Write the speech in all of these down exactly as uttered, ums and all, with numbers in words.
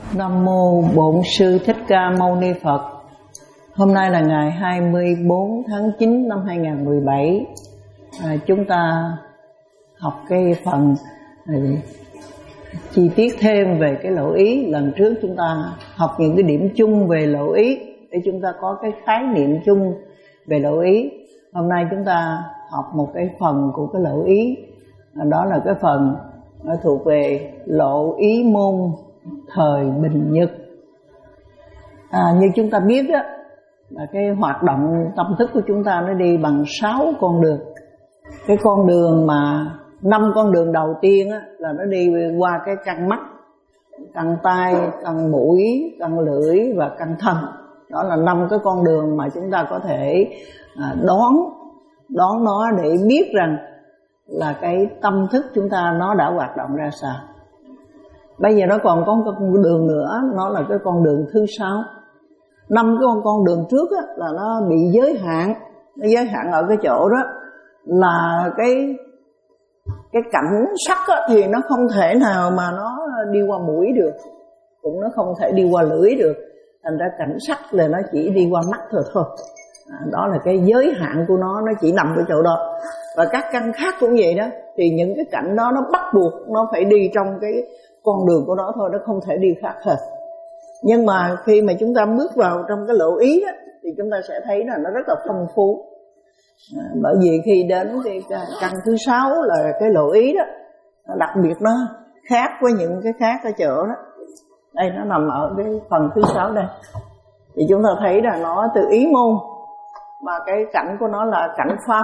Nam mô Bổn Sư Thích Ca Mâu Ni Phật. Hôm nay là ngày hai mươi bốn tháng chín năm hai nghìn không trăm mười bảy. À, chúng ta học cái phần à, chi tiết thêm về cái lộ ý. Lần trước chúng ta học những cái điểm chung về lộ ý để chúng ta có cái khái niệm chung về lộ ý. Hôm nay chúng ta học một cái phần của cái lộ ý, à, đó là cái phần nó thuộc về lộ ý môn thời Bình Nhật. À, như chúng ta biết á, là cái hoạt động tâm thức của chúng ta nó đi bằng sáu con đường. Cái con đường mà năm con đường đầu tiên á, là nó đi qua cái căn mắt, căn tai, căn mũi, căn lưỡi và căn thân. Đó là năm cái con đường mà chúng ta có thể à, đoán đoán nó để biết rằng là cái tâm thức chúng ta nó đã hoạt động ra sao. Bây giờ nó còn có một con đường nữa, nó là cái con đường thứ sáu. Năm cái con, con đường trước á, là nó bị giới hạn. Nó giới hạn ở cái chỗ đó là cái cái cảnh sắc á, thì nó không thể nào mà nó đi qua mũi được, cũng nó không thể đi qua lưỡi được. Thành ra cảnh sắc là nó chỉ đi qua mắt thôi thôi. À, đó là cái giới hạn của nó, nó chỉ nằm ở chỗ đó. Và các căn khác cũng vậy đó. Thì những cái cảnh đó nó bắt buộc nó phải đi trong cái con đường của nó thôi, nó không thể đi khác hết. Nhưng mà khi mà chúng ta bước vào trong cái lộ ý đó, thì chúng ta sẽ thấy là nó rất là phong phú. À, bởi vì khi đến cái căn thứ sáu là cái lộ ý đó, đặc biệt nó khác với những cái khác ở chỗ đó. Đây nó nằm ở cái phần thứ sáu đây. Thì chúng ta thấy là nó từ ý môn, mà cái cảnh của nó là cảnh pháp.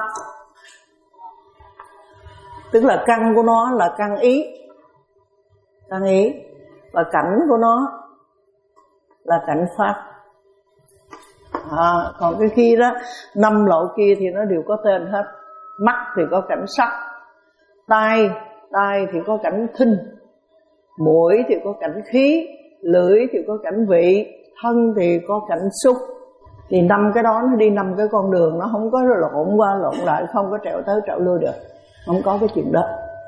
Tức là căn của nó là căn ý, căn ý, và cảnh của nó là cảnh pháp. À, còn cái kia đó, năm lộ kia thì nó đều có tên hết. Mắt thì có cảnh sắc, tai, tai thì có cảnh thinh, mũi thì có cảnh khí, lưỡi thì có cảnh vị, thân thì có cảnh xúc. Thì năm cái đó nó đi năm cái con đường, nó không có lộn qua lộn lại, không có trèo tới trèo lui được, không có cái chuyện đó.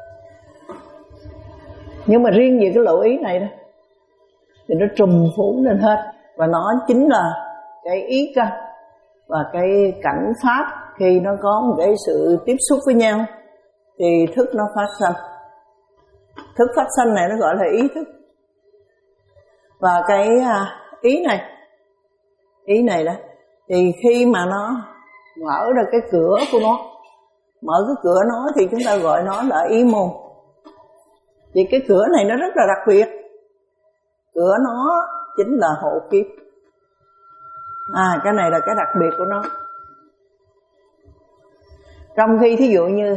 Nhưng mà riêng về cái lộ ý này đó thì nó trùm phủ lên hết. Và nó chính là cái ý căn và cái cảnh pháp. Khi nó có một cái sự tiếp xúc với nhau thì thức nó phát sanh. Thức phát sanh này nó gọi là ý thức. Và cái ý này, ý này đó, thì khi mà nó mở ra cái cửa của nó, mở cái cửa nó thì chúng ta gọi nó là ý môn. Vì cái cửa này nó rất là đặc biệt. Cửa nó chính là hộ kiếp. À, cái này là cái đặc biệt của nó. Trong khi thí dụ như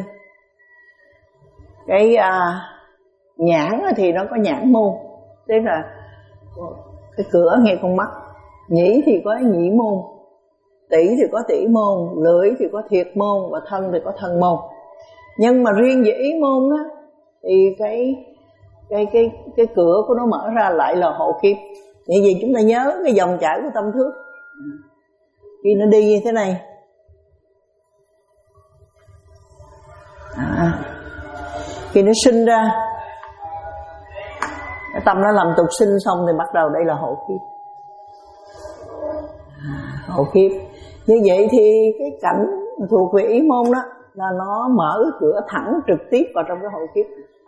cái à, nhãn thì nó có nhãn môn, tức là cái cửa ngay con mắt. Nhĩ thì có nhĩ môn, tỷ thì có tỷ môn, lưỡi thì có thiệt môn, và thân thì có thân môn. Nhưng mà riêng về ý môn á, thì cái cái cái cái cửa của nó mở ra lại là hộ kiếp. Vậy vì chúng ta nhớ cái dòng chảy của tâm thức, khi nó đi như thế này, à, khi nó sinh ra, cái tâm nó làm tục sinh xong thì bắt đầu đây là hộ kiếp. À, hộ kiếp. Như vậy thì cái cảnh thuộc về ý môn đó là nó mở cửa thẳng trực tiếp vào trong cái hộ kiếp.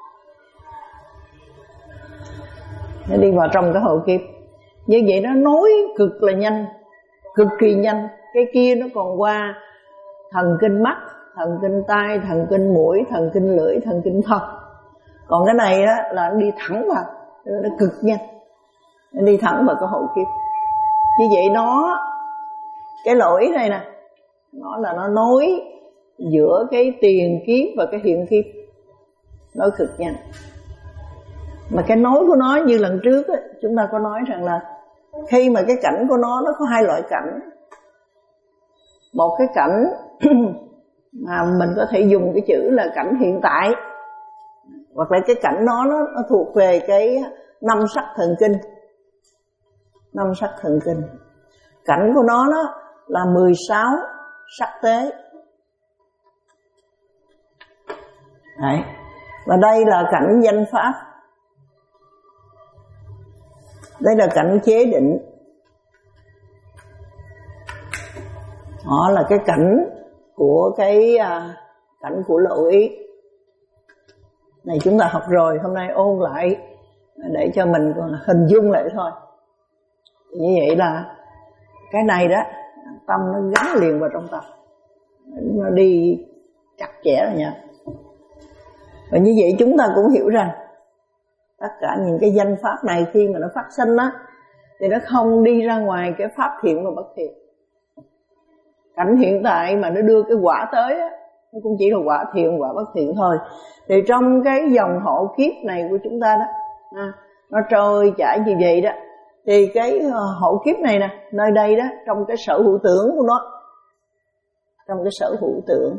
Nó đi vào trong cái hộ kiếp. Như vậy nó nối cực là nhanh, cực kỳ nhanh. Cái kia nó còn qua thần kinh mắt, thần kinh tai, thần kinh mũi, thần kinh lưỡi, thần kinh thân. Còn cái này á, là nó đi thẳng vào, nó cực nhanh, nó đi thẳng vào cái hộ kiếp. Như vậy nó, cái lỗi này nè, nó là nó nối giữa cái tiền kiếp và cái hiện kiếp, nó cực nhanh. Mà cái nối của nó như lần trước á, chúng ta có nói rằng là khi mà cái cảnh của nó, nó có hai loại cảnh. Một cái cảnh mà mình có thể dùng cái chữ là cảnh hiện tại, hoặc là cái cảnh nó, nó, nó thuộc về cái năm sắc thần kinh. Năm sắc thần kinh. Cảnh của nó, nó là mười sáu sắc tế. Đấy. Và đây là cảnh danh pháp. Đây là cảnh chế định. Đó là cái cảnh của cái à, cảnh của lộ ý. Này chúng ta học rồi, hôm nay ôn lại để cho mình hình dung lại thôi. Như vậy là cái này đó, tâm nó gắn liền vào trong tâm, nó đi chặt chẽ rồi nha. Và như vậy chúng ta cũng hiểu rằng tất cả những cái danh pháp này khi mà nó phát sinh á, thì nó không đi ra ngoài cái pháp thiện và bất thiện. Cảnh hiện tại mà nó đưa cái quả tới á, nó cũng chỉ là quả thiện, quả bất thiện thôi. Thì trong cái dòng hộ kiếp này của chúng ta đó, à, nó trôi chảy như vậy đó, thì cái hộ kiếp này nè, nơi đây đó, trong cái sở hữu tưởng của nó, trong cái sở hữu tưởng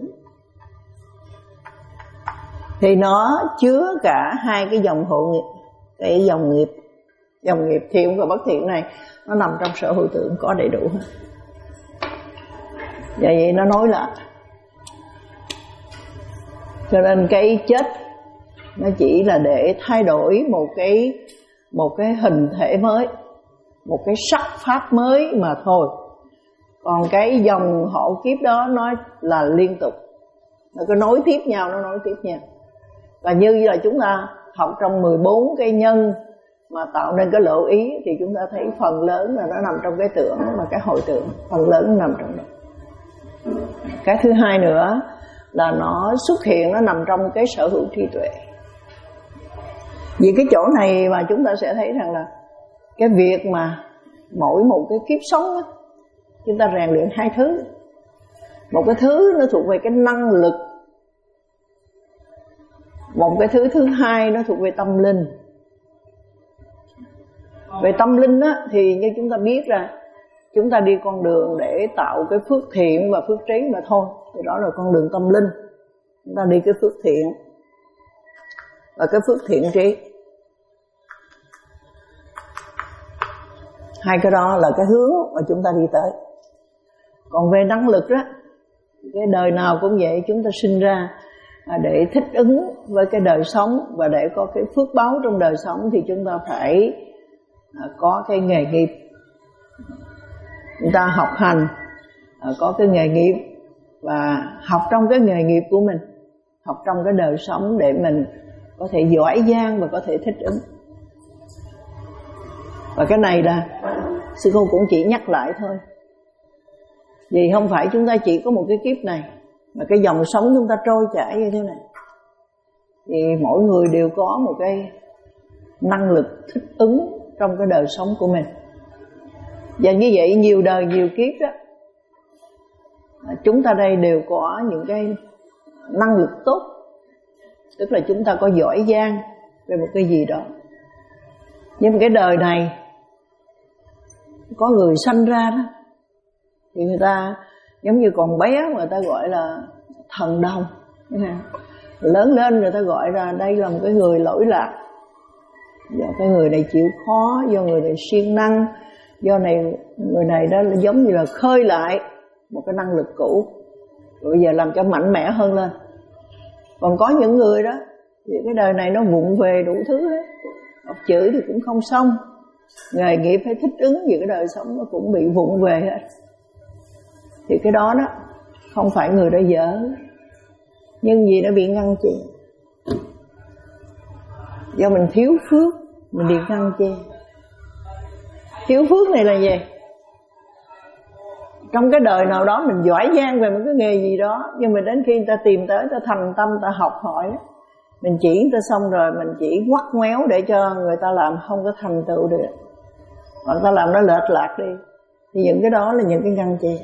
thì nó chứa cả hai cái dòng hộ nghiệp, cái dòng nghiệp, dòng nghiệp thiện và bất thiện này, nó nằm trong sở hữu tưởng, có đầy đủ hết. Vậy nó nói là cho nên cái chết nó chỉ là để thay đổi một cái một cái hình thể mới, một cái sắc pháp mới mà thôi. Còn cái dòng hộ kiếp đó nó là liên tục, nó cứ nối tiếp nhau, nó nối tiếp nhau. Và như là chúng ta học trong mười bốn cái nhân mà tạo nên cái lộ ý, thì chúng ta thấy phần lớn là nó nằm trong cái tưởng và cái hồi tưởng, phần lớn nó nằm trong đó. Cái thứ hai nữa là nó xuất hiện, nó nằm trong cái sở hữu trí tuệ. Vì cái chỗ này mà chúng ta sẽ thấy rằng là cái việc mà mỗi một cái kiếp sống đó, chúng ta rèn luyện hai thứ. Một cái thứ nó thuộc về cái năng lực, một cái thứ thứ hai nó thuộc về tâm linh. Về tâm linh á, thì như chúng ta biết ra, chúng ta đi con đường để tạo cái phước thiện và phước trí mà thôi. Thì đó là con đường tâm linh. Chúng ta đi cái phước thiện và cái phước thiện trí. Hai cái đó là cái hướng mà chúng ta đi tới. Còn về năng lực đó, cái đời nào cũng vậy, chúng ta sinh ra để thích ứng với cái đời sống và để có cái phước báo trong đời sống, thì chúng ta phải có cái nghề nghiệp. Chúng ta học hành, có cái nghề nghiệp và học trong cái nghề nghiệp của mình, học trong cái đời sống để mình có thể giỏi giang và có thể thích ứng. Và cái này là sư cô cũng chỉ nhắc lại thôi. Vì không phải chúng ta chỉ có một cái kiếp này, mà cái dòng sống chúng ta trôi chảy như thế này. Thì mỗi người đều có một cái năng lực thích ứng trong cái đời sống của mình. Và như vậy nhiều đời nhiều kiếp đó, chúng ta đây đều có những cái năng lực tốt. Tức là chúng ta có giỏi giang về một cái gì đó. Nhưng cái đời này có người sanh ra đó, thì người ta giống như còn bé mà người ta gọi là thần đồng. Lớn lên người ta gọi ra đây là một cái người lỗi lạc, do cái người này chịu khó, do người này siêng năng, do này người này đó giống như là khơi lại một cái năng lực cũ, rồi giờ làm cho mạnh mẽ hơn lên. Còn có những người đó thì cái đời này nó vụng về đủ thứ hết, học chữ thì cũng không xong, nghề nghiệp phải thích ứng với cái đời sống nó cũng bị vụng về hết. Thì cái đó đó không phải người đó dở, nhưng vì nó bị ngăn chặn, do mình thiếu phước mình bị ngăn chặn. Thiếu phước này là gì? Trong cái đời nào đó mình giỏi giang về một cái nghề gì đó, nhưng mà đến khi người ta tìm tới, ta thành tâm, ta học hỏi, mình chỉ người ta xong rồi mình chỉ quắt ngoéo để cho người ta làm không có thành tựu được, hoặc người ta làm nó lệch lạc đi, thì những cái đó là những cái ngăn chặn.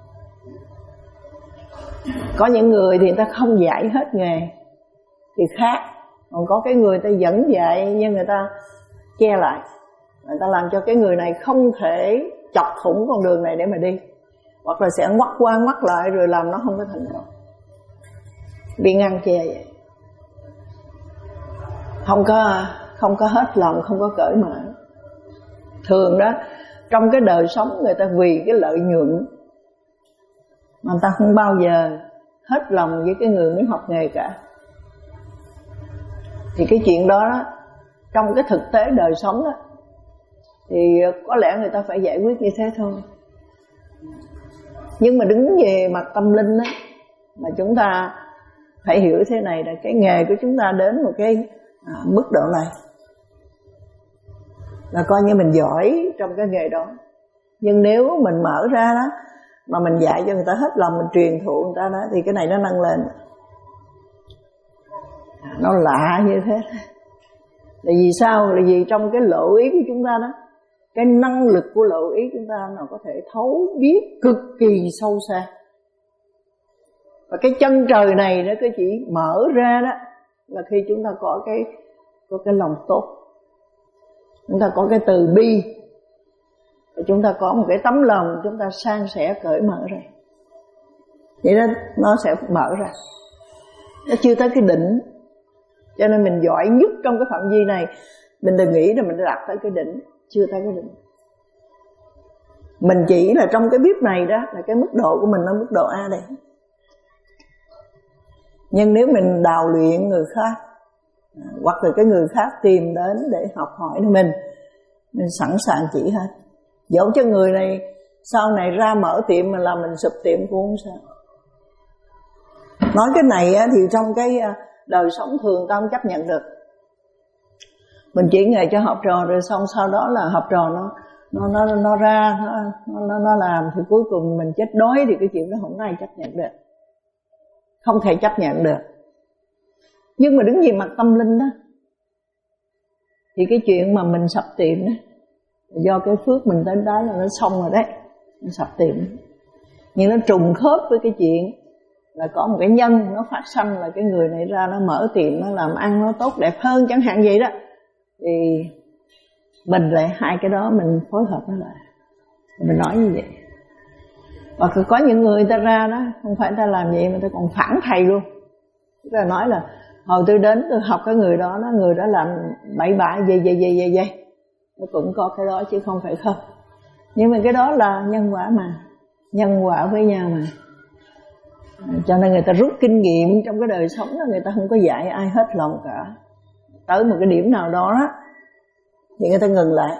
Có những người thì người ta không dạy hết nghề thì khác, còn có cái người ta dẫn dạy nhưng người ta che lại, người ta làm cho cái người này không thể chọc thủng con đường này để mà đi, hoặc là sẽ ngoắt qua ngoắt lại rồi làm nó không có thành công, bị ngăn che vậy. Không có không có hết lòng, không có cởi mở. Thường đó trong cái đời sống người ta vì cái lợi nhuận mà người ta không bao giờ hết lòng với cái người muốn học nghề cả. Thì cái chuyện đó, đó trong cái thực tế đời sống đó, thì có lẽ người ta phải giải quyết như thế thôi. Nhưng mà đứng về mặt tâm linh á, mà chúng ta phải hiểu thế này là cái nghề của chúng ta đến một cái à, mức độ này là coi như mình giỏi trong cái nghề đó. Nhưng nếu mình mở ra đó mà mình dạy cho người ta hết lòng, mình truyền thụ người ta đó, thì cái này nó nâng lên. Nó lạ như thế. Là vì sao? Là vì trong cái lộ ý của chúng ta đó, cái năng lực của lộ ý chúng ta nó có thể thấu biết cực kỳ sâu xa. Và cái chân trời này nó cứ chỉ mở ra đó là khi chúng ta có cái có cái lòng tốt, chúng ta có cái từ bi, chúng ta có một cái tấm lòng, chúng ta san sẻ cởi mở ra. Vậy đó nó sẽ mở ra. Nó chưa tới cái đỉnh. Cho nên mình giỏi nhất trong cái phạm vi này, mình đừng nghĩ là mình đạt tới cái đỉnh. Chưa tới cái đỉnh. Mình chỉ là trong cái biết này đó, là cái mức độ của mình là mức độ A đây. Nhưng nếu mình đào luyện người khác, hoặc là cái người khác tìm đến để học hỏi mình, mình sẵn sàng chỉ hết. Dẫu cho người này sau này ra mở tiệm mà làm mình sụp tiệm cũng không sao. Nói cái này thì trong cái đời sống thường ta không chấp nhận được. Mình chỉ nghề cho học trò rồi xong sau đó là học trò nó nó nó nó ra nó nó nó làm thì cuối cùng mình chết đói thì cái chuyện đó không ai chấp nhận được. Không thể chấp nhận được. Nhưng mà đứng về mặt tâm linh đó thì cái chuyện mà mình sập tiệm đó, do cái phước mình đến đó là nó xong rồi đấy, nó sập tiệm. Nhưng nó trùng khớp với cái chuyện là có một cái nhân nó phát sanh, là cái người này ra nó mở tiệm, nó làm ăn nó tốt đẹp hơn chẳng hạn vậy đó. Thì mình lại hai cái đó mình phối hợp nó lại, mình nói như vậy. Hoặc có những người ta ra đó không phải ta làm vậy mà ta còn phản thầy luôn. Tức là nói là hồi tôi đến tôi học cái người đó, đó người đó làm bậy bạ vậy vậy vậy vậy vậy. Nó cũng có cái đó chứ không phải không. Nhưng mà cái đó là nhân quả mà, nhân quả với nhau mà. Cho nên người ta rút kinh nghiệm trong cái đời sống đó, người ta không có dạy ai hết lòng cả. Tới một cái điểm nào đó đó thì người ta ngừng lại.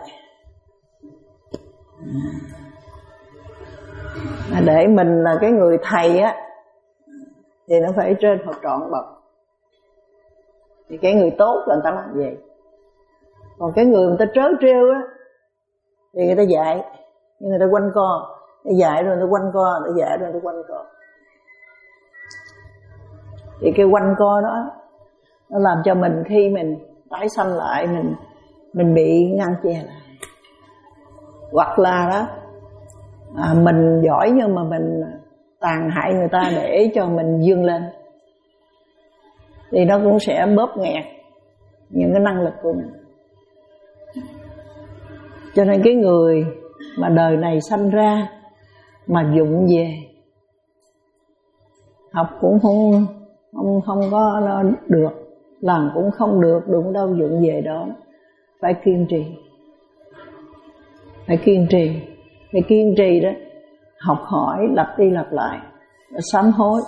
Để mình là cái người thầy á thì nó phải trên Phật trọn bậc. Thì cái người tốt là người ta làm vậy. Còn cái người người ta trớ trêu á thì người ta dạy, nhưng người ta quanh co, người ta dạy rồi người ta quanh co, người ta dạy rồi người ta quanh co. Thì cái quanh co đó nó làm cho mình khi mình tái sanh lại, mình mình bị ngăn che lại. Hoặc là đó à, mình giỏi nhưng mà mình tàn hại người ta để cho mình vươn lên, thì nó cũng sẽ bóp nghẹt những cái năng lực của mình. Cho nên cái người mà đời này sanh ra mà vụng về, học cũng không không không có được, làm cũng không được, đụng đâu vụng về đó. Phải kiên trì, phải kiên trì, phải kiên trì đó, học hỏi, lặp đi lặp lại, sám hối.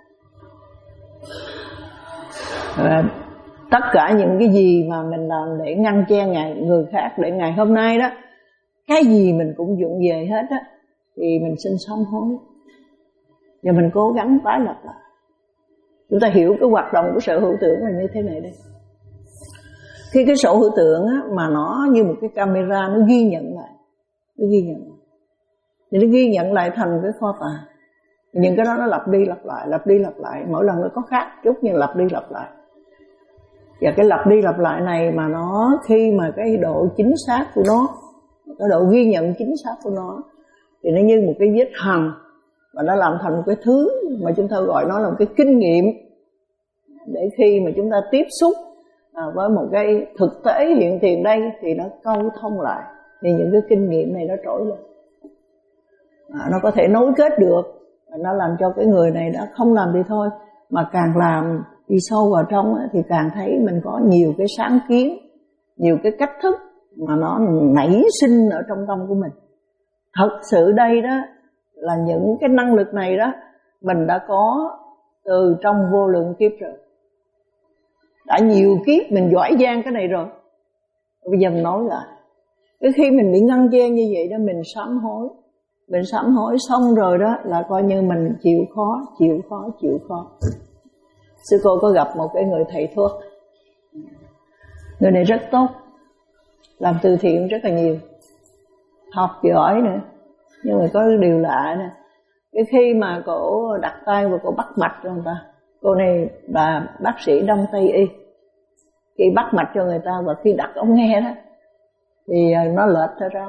Và tất cả những cái gì mà mình làm để ngăn che ngày người khác, để ngày hôm nay đó cái gì mình cũng vụng về hết á, thì mình xin sám hối và mình cố gắng tái lập lại. Chúng ta hiểu cái hoạt động của sở hữu tưởng là như thế này đây. Khi cái sở hữu tưởng á, mà nó như một cái camera, nó ghi nhận lại, nó ghi nhận lại, thì nó ghi nhận lại thành cái kho tàng. Những cái đó nó lặp đi lặp lại, lặp đi lặp lại, mỗi lần nó có khác chút nhưng lặp đi lặp lại. Và cái lặp đi lặp lại này mà nó khi mà cái độ chính xác của nó, cái độ ghi nhận chính xác của nó, thì nó như một cái vết hằn, và nó làm thành một cái thứ mà chúng ta gọi nó là một cái kinh nghiệm, để khi mà chúng ta tiếp xúc à, với một cái thực tế hiện tiền đây thì nó câu thông lại, thì những cái kinh nghiệm này nó trỗi lên, à, nó có thể nối kết được, nó làm cho cái người này đã không làm thì thôi, mà càng làm đi sâu vào trong ấy, thì càng thấy mình có nhiều cái sáng kiến, nhiều cái cách thức mà nó nảy sinh ở trong tâm của mình. Thật sự đây đó là những cái năng lực này đó mình đã có từ trong vô lượng kiếp rồi, đã nhiều kiếp mình giỏi giang cái này rồi. Bây giờ mình nói lại Cái khi mình bị ngăn chen như vậy đó, mình sám hối. Mình sám hối xong rồi đó là coi như mình chịu khó, chịu khó, chịu khó. Sư cô có gặp một cái người thầy thuốc. Người này rất tốt, làm từ thiện rất là nhiều, học giỏi nữa. Nhưng mà có cái điều lạ nè, cái khi mà cổ đặt tay và cổ bắt mạch cho người ta, cô này là bác sĩ Đông Tây Y, khi bắt mạch cho người ta và khi đặt ống nghe đó thì nó lệch ra ra.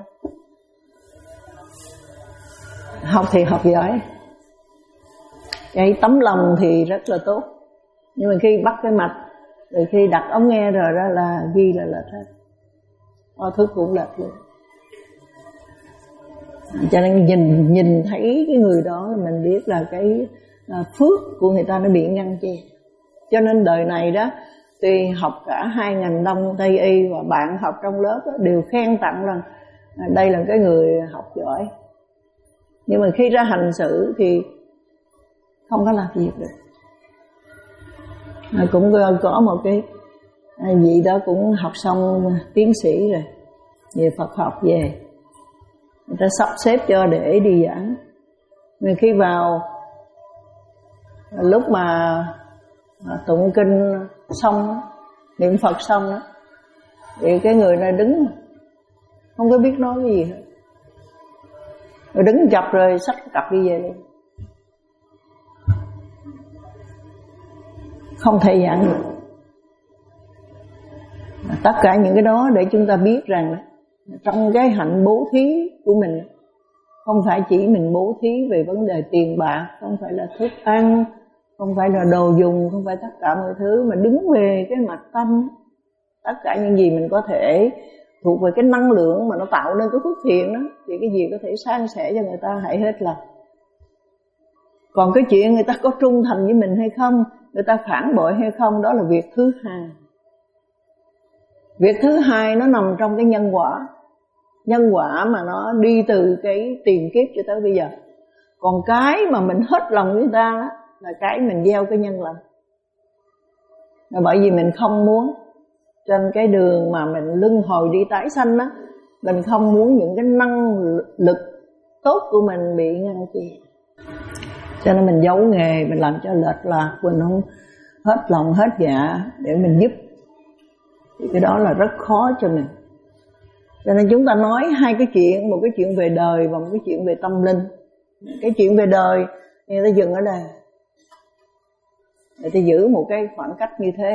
Học thì học giỏi, cái tấm lòng thì rất là tốt, nhưng mà khi bắt cái mạch rồi khi đặt ống nghe rồi đó là ghi là lệch hết, o thức cũng lệch luôn. Cho nên nhìn nhìn thấy cái người đó mình biết là cái phước của người ta nó bị ngăn che. Cho nên đời này đó, tuy học cả hai ngành Đông Tây Y và bạn học trong lớp đó, đều khen tặng rằng đây là cái người học giỏi, nhưng mà khi ra hành xử thì không có làm việc được. À, cũng có một cái vị đó cũng học xong tiến sĩ rồi, về Phật học về, người ta sắp xếp cho để đi giảng. Người khi vào, lúc mà tụng kinh xong, niệm Phật xong đó, thì cái người này đứng không có biết nói cái gì hết, rồi đứng chập rồi xách cặp đi về luôn, không thể giảng được. Tất cả những cái đó để chúng ta biết rằng trong cái hạnh bố thí của mình, không phải chỉ mình bố thí về vấn đề tiền bạc, không phải là thức ăn, không phải là đồ dùng, không phải tất cả mọi thứ, mà đứng về cái mặt tâm. Tất cả những gì mình có thể thuộc về cái năng lượng mà nó tạo nên cái phước thiện đó, thì cái gì có thể san sẻ cho người ta hãy hết lòng. Còn cái chuyện người ta có trung thành với mình hay không, người ta phản bội hay không, đó là việc thứ hai. Việc thứ hai nó nằm trong cái nhân quả. Nhân quả mà nó đi từ cái tiền kiếp cho tới bây giờ. Còn cái mà mình hết lòng với người ta đó, là cái mình gieo cái nhân lành. Là bởi vì mình không muốn trên cái đường mà mình luân hồi đi tái sanh đó, mình không muốn những cái năng lực tốt của mình bị ngăn chặn. Cho nên mình giấu nghề, mình làm cho lệch lạc, mình không hết lòng hết dạ để mình giúp, thì cái đó là rất khó cho mình. Cho nên chúng ta nói hai cái chuyện, một cái chuyện về đời và một cái chuyện về tâm linh. Cái chuyện về đời người ta dừng ở đây, người ta giữ một cái khoảng cách như thế,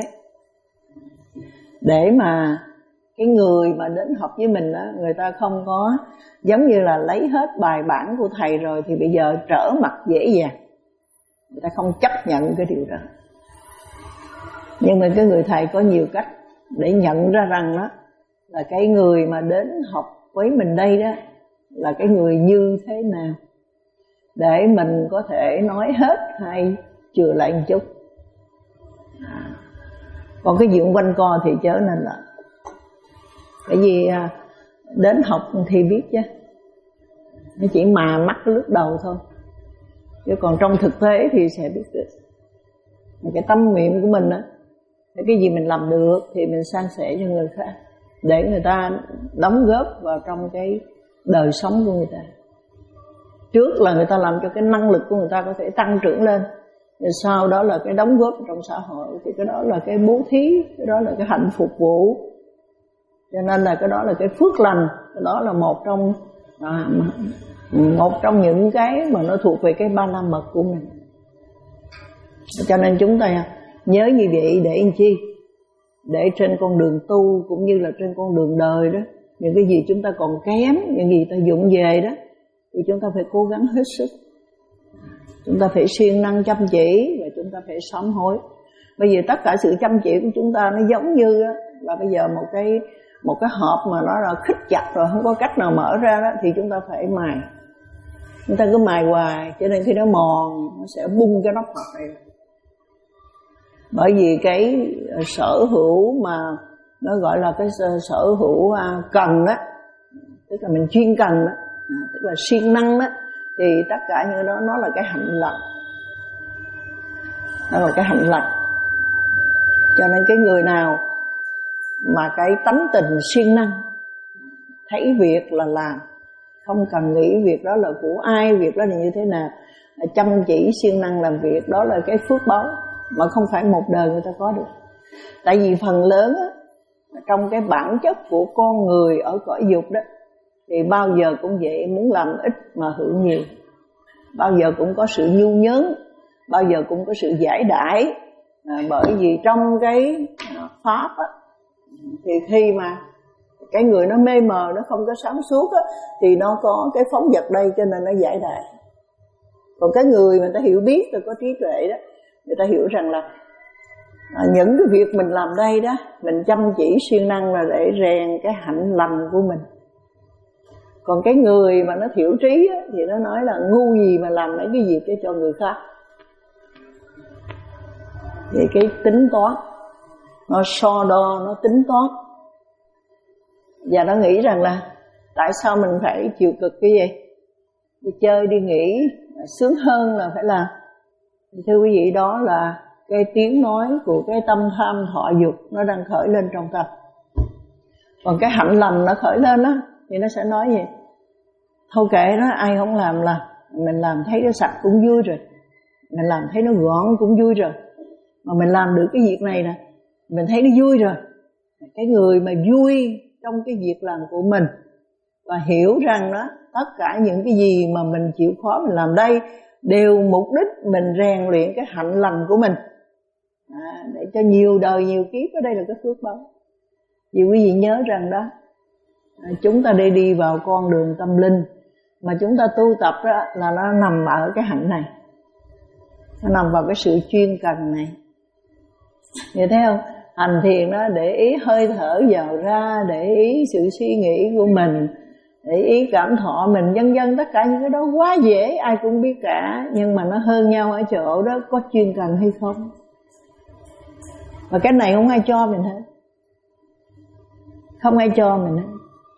để mà cái người mà đến học với mình đó, người ta không có giống như là lấy hết bài bản của thầy rồi thì bây giờ trở mặt dễ dàng, người ta không chấp nhận cái điều đó. Nhưng mà cái người thầy có nhiều cách để nhận ra rằng đó là cái người mà đến học với mình đây đó là cái người như thế nào, để mình có thể nói hết hay chừa lại một chút. À, còn cái chuyện quanh co thì chớ nên là, bởi vì đến học thì biết chứ, nó chỉ mà mắc cái lúc đầu thôi, chứ còn trong thực tế thì sẽ biết được. Cái tâm nguyện của mình đó, cái gì mình làm được thì mình san sẻ cho người khác, để người ta đóng góp vào trong cái đời sống của người ta. Trước là người ta làm cho cái năng lực của người ta có thể tăng trưởng lên, rồi sau đó là cái đóng góp trong xã hội, thì cái đó là cái bố thí, cái đó là cái hạnh phục vụ. Cho nên là cái đó là cái phước lành, cái đó là một trong à, một trong những cái mà nó thuộc về cái ba la mật của mình. Cho nên chúng ta nhớ như vậy để làm chi? Để trên con đường tu cũng như là trên con đường đời đó, những cái gì chúng ta còn kém, những gì ta dụng về đó, thì chúng ta phải cố gắng hết sức. Chúng ta phải siêng năng chăm chỉ và chúng ta phải sám hối. Bây giờ tất cả sự chăm chỉ của chúng ta nó giống như là bây giờ một cái một cái hộp mà nó là khít chặt rồi, không có cách nào mở ra đó, thì chúng ta phải mài. Chúng ta cứ mài hoài, cho nên khi nó mòn nó sẽ bung cái nắp hộp này. Bởi vì cái sở hữu mà nó gọi là cái sở hữu cần đó, tức là mình chuyên cần đó, tức là siêng năng đó, thì tất cả những đó nó là cái hạnh lành. Đó là cái hạnh lành. Cho nên cái người nào mà cái tánh tình siêng năng, thấy việc là làm, không cần nghĩ việc đó là của ai, việc đó là như thế nào, chăm chỉ siêng năng làm việc, đó là cái phước báu mà không phải một đời người ta có được. Tại vì phần lớn á, trong cái bản chất của con người ở cõi dục đó, thì bao giờ cũng vậy, muốn làm ít mà hưởng nhiều, bao giờ cũng có sự nhu nhớn, bao giờ cũng có sự giải đãi. À, bởi vì trong cái pháp á, thì khi mà cái người nó mê mờ, nó không có sáng suốt á, thì nó có cái phóng vật đây cho nên nó giải đãi. Còn cái người mà ta hiểu biết, ta có trí tuệ đó, người ta hiểu rằng là à, những cái việc mình làm đây đó, mình chăm chỉ siêng năng là để rèn cái hạnh lành của mình. Còn cái người mà nó thiểu trí á, thì nó nói là ngu gì mà làm mấy cái việc để cho người khác. Vậy cái tính toán, nó so đo, nó tính toán, và nó nghĩ rằng là tại sao mình phải chịu cực cái gì, đi chơi đi nghỉ sướng hơn là phải làm. Thưa quý vị, đó là cái tiếng nói của cái tâm tham thọ dục nó đang khởi lên trong tâm. Còn cái hạnh lành nó khởi lên á, thì nó sẽ nói gì? Thôi kệ đó, ai không làm là mình làm thấy nó sạch cũng vui rồi, mình làm thấy nó gọn cũng vui rồi, mà mình làm được cái việc này nè, mình thấy nó vui rồi. Cái người mà vui trong cái việc làm của mình và hiểu rằng đó, tất cả những cái gì mà mình chịu khó mình làm đây đều mục đích mình rèn luyện cái hạnh lành của mình, à, để cho nhiều đời nhiều kiếp. Ở đây là cái phước báu. Vì quý vị nhớ rằng đó, à, chúng ta đi đi vào con đường tâm linh, mà chúng ta tu tập đó là nó nằm ở cái hạnh này, nó nằm vào cái sự chuyên cần này. Vậy thấy không? Hành thiền đó để ý hơi thở vào ra, để ý sự suy nghĩ của mình, để ý cảm thọ mình, vân vân. Tất cả những cái đó quá dễ, ai cũng biết cả. Nhưng mà nó hơn nhau ở chỗ đó có chuyên cần hay không. Và cái này không ai cho mình hết, không ai cho mình hết.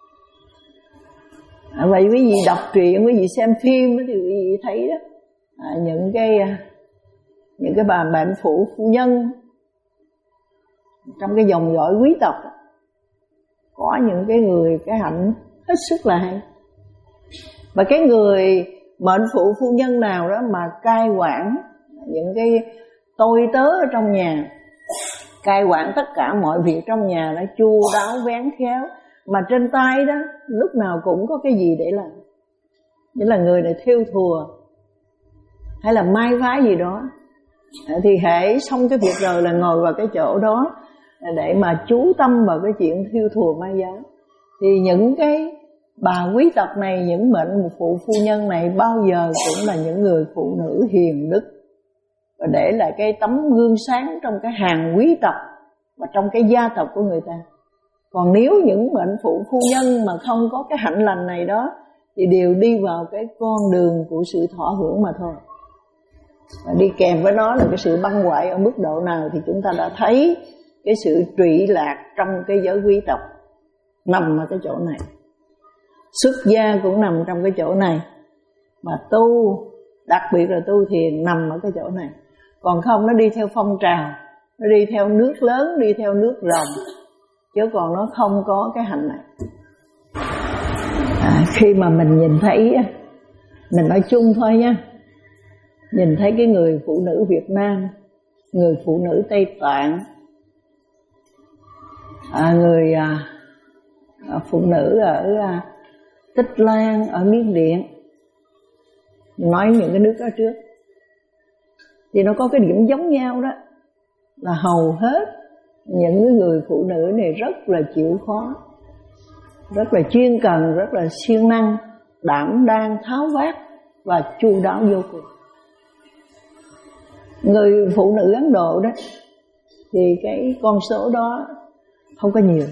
À, vậy quý vị đọc truyện, quý vị xem phim thì quý vị thấy đó, à, những cái những cái bà bệnh phụ phu nhân trong cái dòng dõi quý tộc có những cái người cái hạnh hết sức là hay. Và cái người mệnh phụ phu nhân nào đó mà cai quản những cái tôi tớ ở trong nhà, cai quản tất cả mọi việc trong nhà, nó chu đáo vén khéo, mà trên tay đó lúc nào cũng có cái gì để làm. Nghĩa là người này thêu thùa hay là mai vái gì đó, thì hễ xong cái việc rồi là ngồi vào cái chỗ đó để mà chú tâm vào cái chuyện thêu thùa mai vái. Thì những cái bà quý tộc này, những mệnh phụ phu nhân này bao giờ cũng là những người phụ nữ hiền đức, và để lại cái tấm gương sáng trong cái hàng quý tộc và trong cái gia tộc của người ta. Còn nếu những mệnh phụ phu nhân mà không có cái hạnh lành này đó, thì đều đi vào cái con đường của sự thọ hưởng mà thôi. Và đi kèm với nó là cái sự băng hoại ở mức độ nào thì chúng ta đã thấy cái sự trụy lạc trong cái giới quý tộc nằm ở cái chỗ này. Xuất gia cũng nằm trong cái chỗ này, mà tu, đặc biệt là tu thiền nằm ở cái chỗ này. Còn không nó đi theo phong trào, nó đi theo nước lớn, đi theo nước rồng, chứ còn nó không có cái hạnh này. À, khi mà mình nhìn thấy, mình nói chung thôi nha, nhìn thấy cái người phụ nữ Việt Nam, người phụ nữ Tây Tạng, à, người à, phụ nữ ở à, Tích Lan, ở Miến Điện, nói những cái nước đó trước, thì nó có cái điểm giống nhau đó, là hầu hết những người phụ nữ này rất là chịu khó, rất là chuyên cần, rất là siêng năng, đảm đang, tháo vát và chu đáo vô cùng. Người phụ nữ Ấn Độ đó thì cái con số đó không có nhiều.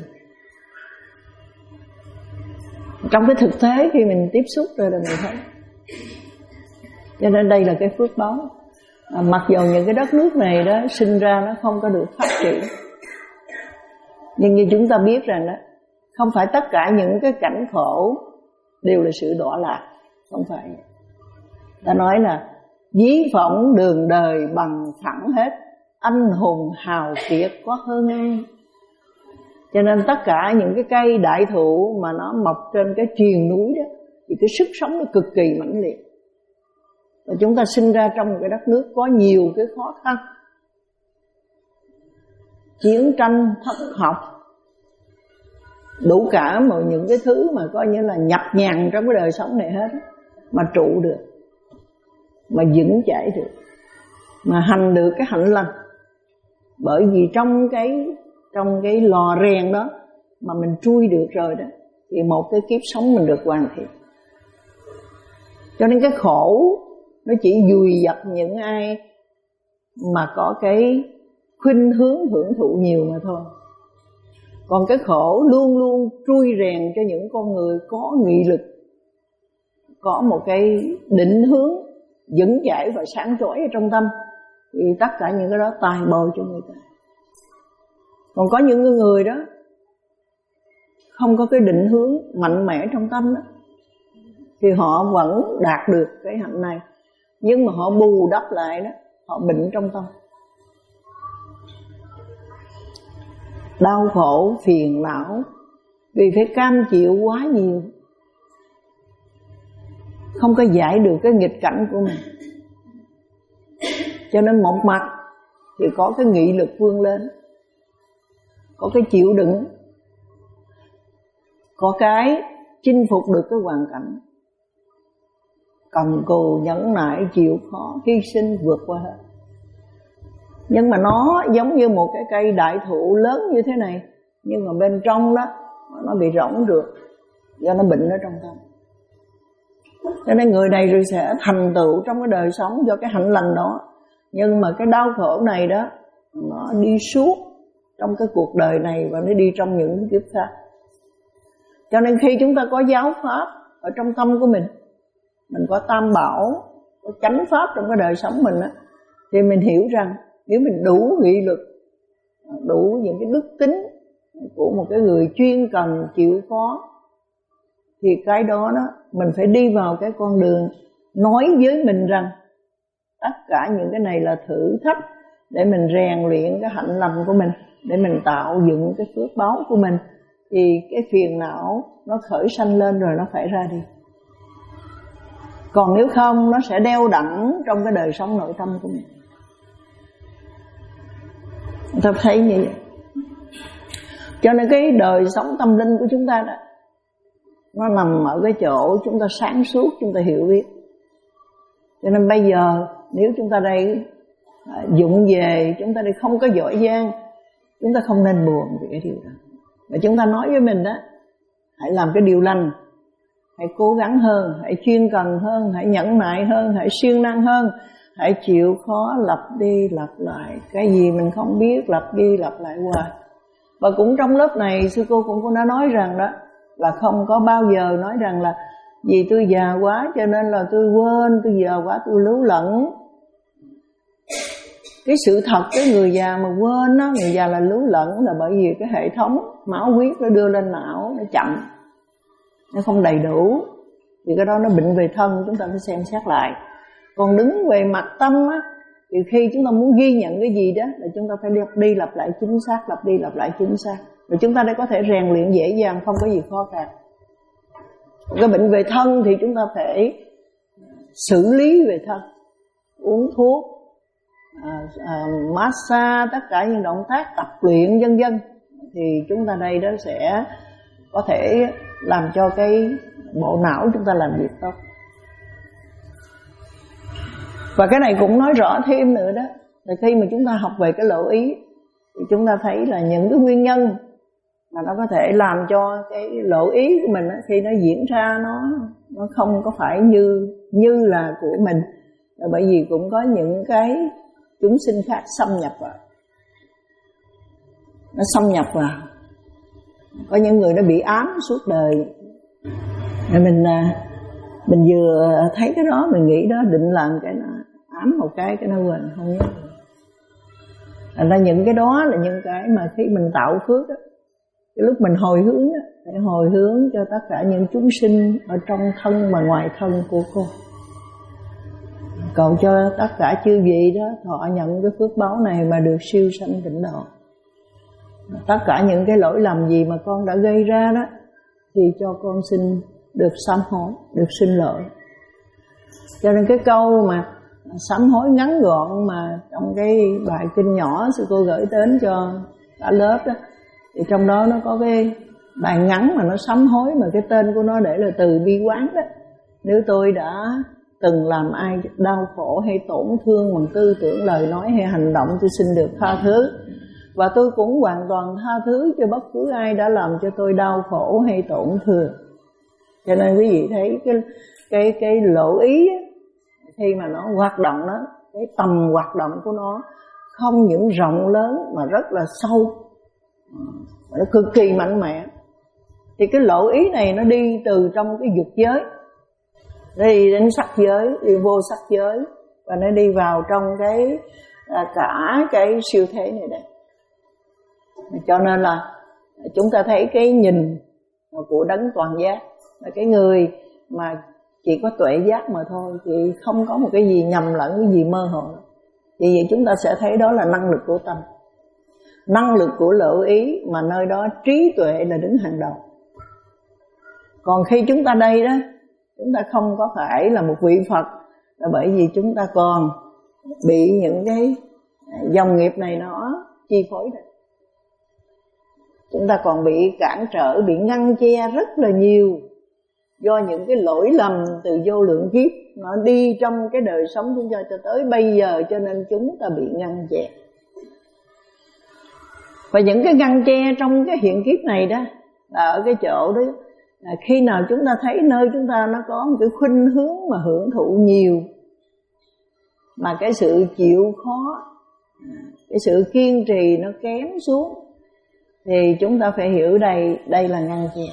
Trong cái thực tế khi mình tiếp xúc rồi là mình thấy. Cho nên đây là cái phước báu. À, mặc dù những cái đất nước này đó sinh ra nó không có được phát triển, nhưng như chúng ta biết rằng đó, không phải tất cả những cái cảnh khổ đều là sự đọa lạc. Không phải. Ta nói là dí phỏng đường đời bằng phẳng hết, anh hùng hào kiệt có hơn ai. Cho nên tất cả những cái cây đại thụ mà nó mọc trên cái triền núi đó thì cái sức sống nó cực kỳ mãnh liệt. Và chúng ta sinh ra trong một cái đất nước có nhiều cái khó khăn, chiến tranh, thất học, đủ cả mọi những cái thứ mà coi như là nhập nhằn trong cái đời sống này hết, mà trụ được, mà vững chãi được, mà hành được cái hạnh lành. Bởi vì trong cái trong cái lò rèn đó mà mình trui được rồi đó, thì một cái kiếp sống mình được hoàn thiện. Cho nên cái khổ nó chỉ vùi dập những ai mà có cái khuynh hướng hưởng thụ nhiều mà thôi. Còn cái khổ luôn luôn trui rèn cho những con người có nghị lực, có một cái định hướng vững chãi và sáng chói ở trong tâm, thì tất cả những cái đó tài bồi cho người ta. Còn có những người đó không có cái định hướng mạnh mẽ trong tâm đó, thì họ vẫn đạt được cái hạnh này, nhưng mà họ bù đắp lại đó, họ bệnh trong tâm, đau khổ, phiền não, vì phải cam chịu quá nhiều, không có giải được cái nghịch cảnh của mình. Cho nên một mặt thì có cái nghị lực vươn lên, có cái chịu đựng, có cái chinh phục được cái hoàn cảnh, cần cù, nhẫn nại, chịu khó, hy sinh, vượt qua hết. Nhưng mà nó giống như một cái cây đại thụ lớn như thế này, nhưng mà bên trong đó nó bị rỗng rượt, do nó bệnh ở trong tâm. Cho nên người này rồi sẽ thành tựu trong cái đời sống do cái hạnh lành đó. Nhưng mà cái đau khổ này đó, nó đi suốt trong cái cuộc đời này và nó đi trong những kiếp khác. Cho nên khi chúng ta có giáo pháp ở trong tâm của mình, mình có tam bảo, có chánh pháp trong cái đời sống mình á, thì mình hiểu rằng nếu mình đủ nghị lực, đủ những cái đức tính của một cái người chuyên cần chịu khó, thì cái đó đó mình phải đi vào cái con đường nói với mình rằng tất cả những cái này là thử thách để mình rèn luyện cái hạnh lành của mình, để mình tạo dựng cái phước báo của mình, thì cái phiền não nó khởi sanh lên rồi nó phải ra đi. Còn nếu không nó sẽ đeo đẳng trong cái đời sống nội tâm của mình. Ta thấy như vậy. Cho nên cái đời sống tâm linh của chúng ta đó, nó nằm ở cái chỗ chúng ta sáng suốt, chúng ta hiểu biết. Cho nên bây giờ nếu chúng ta đây à, dụng về, chúng ta đây không có giỏi giang, chúng ta không nên buồn về cái điều đó. Và chúng ta nói với mình đó, hãy làm cái điều lành, hãy cố gắng hơn, hãy chuyên cần hơn, hãy nhẫn nại hơn, hãy siêng năng hơn, hãy chịu khó lặp đi lặp lại. Cái gì mình không biết lặp đi lặp lại hoài. Và cũng trong lớp này sư cô cũng đã nói rằng đó, là không có bao giờ nói rằng là vì tôi già quá cho nên là tôi quên, tôi già quá tôi lú lẫn. Cái sự thật cái người già mà quên đó, người già là lú lẫn là bởi vì cái hệ thống máu huyết nó đưa lên não nó chậm, nó không đầy đủ, thì cái đó nó bệnh về thân, chúng ta phải xem xét lại. Còn đứng về mặt tâm á, thì khi chúng ta muốn ghi nhận cái gì đó là chúng ta phải lặp đi lặp lại chính xác, lặp đi lặp lại chính xác, rồi chúng ta đã có thể rèn luyện dễ dàng, không có gì khó khăn. Cái bệnh về thân thì chúng ta phải xử lý về thân, uống thuốc, à, à, massage, tất cả những động tác tập luyện vân vân, thì chúng ta đây đó sẽ có thể làm cho cái bộ não chúng ta làm việc tốt. Và cái này cũng nói rõ thêm nữa đó, là khi mà chúng ta học về cái lộ ý thì chúng ta thấy là những cái nguyên nhân mà nó có thể làm cho cái lộ ý của mình khi nó diễn ra nó nó không có phải như như là của mình, là bởi vì cũng có những cái chúng sinh khác xâm nhập vào, nó xâm nhập vào. Có những người nó bị ám suốt đời, rồi mình mình vừa thấy cái đó mình nghĩ đó định làm cái nó ám một cái cái nó quên không nhớ. Thành ra những cái đó là những cái mà khi mình tạo phước đó, cái lúc mình hồi hướng đó, phải hồi hướng cho tất cả những chúng sinh ở trong thân và ngoài thân của cô, cầu cho tất cả chư vị đó thọ nhận cái phước báo này mà được siêu sanh tịnh độ. Tất cả những cái lỗi lầm gì mà con đã gây ra đó thì cho con xin được sám hối, được xin lỗi. Cho nên cái câu mà sám hối ngắn gọn mà trong cái bài kinh nhỏ sư cô gửi đến cho cả lớp đó, thì trong đó nó có cái bài ngắn mà nó sám hối, mà cái tên của nó để là từ bi quán đó. Nếu tôi đã từng làm ai đau khổ hay tổn thương bằng tư tưởng, lời nói hay hành động, tôi xin được tha thứ. Và tôi cũng hoàn toàn tha thứ cho bất cứ ai đã làm cho tôi đau khổ hay tổn thương. Cho nên quý vị thấy cái cái cái lộ ý á, khi mà nó hoạt động đó, cái tầm hoạt động của nó không những rộng lớn mà rất là sâu, mà nó cực kỳ mạnh mẽ. Thì cái lộ ý này nó đi từ trong cái dục giới, đi đến sắc giới, đi vô sắc giới, và nó đi vào trong cái à, cả cái siêu thế này đây. Cho nên là chúng ta thấy cái nhìn của đấng toàn giác là cái người mà chỉ có tuệ giác mà thôi, thì không có một cái gì nhầm lẫn, cái gì mơ hồ. Vì vậy chúng ta sẽ thấy đó là năng lực của tâm, năng lực của lộ ý, mà nơi đó trí tuệ là đứng hàng đầu. Còn khi chúng ta đây đó, chúng ta không có phải là một vị Phật, là bởi vì chúng ta còn bị những cái dòng nghiệp này nó chi phối đấy. Chúng ta còn bị cản trở, bị ngăn che rất là nhiều, do những cái lỗi lầm từ vô lượng kiếp nó đi trong cái đời sống chúng ta cho tới bây giờ, cho nên chúng ta bị ngăn che. Và những cái ngăn che trong cái hiện kiếp này đó là ở cái chỗ đó là khi nào chúng ta thấy nơi chúng ta nó có một cái khuynh hướng mà hưởng thụ nhiều, mà cái sự chịu khó, cái sự kiên trì nó kém xuống, thì chúng ta phải hiểu đây đây là ngăn che,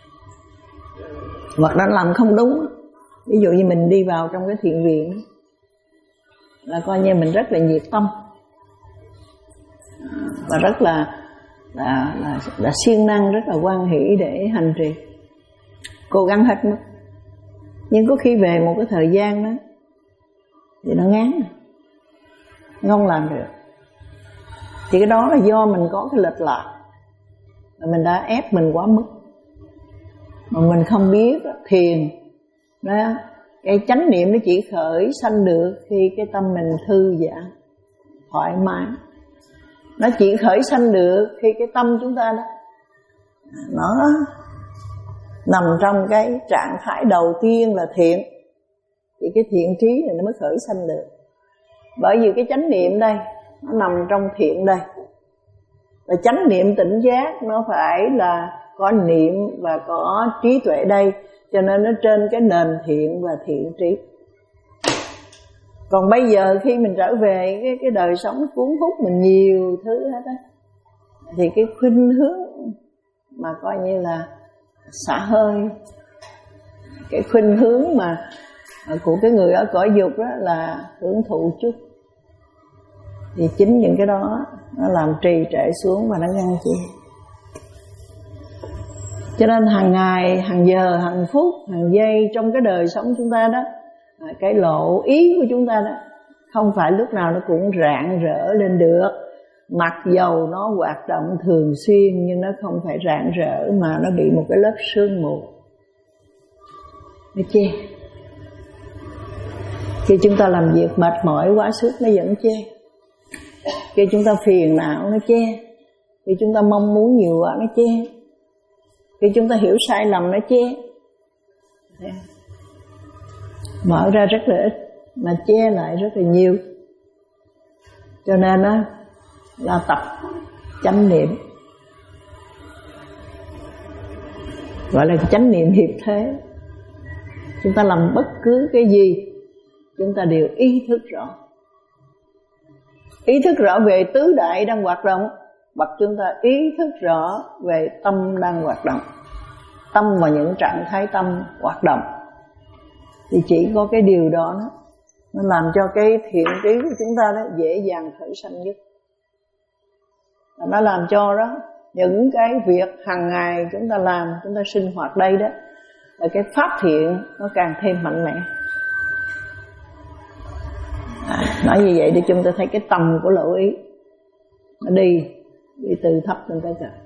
hoặc đã làm không đúng. Ví dụ như mình đi vào trong cái thiện viện là coi như mình rất là nhiệt tâm và rất là là, là, là siêng năng, rất là hoan hỷ để hành trì, cố gắng hết mức. Nhưng có khi về một cái thời gian đó thì nó ngán, không làm được. Thì cái đó là do mình có cái lệch lạc, mình đã ép mình quá mức, mà mình không biết thiền đó, cái chánh niệm nó chỉ khởi sanh được khi cái tâm mình thư giãn, thoải mái. Nó chỉ khởi sanh được khi cái tâm chúng ta đó nó nằm trong cái trạng thái đầu tiên là thiện, thì cái thiện trí này nó mới khởi sanh được. Bởi vì cái chánh niệm đây nó nằm trong thiện đây, và chánh niệm tỉnh giác nó phải là có niệm và có trí tuệ đây, cho nên nó trên cái nền thiện và thiện trí. Còn bây giờ khi mình trở về cái, cái đời sống cuốn hút mình nhiều thứ hết á, thì cái khuynh hướng mà coi như là xả hơi, cái khuynh hướng mà của cái người ở cõi dục đó là hưởng thụ chút, thì chính những cái đó nó làm trì trệ xuống và nó ngăn che. Cho nên hàng ngày, hàng giờ, hàng phút, hàng giây trong cái đời sống chúng ta đó, cái lộ ý của chúng ta đó không phải lúc nào nó cũng rạng rỡ lên được. Mặc dầu nó hoạt động thường xuyên nhưng nó không phải rạng rỡ, mà nó bị một cái lớp sương mù nó che. Khi chúng ta làm việc mệt mỏi quá sức nó vẫn che, khi chúng ta phiền não nó che, khi chúng ta mong muốn nhiều quá nó che, khi chúng ta hiểu sai lầm nó che. Mở ra rất là ít mà che lại rất là nhiều. Cho nên đó là tập chánh niệm, gọi là chánh niệm hiệp thế. Chúng ta làm bất cứ cái gì chúng ta đều ý thức rõ, ý thức rõ về tứ đại đang hoạt động, hoặc chúng ta ý thức rõ về tâm đang hoạt động. Tâm và những trạng thái tâm hoạt động, thì chỉ có cái điều đó nó, nó làm cho cái thiện trí của chúng ta đó dễ dàng khởi sanh nhất. Và nó làm cho đó những cái việc hàng ngày chúng ta làm, chúng ta sinh hoạt đây đó, là cái pháp thiện nó càng thêm mạnh mẽ. À, nói như vậy để chúng ta thấy cái tầm của lộ ý nó đi bị từ thấp lên tới cao.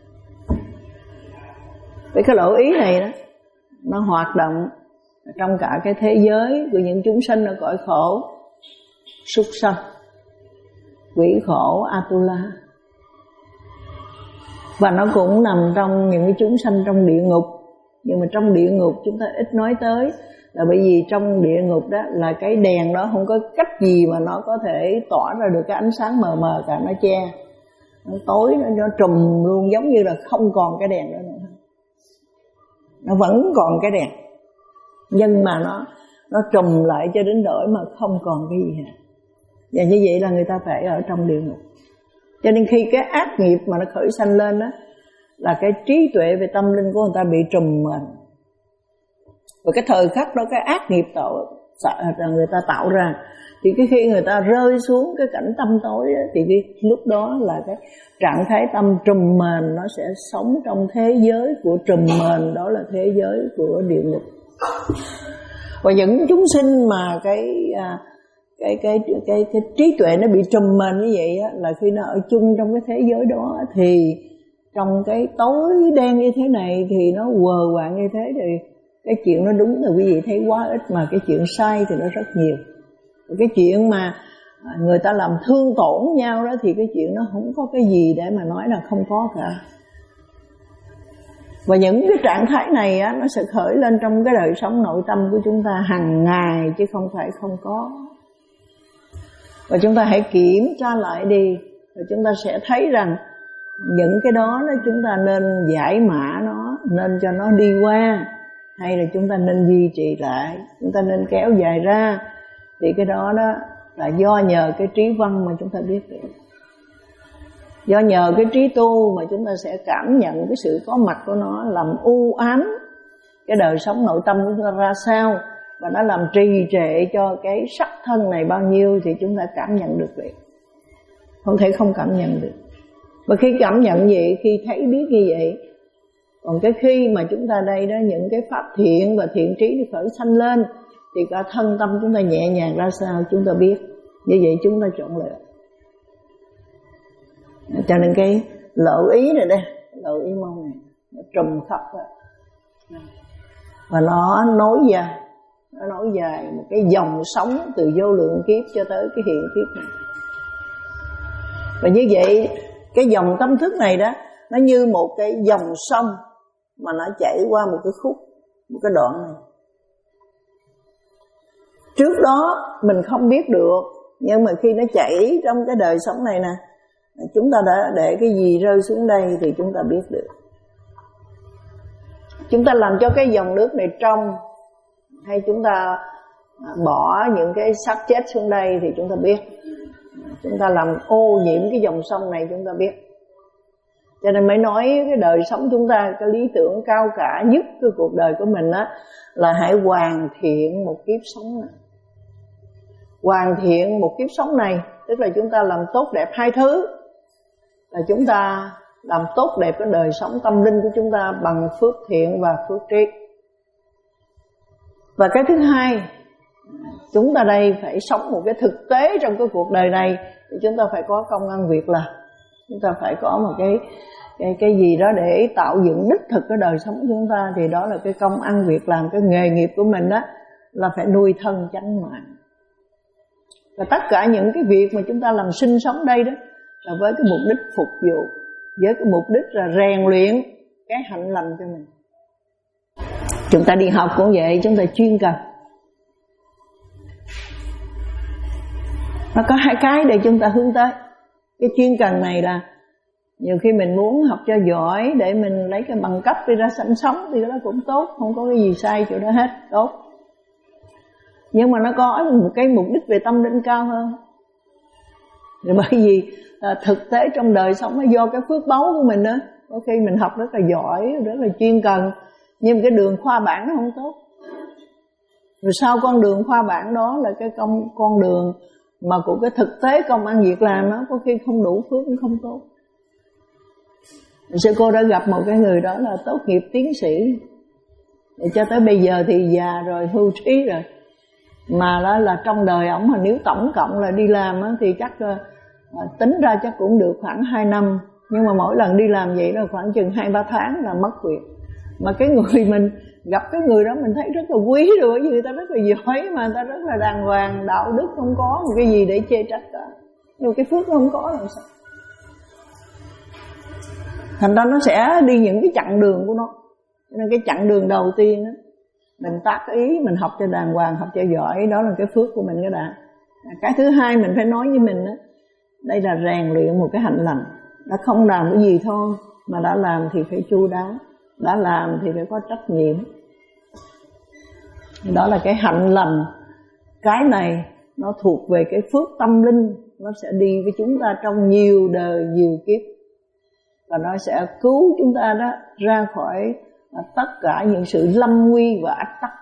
Với cái lỗ ý này đó, nó hoạt động trong cả cái thế giới của những chúng sinh ở cõi khổ, súc sanh, quỷ khổ, Atula. Và nó cũng nằm trong những cái chúng sanh trong địa ngục. Nhưng mà trong địa ngục chúng ta ít nói tới, là bởi vì trong địa ngục đó là cái đèn đó không có cách gì mà nó có thể tỏa ra được cái ánh sáng mờ mờ cả, nó che, nó tối, nó, nó trùm luôn, giống như là không còn cái đèn đó nữa. Nó vẫn còn cái đèn, nhưng mà nó nó trùm lại cho đến đổi mà không còn cái gì hết. Và như vậy là người ta phải ở trong địa ngục. Cho nên khi cái ác nghiệp mà nó khởi sanh lên đó, là cái trí tuệ về tâm linh của người ta bị trùm mền. Và cái thời khắc đó cái ác nghiệp tạo người ta tạo ra, thì cái khi người ta rơi xuống cái cảnh tâm tối đó, thì lúc đó là cái trạng thái tâm trùm mền nó sẽ sống trong thế giới của trùm mền, đó là thế giới của địa ngục. Và những chúng sinh mà cái cái cái cái cái, cái trí tuệ nó bị trùm mền như vậy á, là khi nó ở chung trong cái thế giới đó, thì trong cái tối đen như thế này thì nó quờ quạng như thế, thì cái chuyện nó đúng là quý vị thấy quá ít, mà cái chuyện sai thì nó rất nhiều. Cái chuyện mà người ta làm thương tổn nhau đó, thì cái chuyện nó không có cái gì để mà nói là không có cả. Và những cái trạng thái này á, nó sẽ khởi lên trong cái đời sống nội tâm của chúng ta hàng ngày, chứ không phải không có. Và chúng ta hãy kiểm tra lại đi, rồi chúng ta sẽ thấy rằng những cái đó, đó chúng ta nên giải mã nó, nên cho nó đi qua, hay là chúng ta nên duy trì lại, chúng ta nên kéo dài ra. Thì cái đó đó là do nhờ cái trí văn mà chúng ta biết được, do nhờ cái trí tu mà chúng ta sẽ cảm nhận cái sự có mặt của nó làm u ám cái đời sống nội tâm của chúng ta ra sao, và nó làm trì trệ cho cái sắc thân này bao nhiêu, thì chúng ta cảm nhận được vậy, không thể không cảm nhận được. Và khi cảm nhận vậy, khi thấy biết như vậy, còn cái khi mà chúng ta đây đó, những cái pháp thiện và thiện trí nó khởi sanh lên, thì cả thân tâm chúng ta nhẹ nhàng ra sao chúng ta biết. Như vậy chúng ta chọn lựa. Cho nên cái lộ ý này đây, lộ ý mong này, nó trùm khắp rồi. Và nó nối dài, nó nối dài một cái dòng sống từ vô lượng kiếp cho tới cái hiện kiếp này. Và như vậy cái dòng tâm thức này đó, nó như một cái dòng sông mà nó chảy qua một cái khúc, một cái đoạn này. Trước đó mình không biết được, nhưng mà khi nó chảy trong cái đời sống này nè, chúng ta đã để cái gì rơi xuống đây thì chúng ta biết được. Chúng ta làm cho cái dòng nước này trong, hay chúng ta bỏ những cái xác chết xuống đây thì chúng ta biết. Chúng ta làm ô nhiễm cái dòng sông này chúng ta biết. Cho nên mới nói cái đời sống chúng ta, cái lý tưởng cao cả nhất cái cuộc đời của mình á, là hãy hoàn thiện một kiếp sống này. Hoàn thiện một kiếp sống này tức là chúng ta làm tốt đẹp hai thứ, là chúng ta làm tốt đẹp cái đời sống tâm linh của chúng ta bằng phước thiện và phước trí. Và cái thứ hai, chúng ta đây phải sống một cái thực tế trong cái cuộc đời này, thì chúng ta phải có công ăn việc làm. Chúng ta phải có một cái cái cái gì đó để tạo dựng đích thực cái đời sống của chúng ta, thì đó là cái công ăn việc làm, cái nghề nghiệp của mình đó là phải nuôi thân chánh mạng. Và tất cả những cái việc mà chúng ta làm sinh sống đây đó là với cái mục đích phục vụ, với cái mục đích là rèn luyện cái hạnh lành cho mình. Chúng ta đi học cũng vậy, chúng ta chuyên cần. Nó có hai cái để chúng ta hướng tới. Cái chuyên cần này là nhiều khi mình muốn học cho giỏi để mình lấy cái bằng cấp đi ra sinh sống, thì đó cũng tốt, không có cái gì sai chỗ đó hết, tốt. Nhưng mà nó có một cái mục đích về tâm linh cao hơn. Rồi bởi vì à, thực tế trong đời sống nó do cái phước báu của mình đó. Có khi mình học rất là giỏi, rất là chuyên cần, nhưng cái đường khoa bảng nó không tốt. Rồi sau con đường khoa bảng đó là cái công, con đường mà của cái thực tế công ăn việc làm nó có khi không đủ phước, cũng không tốt. Sư cô đã gặp một cái người đó là tốt nghiệp tiến sĩ, để cho tới bây giờ thì già rồi, hưu trí rồi, mà đó là trong đời ổng mà nếu tổng cộng là đi làm á, thì chắc uh, tính ra chắc cũng được khoảng hai năm Nhưng mà mỗi lần đi làm vậy là khoảng chừng hai ba tháng là mất việc. Mà cái người mình gặp cái người đó mình thấy rất là quý rồi, bởi vì người ta rất là giỏi, mà người ta rất là đàng hoàng, đạo đức không có một cái gì để chê trách cả. Nhưng cái phước nó không có làm sao. Thành ra nó sẽ đi những cái chặng đường của nó. Nên cái chặng đường đầu tiên đó, mình tác ý, mình học cho đàng hoàng, học cho giỏi, đó là cái phước của mình cái đã. Cái thứ hai mình phải nói với mình đó, đây là rèn luyện một cái hạnh lành. Đã không làm cái gì thôi, mà đã làm thì phải chu đáo, đã làm thì phải có trách nhiệm. Đó là cái hạnh lành. Cái này nó thuộc về cái phước tâm linh, nó sẽ đi với chúng ta trong nhiều đời nhiều kiếp, và nó sẽ cứu chúng ta đó ra khỏi tất cả những sự lâm nguy và ách tắc.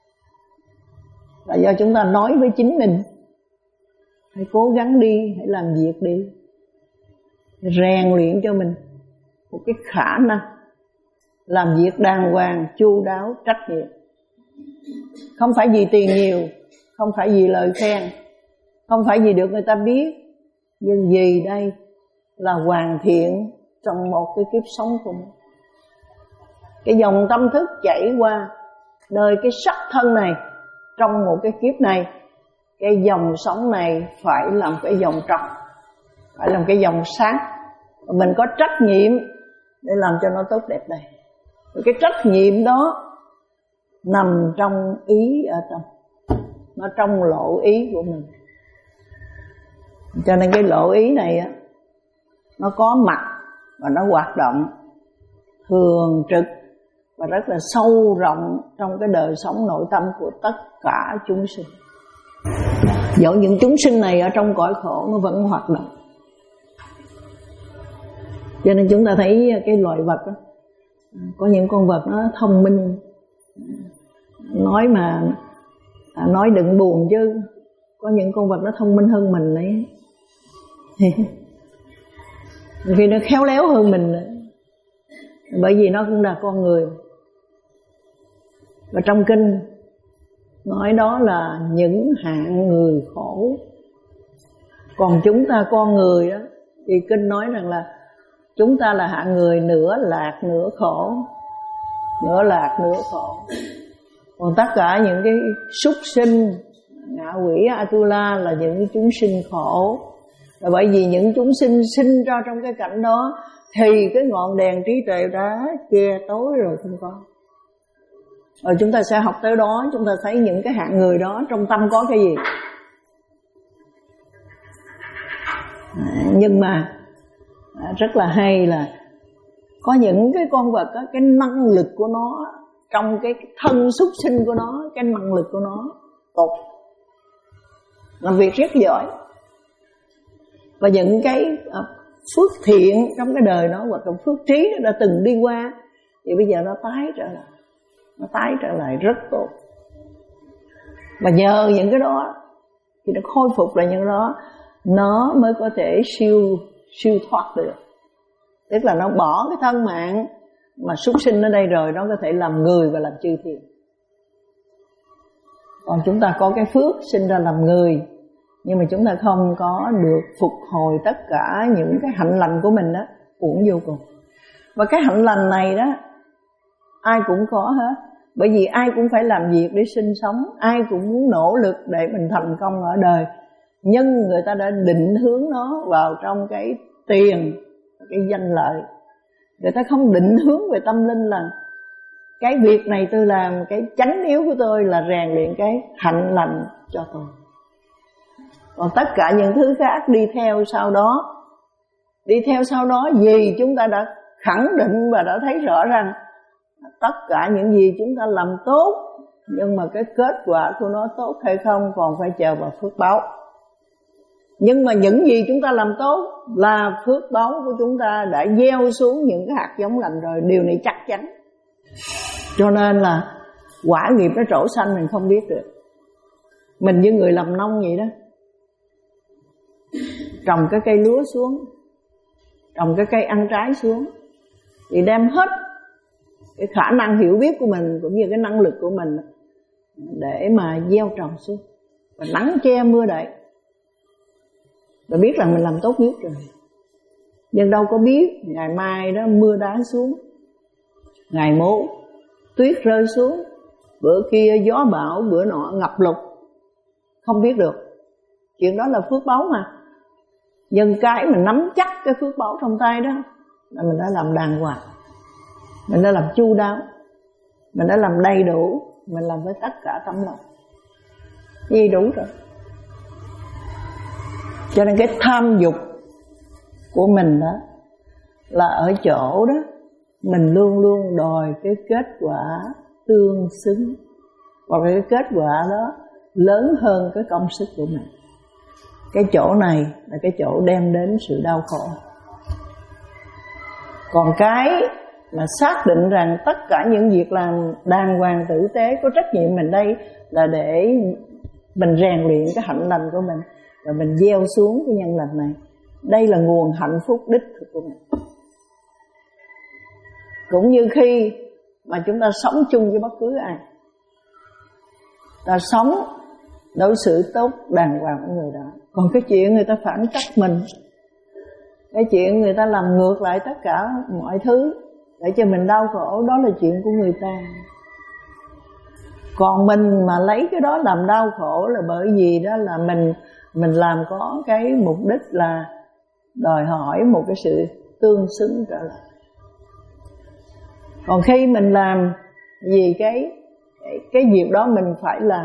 Là do chúng ta nói với chính mình, hãy cố gắng đi, hãy làm việc đi, rèn luyện cho mình một cái khả năng làm việc đàng hoàng, chu đáo, trách nhiệm. Không phải vì tiền nhiều, không phải vì lời khen, không phải vì được người ta biết, nhưng vì đây là hoàn thiện trong một cái kiếp sống của mình. Cái dòng tâm thức chảy qua nơi cái sắc thân này, trong một cái kiếp này, cái dòng sống này phải làm cái dòng trong, phải làm cái dòng sáng. Mình có trách nhiệm để làm cho nó tốt đẹp này. Cái trách nhiệm đó nằm trong ý ở trong, nó trong lộ ý của mình. Cho nên cái lộ ý này á, nó có mặt và nó hoạt động thường trực và rất là sâu rộng trong cái đời sống nội tâm của tất cả chúng sinh. Dẫu những chúng sinh này ở trong cõi khổ nó vẫn hoạt động. Cho nên chúng ta thấy cái loài vật đó, có những con vật nó thông minh, nói mà à, nói đừng buồn chứ có những con vật nó thông minh hơn mình đấy. Vì nó khéo léo hơn mình nữa. Bởi vì nó cũng là con người. Và trong kinh nói đó là những hạng người khổ. Còn chúng ta con người đó, thì kinh nói rằng là chúng ta là hạng người nửa lạc nửa khổ. Nửa lạc nửa khổ. Còn tất cả những cái súc sinh, ngạ quỷ, Atula là những cái chúng sinh khổ. Là bởi vì những chúng sinh sinh ra trong cái cảnh đó thì cái ngọn đèn trí tuệ đã che tối rồi, không có. Rồi chúng ta sẽ học tới đó, chúng ta thấy những cái hạng người đó trong tâm có cái gì. Nhưng mà rất là hay là có những cái con vật đó, cái năng lực của nó trong cái thân súc sinh của nó, cái năng lực của nó tốt, làm việc rất giỏi. Và những cái phước thiện trong cái đời nó, hoặc là phước trí nó đã từng đi qua, thì bây giờ nó tái trở lại, nó tái trở lại rất tốt. Và nhờ những cái đó thì nó khôi phục lại những cái đó, nó mới có thể siêu siêu thoát được. Tức là nó bỏ cái thân mạng mà súc sinh ở đây rồi, nó có thể làm người và làm chư thiên. Còn chúng ta có cái phước sinh ra làm người, nhưng mà chúng ta không có được phục hồi tất cả những cái hạnh lành của mình đó, uổng vô cùng. Và cái hạnh lành này đó ai cũng có hết. Bởi vì ai cũng phải làm việc để sinh sống, ai cũng muốn nỗ lực để mình thành công ở đời. Nhưng người ta đã định hướng nó vào trong cái tiền, cái danh lợi. Người ta không định hướng về tâm linh là cái việc này tôi làm, cái chánh yếu của tôi là rèn luyện cái hạnh lành cho tôi. Còn tất cả những thứ khác đi theo sau đó, đi theo sau đó vì chúng ta đã khẳng định và đã thấy rõ rằng tất cả những gì chúng ta làm tốt, nhưng mà cái kết quả của nó tốt hay không còn phải chờ vào phước báo. Nhưng mà những gì chúng ta làm tốt là phước báo của chúng ta đã gieo xuống những cái hạt giống lành rồi, điều này chắc chắn. Cho nên là quả nghiệp nó trổ xanh mình không biết được. Mình như người làm nông vậy đó, trồng cái cây lúa xuống, trồng cái cây ăn trái xuống, thì đem hết cái khả năng hiểu biết của mình cũng như cái năng lực của mình để mà gieo trồng xuống, và nắng che mưa đậy, và biết rằng mình làm tốt nhất rồi. Nhưng đâu có biết ngày mai đó mưa đá xuống, ngày mốt tuyết rơi xuống, bữa kia gió bão, bữa nọ ngập lụt. Không biết được. Chuyện đó là phước báu mà. Nhưng cái mình nắm chắc cái phước báu trong tay đó là mình đã làm đàng hoàng, mình đã làm chu đáo, mình đã làm đầy đủ, mình làm với tất cả tấm lòng, gì đủ rồi. Cho nên cái tham dục của mình đó là ở chỗ đó mình luôn luôn đòi cái kết quả tương xứng, và cái kết quả đó lớn hơn cái công sức của mình. Cái chỗ này là cái chỗ đem đến sự đau khổ. Còn cái mà xác định rằng tất cả những việc làm đàng hoàng tử tế, có trách nhiệm mình đây là để mình rèn luyện cái hạnh lành của mình, và mình gieo xuống cái nhân lành này. Đây là nguồn hạnh phúc đích thực của mình. Cũng như khi mà chúng ta sống chung với bất cứ ai, ta sống đối xử tốt đàng hoàng với người đó. Còn cái chuyện người ta phản trách mình, cái chuyện người ta làm ngược lại tất cả mọi thứ để cho mình đau khổ, đó là chuyện của người ta. Còn mình mà lấy cái đó làm đau khổ là bởi vì đó là mình mình làm có cái mục đích là đòi hỏi một cái sự tương xứng trở lại. Còn khi mình làm vì cái cái, cái việc đó mình phải làm,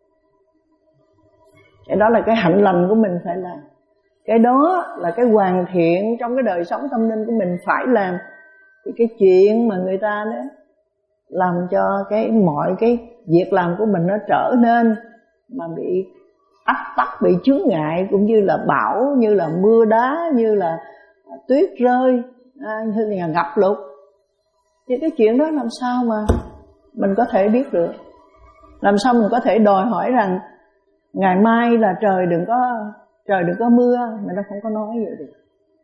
cái đó là cái hạnh lành của mình phải làm, cái đó là cái hoàn thiện trong cái đời sống tâm linh của mình phải làm, thì cái chuyện mà người ta đó làm cho cái mọi cái việc làm của mình nó trở nên mà bị ách tắc, bị chướng ngại, cũng như là bão, như là mưa đá, như là tuyết rơi, à, như là ngập lụt, thì cái chuyện đó làm sao mà mình có thể biết được? Làm sao mình có thể đòi hỏi rằng ngày mai là trời đừng có trời đừng có mưa, mà nó không có nói vậy được.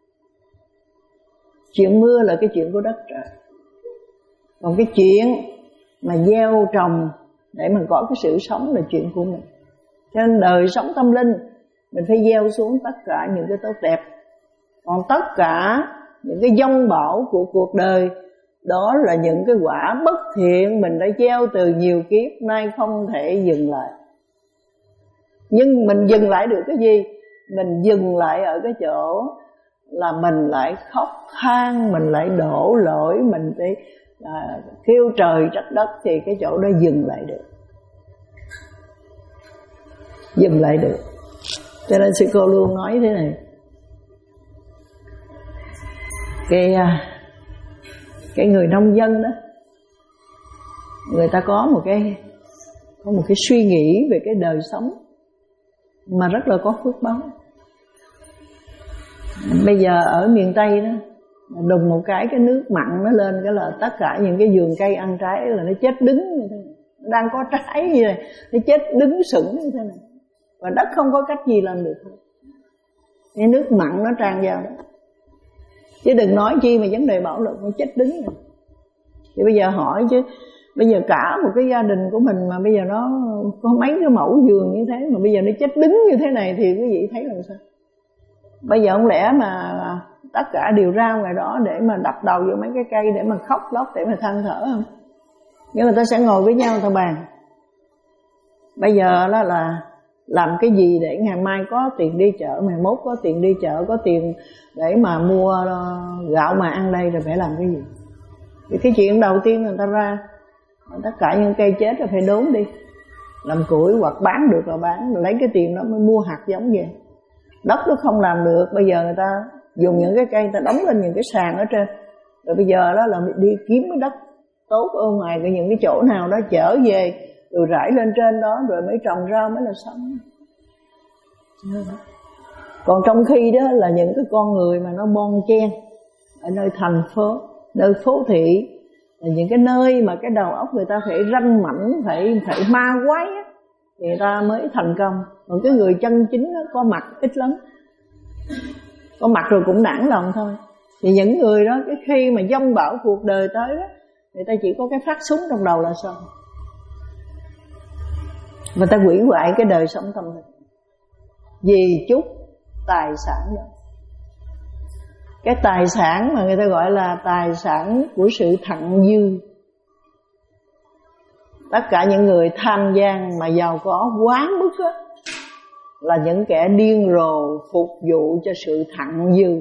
Chuyện mưa là cái chuyện của đất trời, còn cái chuyện mà gieo trồng để mình có cái sự sống là chuyện của mình. Cho nên đời sống tâm linh mình phải gieo xuống tất cả những cái tốt đẹp. Còn tất cả những cái giông bão của cuộc đời, đó là những cái quả bất thiện mình đã gieo từ nhiều kiếp nay không thể dừng lại. Nhưng mình dừng lại được cái gì? Mình dừng lại ở cái chỗ là mình lại khóc than, mình lại đổ lỗi, mình phải à, kêu trời trách đất, thì cái chỗ đó dừng lại được. Dừng lại được. Cho nên sư cô luôn nói thế này, cái cái người nông dân đó, người ta có một cái có một cái suy nghĩ về cái đời sống mà rất là có phước báo. Bây giờ ở miền Tây đó, đùng một cái cái nước mặn nó lên, cái là tất cả những cái vườn cây ăn trái là nó chết đứng như thế này. Nó đang có trái như này, nó chết đứng sững như thế này, và đất không có cách gì làm được. Cái nước mặn nó tràn vào đó, chứ đừng nói chi mà vấn đề bạo lực, nó chết đứng rồi. Thì bây giờ hỏi chứ, bây giờ cả một cái gia đình của mình mà bây giờ nó có mấy cái mẫu vườn như thế, mà bây giờ nó chết đứng như thế này, thì quý vị thấy làm sao? Bây giờ không lẽ mà tất cả đều ra ngoài đó để mà đập đầu vô mấy cái cây, để mà khóc lóc, để mà than thở không? Nhưng người ta sẽ ngồi với nhau, người ta bàn. Bây giờ đó là làm cái gì để ngày mai có tiền đi chợ, ngày mốt có tiền đi chợ, có tiền để mà mua gạo mà ăn đây, rồi phải làm cái gì? Thì cái chuyện đầu tiên người ta ra, tất cả những cây chết là phải đốn đi, làm củi, hoặc bán được là bán, lấy cái tiền đó mới mua hạt giống về. Đất nó không làm được, bây giờ người ta dùng những cái cây, người ta đóng lên những cái sàn ở trên, rồi bây giờ đó là đi kiếm cái đất tốt ở ngoài, cái những cái chỗ nào đó chở về, rồi rải lên trên đó, rồi mới trồng rau mới là sống. Còn trong khi đó là những cái con người mà nó bon chen ở nơi thành phố, nơi phố thị, là những cái nơi mà cái đầu óc người ta phải ranh mảnh, phải phải ma quái á, thì người ta mới thành công. Còn cái người chân chính đó, có mặt ít lắm, có mặt rồi cũng nản lòng thôi. Thì những người đó, cái khi mà giông bão cuộc đời tới đó, người ta chỉ có cái phát súng trong đầu là xong. Người ta hủy hoại cái đời sống tâm linh vì chút tài sản đó. cái tài sản mà người ta gọi là tài sản của sự thặng dư. Tất cả những người tham gian mà giàu có quá mức á, là những kẻ điên rồ phục vụ cho sự thặng dư.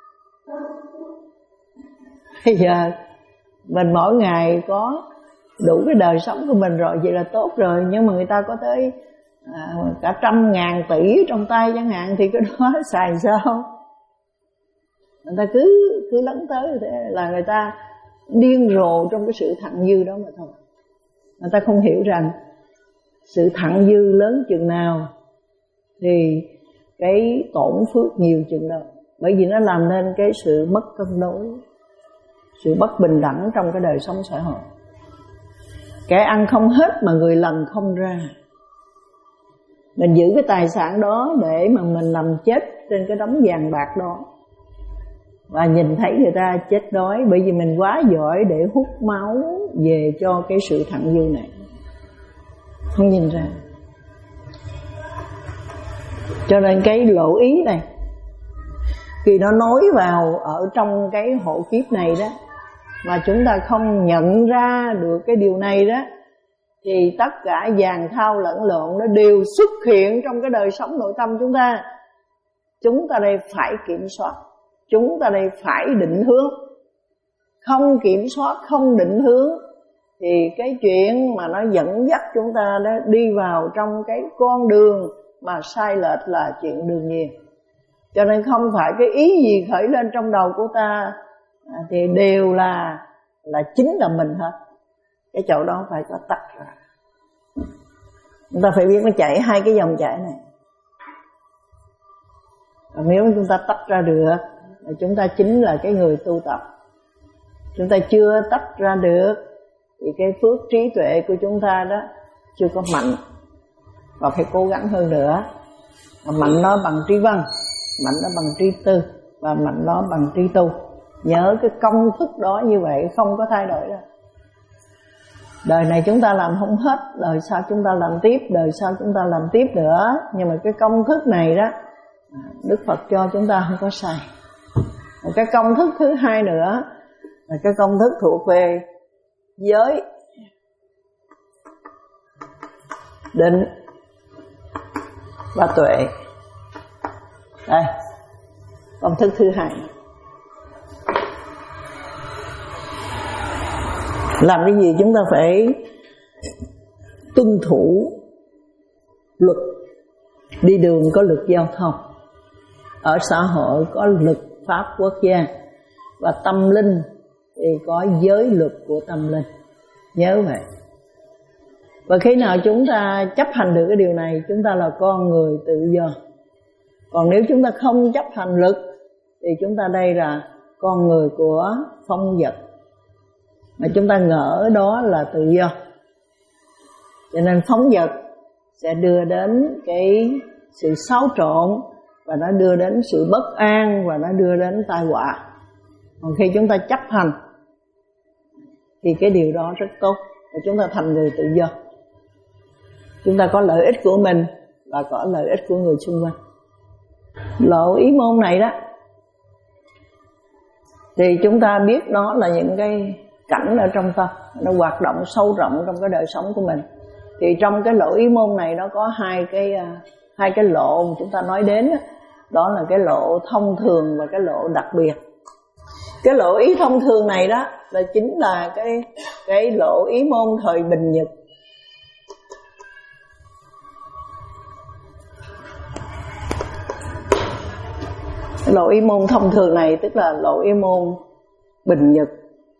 Bây giờ mình mỗi ngày có đủ cái đời sống của mình rồi, vậy là tốt rồi. Nhưng mà người ta có tới à, cả trăm ngàn tỷ trong tay chẳng hạn, thì cái đó xài sao? Người ta cứ cứ lấn tới như thế là người ta điên rồ trong cái sự thặng dư đó mà thôi. Người ta không hiểu rằng sự thặng dư lớn chừng nào thì cái tổn phước nhiều chừng đó. Bởi vì nó làm nên cái sự mất cân đối, sự bất bình đẳng trong cái đời sống xã hội. Kẻ ăn không hết mà người lần không ra. Mình giữ cái tài sản đó để mà mình nằm chết trên cái đống vàng bạc đó, và nhìn thấy người ta chết đói, bởi vì mình quá giỏi để hút máu về cho cái sự thặng dư này, không nhìn ra. Cho nên cái lộ ý này, khi nó nối vào ở trong cái hộ kiếp này đó, mà chúng ta không nhận ra được cái điều này đó, thì tất cả vàng thao lẫn lộn nó đều xuất hiện trong cái đời sống nội tâm chúng ta. Chúng ta đây phải kiểm soát, chúng ta đây phải định hướng. Không kiểm soát, không định hướng thì cái chuyện mà nó dẫn dắt chúng ta đó đi vào trong cái con đường mà sai lệch là chuyện đương nhiên. Cho nên không phải cái ý gì khởi lên trong đầu của ta thì đều là là chính là mình hết. Cái chỗ đó phải có tách ra. Chúng ta phải biết nó chảy hai cái dòng chảy này. Còn nếu chúng ta tách ra được thì chúng ta chính là cái người tu tập. Chúng ta chưa tách ra được thì cái phước trí tuệ của chúng ta đó chưa có mạnh, và phải cố gắng hơn nữa. Mạnh nó bằng trí văn, mạnh nó bằng trí tư, và mạnh nó bằng trí tu. Nhớ cái công thức đó như vậy, không có thay đổi đâu. Đời này chúng ta làm không hết, đời sau chúng ta làm tiếp, đời sau chúng ta làm tiếp nữa. Nhưng mà cái công thức này đó, Đức Phật cho chúng ta không có sai. Một cái công thức thứ hai nữa là cái công thức thuộc về giới, định và tuệ. Đây, công thức thứ hai. Làm cái gì chúng ta phải tuân thủ luật. Đi đường có luật giao thông, ở xã hội có luật pháp quốc gia, và tâm linh thì có giới luật của tâm linh. Nhớ vậy. Và khi nào chúng ta chấp hành được cái điều này, chúng ta là con người tự do. Còn nếu chúng ta không chấp hành luật thì chúng ta đây là con người của phong vật, mà chúng ta ngỡ đó là tự do. Cho nên phóng vật sẽ đưa đến cái sự xáo trộn, và nó đưa đến sự bất an, và nó đưa đến tai họa. Còn khi chúng ta chấp hành thì cái điều đó rất tốt, và chúng ta thành người tự do. Chúng ta có lợi ích của mình và có lợi ích của người xung quanh. Lộ ý môn này đó thì chúng ta biết đó là những cái cảnh ở trong tâm, nó hoạt động sâu rộng trong cái đời sống của mình. Thì trong cái lộ ý môn này nó có hai cái hai cái lộ mà chúng ta nói đến đó, đó là cái lộ thông thường và cái lộ đặc biệt. Cái lộ ý thông thường này đó là chính là cái cái lộ ý môn thời bình nhật. Cái lộ ý môn thông thường này tức là lộ ý môn bình nhật.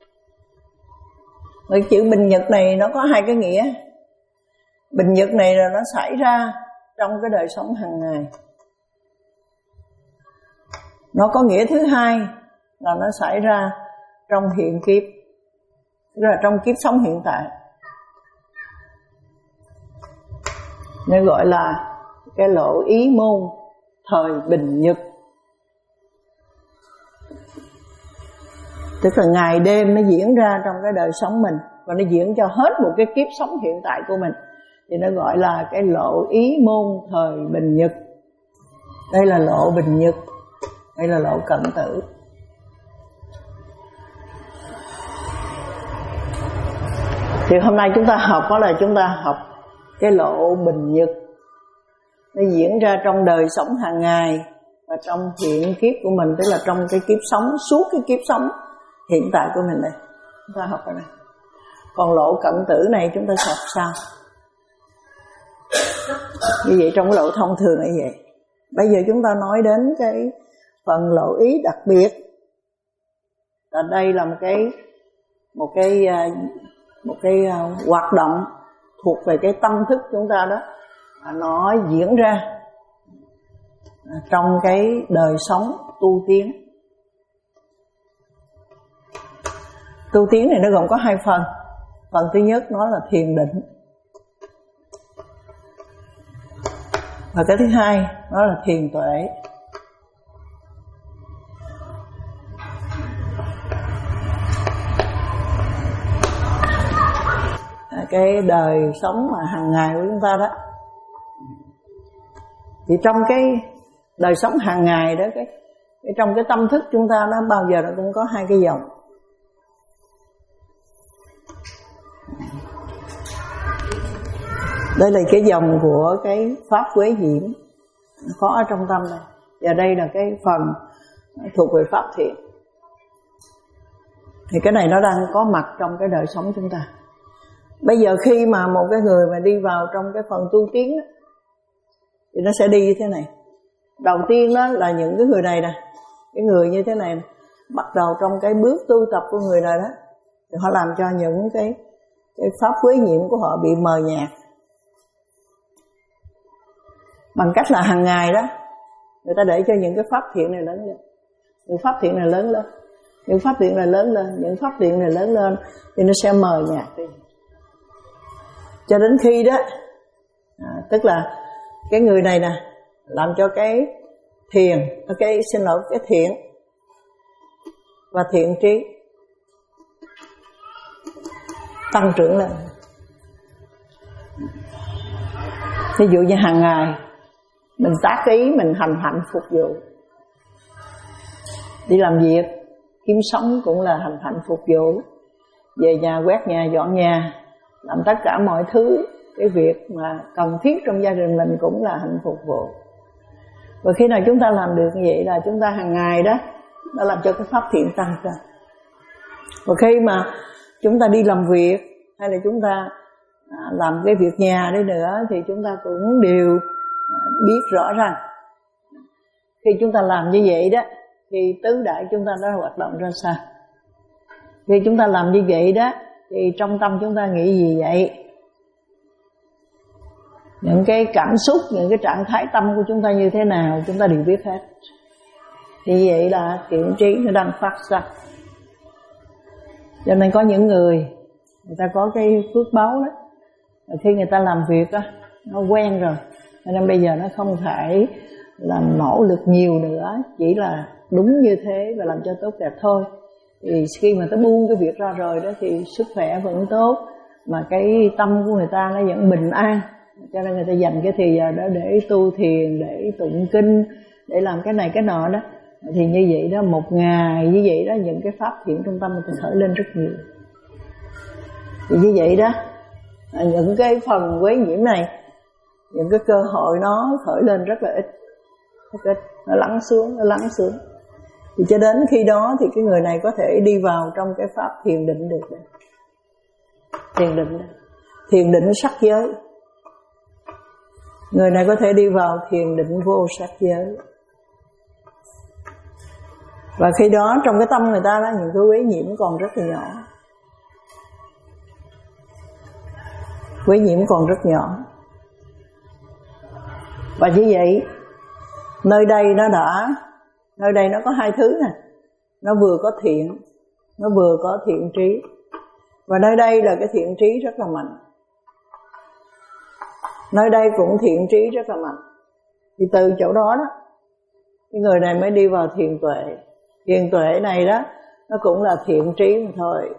Cái chữ bình nhật này nó có hai cái nghĩa. Bình nhật này là nó xảy ra trong cái đời sống hàng ngày. Nó có nghĩa thứ hai là nó xảy ra trong hiện kiếp, tức là trong kiếp sống hiện tại. Nên gọi là cái lộ ý môn thời bình nhật. Tức là ngày đêm nó diễn ra trong cái đời sống mình, và nó diễn cho hết một cái kiếp sống hiện tại của mình, thì nó gọi là cái lộ ý môn thời bình nhật. Đây là lộ bình nhật, đây là lộ cận tử. Thì hôm nay chúng ta học đó là chúng ta học cái lộ bình nhật, nó diễn ra trong đời sống hàng ngày và trong hiện kiếp của mình, tức là trong cái kiếp sống, suốt cái kiếp sống hiện tại của mình đây. Chúng ta học cái này. Còn lộ cận tử này chúng ta học sau. Như vậy trong cái lộ thông thường là vậy. Bây giờ chúng ta nói đến cái phần lộ ý đặc biệt. Và đây là một cái một cái một cái hoạt động thuộc về cái tâm thức chúng ta đó, nó diễn ra trong cái đời sống tu tiến. Tu tiến này nó gồm có hai phần. Phần thứ nhất nó là thiền định, và cái thứ hai nó là thiền tuệ. Cái đời sống mà hàng ngày của chúng ta đó, thì trong cái đời sống hàng ngày đó, cái, cái trong cái tâm thức chúng ta nó bao giờ nó cũng có hai cái dòng. Đây là cái dòng của cái pháp quế diễm có ở trong tâm này, và đây là cái phần thuộc về pháp thiện. Thì cái này nó đang có mặt trong cái đời sống chúng ta. Bây giờ khi mà một cái người mà đi vào trong cái phần tu tiến đó, thì nó sẽ đi như thế này. Đầu tiên đó là những cái người này nè, cái người như thế này nè, bắt đầu trong cái bước tu tập của người này đó, thì họ làm cho những cái cái pháp quế nhiễm của họ bị mờ nhạt, bằng cách là hàng ngày đó người ta để cho những cái pháp thiện này lớn lên, những pháp thiện này lớn lên, những pháp thiện này lớn lên, những pháp thiện này lớn lên, thì nó sẽ mờ nhạt đi. Cho đến khi đó, à, tức là cái người này nè làm cho cái thiền, cái xin lỗi cái thiện và thiện trí tăng trưởng lên. Ví dụ như hàng ngày mình tác ý, mình hành hạnh phục vụ, đi làm việc kiếm sống cũng là hành hạnh phục vụ, về nhà quét nhà dọn nhà, làm tất cả mọi thứ cái việc mà cần thiết trong gia đình mình cũng là hạnh phục vụ. Và khi nào chúng ta làm được như vậy là chúng ta hàng ngày đó đã làm cho cái pháp thiện tăng ra. Và khi mà chúng ta đi làm việc hay là chúng ta làm cái việc nhà đi nữa, thì chúng ta cũng đều biết rõ rằng khi chúng ta làm như vậy đó thì tứ đại chúng ta đã hoạt động ra sao. Khi chúng ta làm như vậy đó thì trong tâm chúng ta nghĩ gì vậy, những cái cảm xúc, những cái trạng thái tâm của chúng ta như thế nào, chúng ta đều biết hết. Thì vậy là thiện trí nó đang phát ra. Cho nên có những người người ta có cái phước báo đó, khi người ta làm việc đó, nó quen rồi, cho nên bây giờ nó không thể làm nỗ lực nhiều nữa, chỉ là đúng như thế và làm cho tốt đẹp thôi. Thì khi mà ta buông cái việc ra rồi đó thì sức khỏe vẫn tốt, mà cái tâm của người ta nó vẫn bình an. Cho nên người ta dành cái thời giờ đó để tu thiền, để tụng kinh, để làm cái này cái nọ đó. Thì như vậy đó, một ngày như vậy đó, những cái pháp thiện trong tâm người ta khởi lên rất nhiều. Thì như vậy đó, những cái phần quế nhiễm này, những cái cơ hội nó khởi lên rất là ít, rất ít, nó lắng xuống, nó lắng xuống. Thì cho đến khi đó thì cái người này có thể đi vào trong cái pháp thiền định được. Đấy. Thiền định, thiền định sắc giới. Người này có thể đi vào thiền định vô sắc giới. Và khi đó trong cái tâm người ta đó, những cái quế nhiễm còn rất là nhỏ. Quế nhiễm còn rất nhỏ. Và như vậy, nơi đây nó đã, nơi đây nó có hai thứ nè. Nó vừa có thiện, nó vừa có thiện trí. Và nơi đây là cái thiện trí rất là mạnh. Nơi đây cũng thiện trí rất là mạnh. Thì từ chỗ đó đó, cái người này mới đi vào thiền tuệ. Thiền tuệ này đó, nó cũng là thiện trí mà thôi.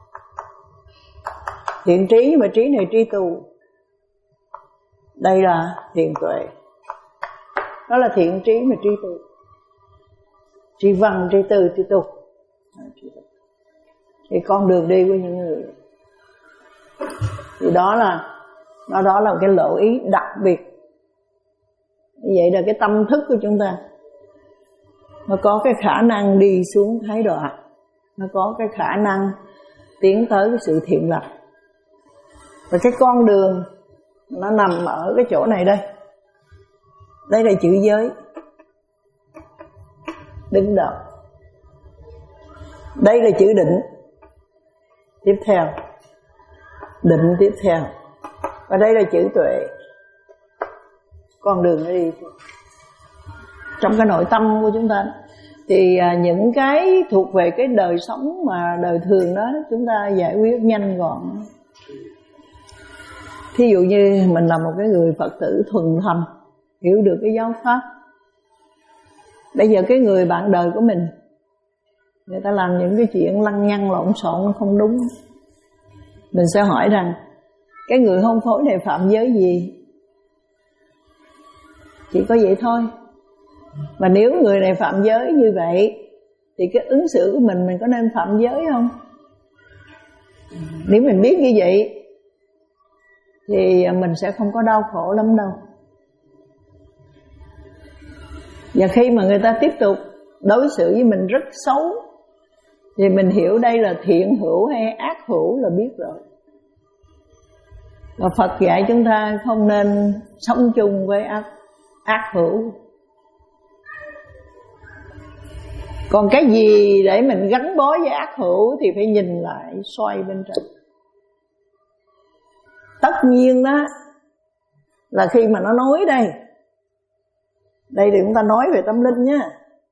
Thiện trí mà trí này trí tu. Đây là thiền tuệ. Đó là thiện trí mà trí tu. Trí văn, trí tư, trí tu. Thì con đường đi của những người. Thì đó là đó, đó là cái lộ ý đặc biệt. Vậy là cái tâm thức của chúng ta nó có cái khả năng đi xuống thái độ, nó có cái khả năng tiến tới cái sự thiện lành. Và cái con đường nó nằm ở cái chỗ này đây. Đây là chữ giới đứng đầu. Đây là chữ định tiếp theo, định tiếp theo. Và đây là chữ tuệ. Con đường nó đi trong cái nội tâm của chúng ta. Thì những cái thuộc về cái đời sống mà đời thường đó, chúng ta giải quyết nhanh gọn. Thí dụ như mình là một cái người Phật tử thuần thành, hiểu được cái giáo pháp. Bây giờ cái người bạn đời của mình, người ta làm những cái chuyện lăng nhăng lộn xộn không đúng, mình sẽ hỏi rằng cái người hôn phối này phạm giới gì? Chỉ có vậy thôi. Và nếu người này phạm giới như vậy thì cái ứng xử của mình, mình có nên phạm giới không? Nếu mình biết như vậy thì mình sẽ không có đau khổ lắm đâu. Và khi mà người ta tiếp tục đối xử với mình rất xấu thì mình hiểu đây là thiện hữu hay ác hữu là biết rồi. Và Phật dạy chúng ta không nên sống chung với ác, ác hữu. Còn cái gì để mình gắn bó với ác hữu thì phải nhìn lại, xoay bên trong. Tất nhiên đó là khi mà nó nói đây, đây thì chúng ta nói về tâm linh nhé.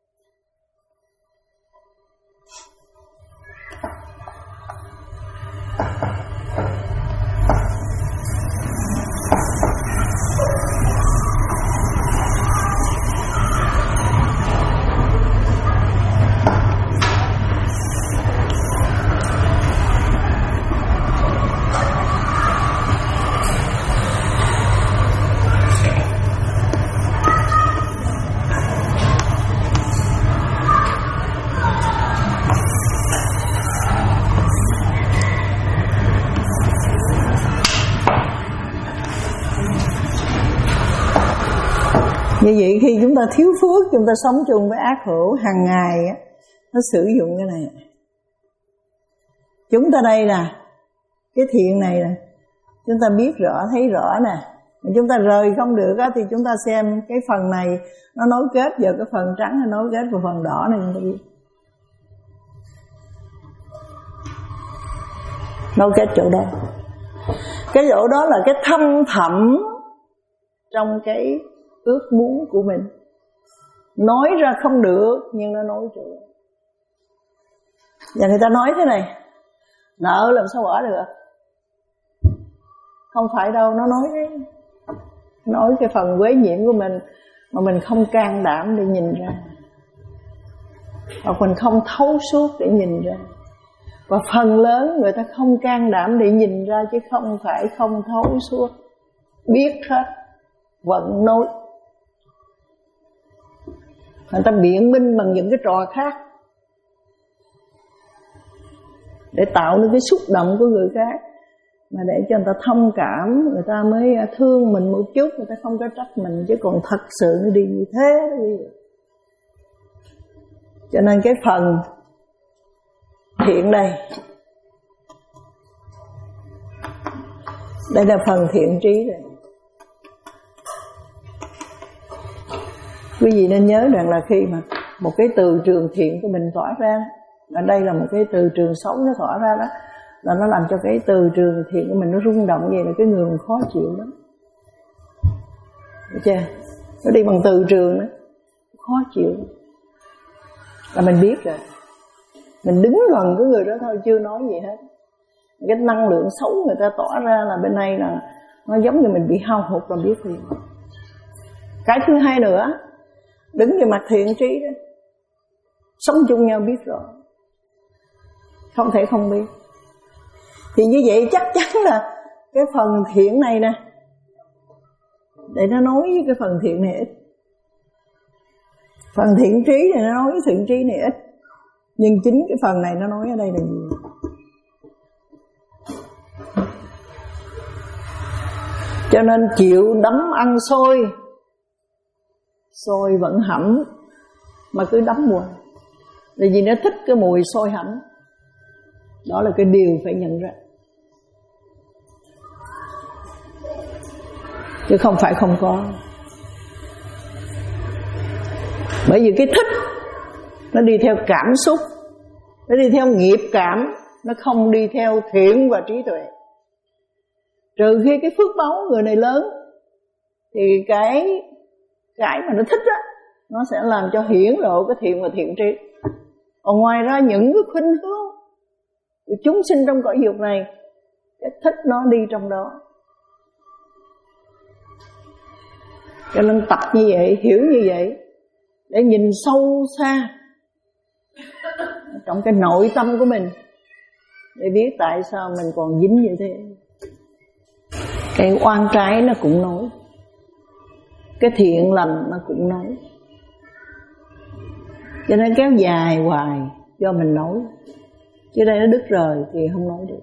Như vậy khi chúng ta thiếu phước, chúng ta sống chung với ác hữu hàng ngày á, nó sử dụng cái này. Chúng ta đây nè, cái thiện này nè, chúng ta biết rõ, thấy rõ nè. Chúng ta rời không được á, thì chúng ta xem cái phần này nó nối kết vào cái phần trắng hay nối kết vào phần đỏ này, chúng ta biết. Nối kết chỗ đó. Cái chỗ đó là cái thâm thẳm trong cái ước muốn của mình. Nói ra không được nhưng nó nói chỗ. Và người ta nói thế này: nợ làm sao bỏ được? Không phải đâu, nó nói đấy. Nói cái phần quế nhiễm của mình mà mình không can đảm để nhìn ra, hoặc mình không thấu suốt để nhìn ra. Và phần lớn người ta không can đảm để nhìn ra, chứ không phải không thấu suốt. Biết hết, vẫn nói. Người ta biện minh bằng những cái trò khác để tạo nên cái xúc động của người khác, mà để cho người ta thông cảm, người ta mới thương mình một chút, người ta không có trách mình. Chứ còn thật sự nó đi như thế đi. Cho nên cái phần thiện đây, đây là phần thiện trí đây. Quý vị nên nhớ rằng là khi mà một cái từ trường thiện của mình tỏa ra, và đây là một cái từ trường xấu nó tỏa ra đó, là nó làm cho cái từ trường thiện của mình nó rung động, vậy là cái người mình khó chịu lắm. Được chưa? Nó đi bằng từ trường đó, khó chịu. Là mình biết rồi. Mình đứng gần cái người đó thôi, chưa nói gì hết. Cái năng lượng xấu người ta tỏa ra là bên này là nó giống như mình bị hao hụt, là biết liền. Cái thứ hai nữa, đứng về mặt thiện trí đó, sống chung nhau biết rồi, không thể không biết. Thì như vậy chắc chắn là cái phần thiện này nè, để nó nói với cái phần thiện này ít. Phần thiện trí này nó nói với thiện trí này ít, nhưng chính cái phần này nó nói ở đây là nhiều. Cho nên chịu đấm ăn xôi, xôi vẫn hẩm mà cứ đấm hoài, tại vì nó thích cái mùi xôi hẩm. Đó là cái điều phải nhận ra, chứ không phải không có. Bởi vì cái thích nó đi theo cảm xúc, nó đi theo nghiệp cảm, nó không đi theo thiện và trí tuệ. Trừ khi cái phước báu người này lớn thì cái cái mà nó thích á, nó sẽ làm cho hiển lộ cái thiện và thiện trí. Còn ngoài ra những cái khuynh hướng của chúng sinh trong cõi dục này, cái thích nó đi trong đó. Cho nên tập như vậy, hiểu như vậy, để nhìn sâu xa trong cái nội tâm của mình, để biết tại sao mình còn dính như thế. Cái oan trái nó cũng nói, cái thiện lành nó cũng nói. Cho nên kéo dài hoài do mình nói, chứ đây nó đứt rời thì không nói được.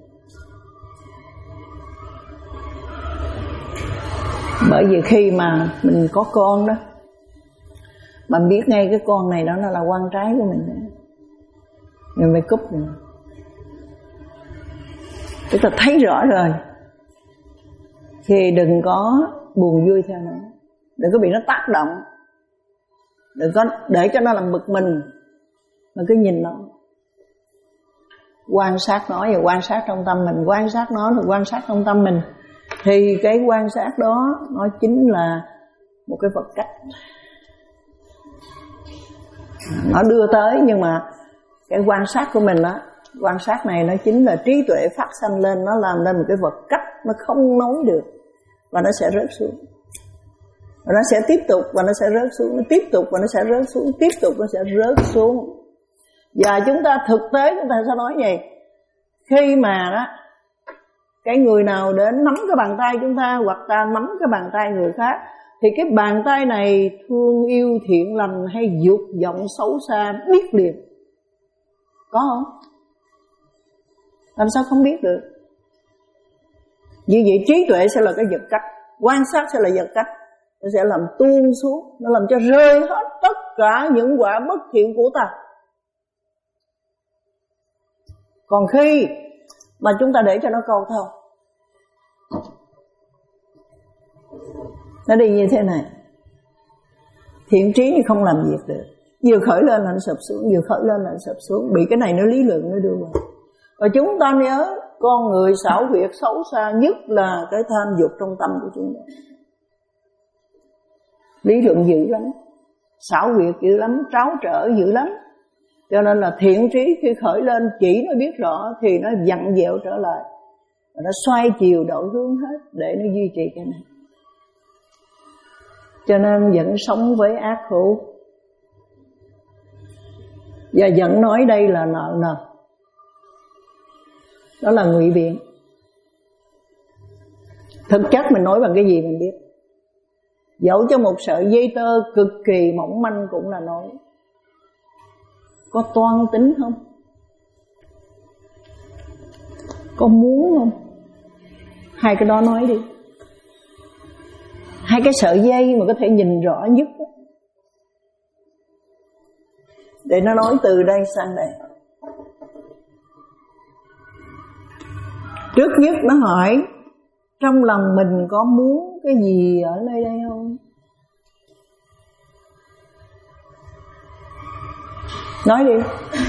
Bởi vì khi mà mình có con đó, bạn biết ngay cái con này đó nó là oan trái của mình, mình phải cúp mình. Tức là thấy rõ rồi thì đừng có buồn vui theo nó, đừng có bị nó tác động, đừng có để cho nó làm bực mình, mà cứ nhìn nó, quan sát nó, và quan sát trong tâm mình, quan sát nó rồi quan sát trong tâm mình. Thì cái quan sát đó nó chính là một cái vật cách, nó đưa tới. Nhưng mà cái quan sát của mình á, quan sát này nó chính là trí tuệ phát sanh lên, nó làm nên một cái vật cách, nó không nói được, và nó sẽ rớt xuống, và nó sẽ tiếp tục, và nó sẽ rớt xuống, nó tiếp tục, và nó sẽ rớt xuống, tiếp tục, nó sẽ rớt xuống. Và chúng ta thực tế chúng ta sẽ nói gì? Khi mà đó, cái người nào đến nắm cái bàn tay chúng ta, hoặc ta nắm cái bàn tay người khác, thì cái bàn tay này thương yêu thiện lành hay dục vọng xấu xa biết liền. Có không? Làm sao không biết được? Như vậy trí tuệ sẽ là cái vật cách, quan sát sẽ là vật cách, nó sẽ làm tuôn xuống, nó làm cho rơi hết tất cả những quả bất thiện của ta. Còn khi mà chúng ta để cho nó câu thôi, nó đi như thế này, thiện trí thì không làm việc được, vừa khởi lên là nó sụp xuống, vừa khởi lên là nó sụp xuống, bị cái này nó lý luận nó đưa vào. Và chúng ta nhớ, con người xảo quyệt xấu xa nhất là cái tham dục trong tâm của chúng ta. Lý luận dữ lắm, xảo quyệt dữ lắm, tráo trở dữ lắm. Cho nên là thiện trí khi khởi lên chỉ nó biết rõ thì nó dặn dẹo trở lại, và nó xoay chiều đổi hướng hết để nó duy trì cái này. Cho nên vẫn sống với ác khổ, và vẫn nói đây là nợ nần. Đó là ngụy biện. Thực chất mình nói bằng cái gì mình biết. Dẫu cho một sợi dây tơ cực kỳ mỏng manh cũng là nói. Có toan tính không? Có muốn không? Hai cái đó nói đi. Hai cái sợi dây mà có thể nhìn rõ nhất đó. Để nó nói từ đây sang đây. Trước nhất nó hỏi trong lòng mình có muốn cái gì ở nơi đây không? Nói đi.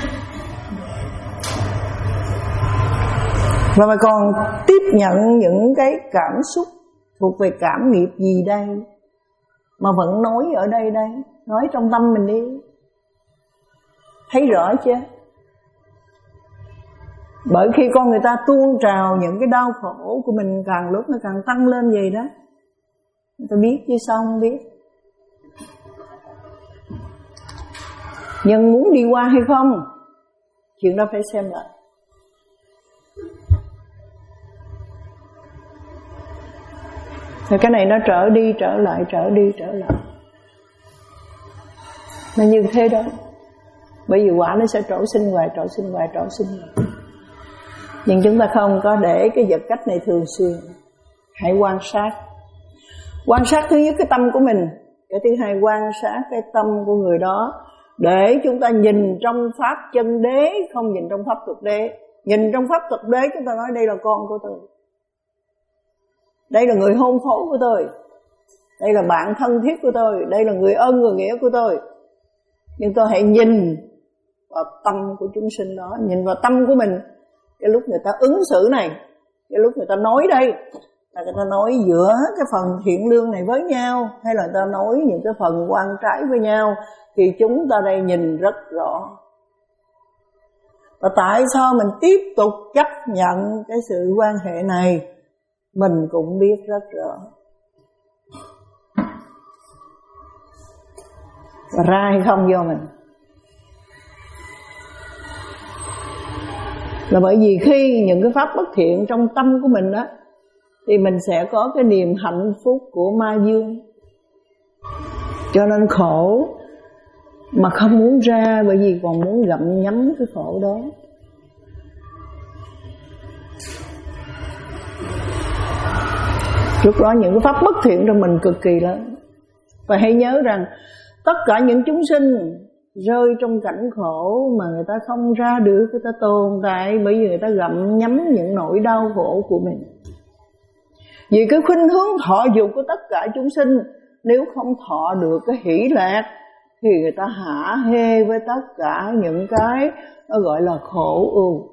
Và mà còn tiếp nhận những cái cảm xúc thuộc về cảm nghiệp gì đây mà vẫn nói ở đây đây, nói trong tâm mình đi. Thấy rõ chưa? Bởi khi con người ta tuôn trào những cái đau khổ của mình càng lúc nó càng tăng lên vậy đó. Người ta biết chứ sao không biết. Nhưng muốn đi qua hay không, chuyện đó phải xem lại. Thì cái này nó trở đi trở lại, trở đi trở lại. Nó như thế đó. Bởi vì quả nó sẽ trổ sinh hoài, trổ sinh hoài, trổ sinh hoài. Nhưng chúng ta không có để cái vật cách này thường xuyên. Hãy quan sát Quan sát thứ nhất cái tâm của mình, cái thứ hai quan sát cái tâm của người đó, để chúng ta nhìn trong pháp chân đế, không nhìn trong pháp thực đế. Nhìn trong pháp thực đế chúng ta nói đây là con của tôi, đây là người hôn phối của tôi, đây là bạn thân thiết của tôi, đây là người ơn người nghĩa của tôi. Nhưng tôi hãy nhìn vào tâm của chúng sinh đó, nhìn vào tâm của mình. Cái lúc người ta ứng xử này, cái lúc người ta nói đây, là người ta nói giữa cái phần thiện lương này với nhau, hay là người ta nói những cái phần oan trái với nhau, thì chúng ta đây nhìn rất rõ. Và tại sao mình tiếp tục chấp nhận cái sự quan hệ này, mình cũng biết rất rõ. Và ra hay không do mình. Là bởi vì khi những cái pháp bất thiện trong tâm của mình đó, thì mình sẽ có cái niềm hạnh phúc của ma dương. Cho nên khổ mà không muốn ra, bởi vì còn muốn gặm nhấm cái khổ đó. Lúc đó những cái pháp bất thiện trong mình cực kỳ lớn. Và hãy nhớ rằng tất cả những chúng sinh rơi trong cảnh khổ mà người ta không ra được, người ta tồn tại bởi vì người ta gặm nhấm những nỗi đau khổ của mình. Vì cái khuynh hướng thọ dục của tất cả chúng sinh, nếu không thọ được cái hỷ lạc thì người ta hả hê với tất cả những cái nó gọi là khổ ưu.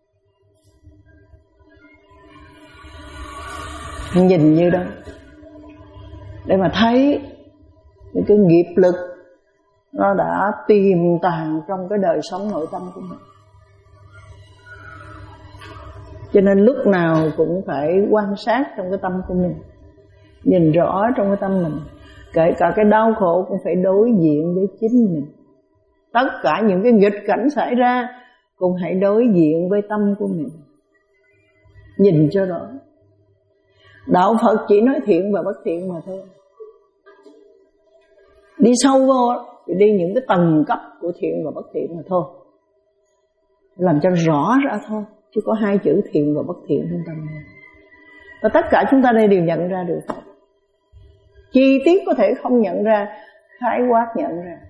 Nhìn như đó để mà thấy những cái nghiệp lực nó đã tiềm tàng trong cái đời sống nội tâm của mình. Cho nên lúc nào cũng phải quan sát trong cái tâm của mình, nhìn rõ trong cái tâm mình. Kể cả cái đau khổ cũng phải đối diện với chính mình. Tất cả những cái nghịch cảnh xảy ra cũng hãy đối diện với tâm của mình, nhìn cho rõ. Đạo Phật chỉ nói thiện và bất thiện mà thôi. Đi sâu vô thì đi những cái tầng cấp của thiện và bất thiện mà thôi, làm cho rõ ra thôi. Chứ có hai chữ thiện và bất thiện trong tâm này. Và tất cả chúng ta đây đều nhận ra được. Chi tiết có thể không nhận ra, khái quát nhận ra.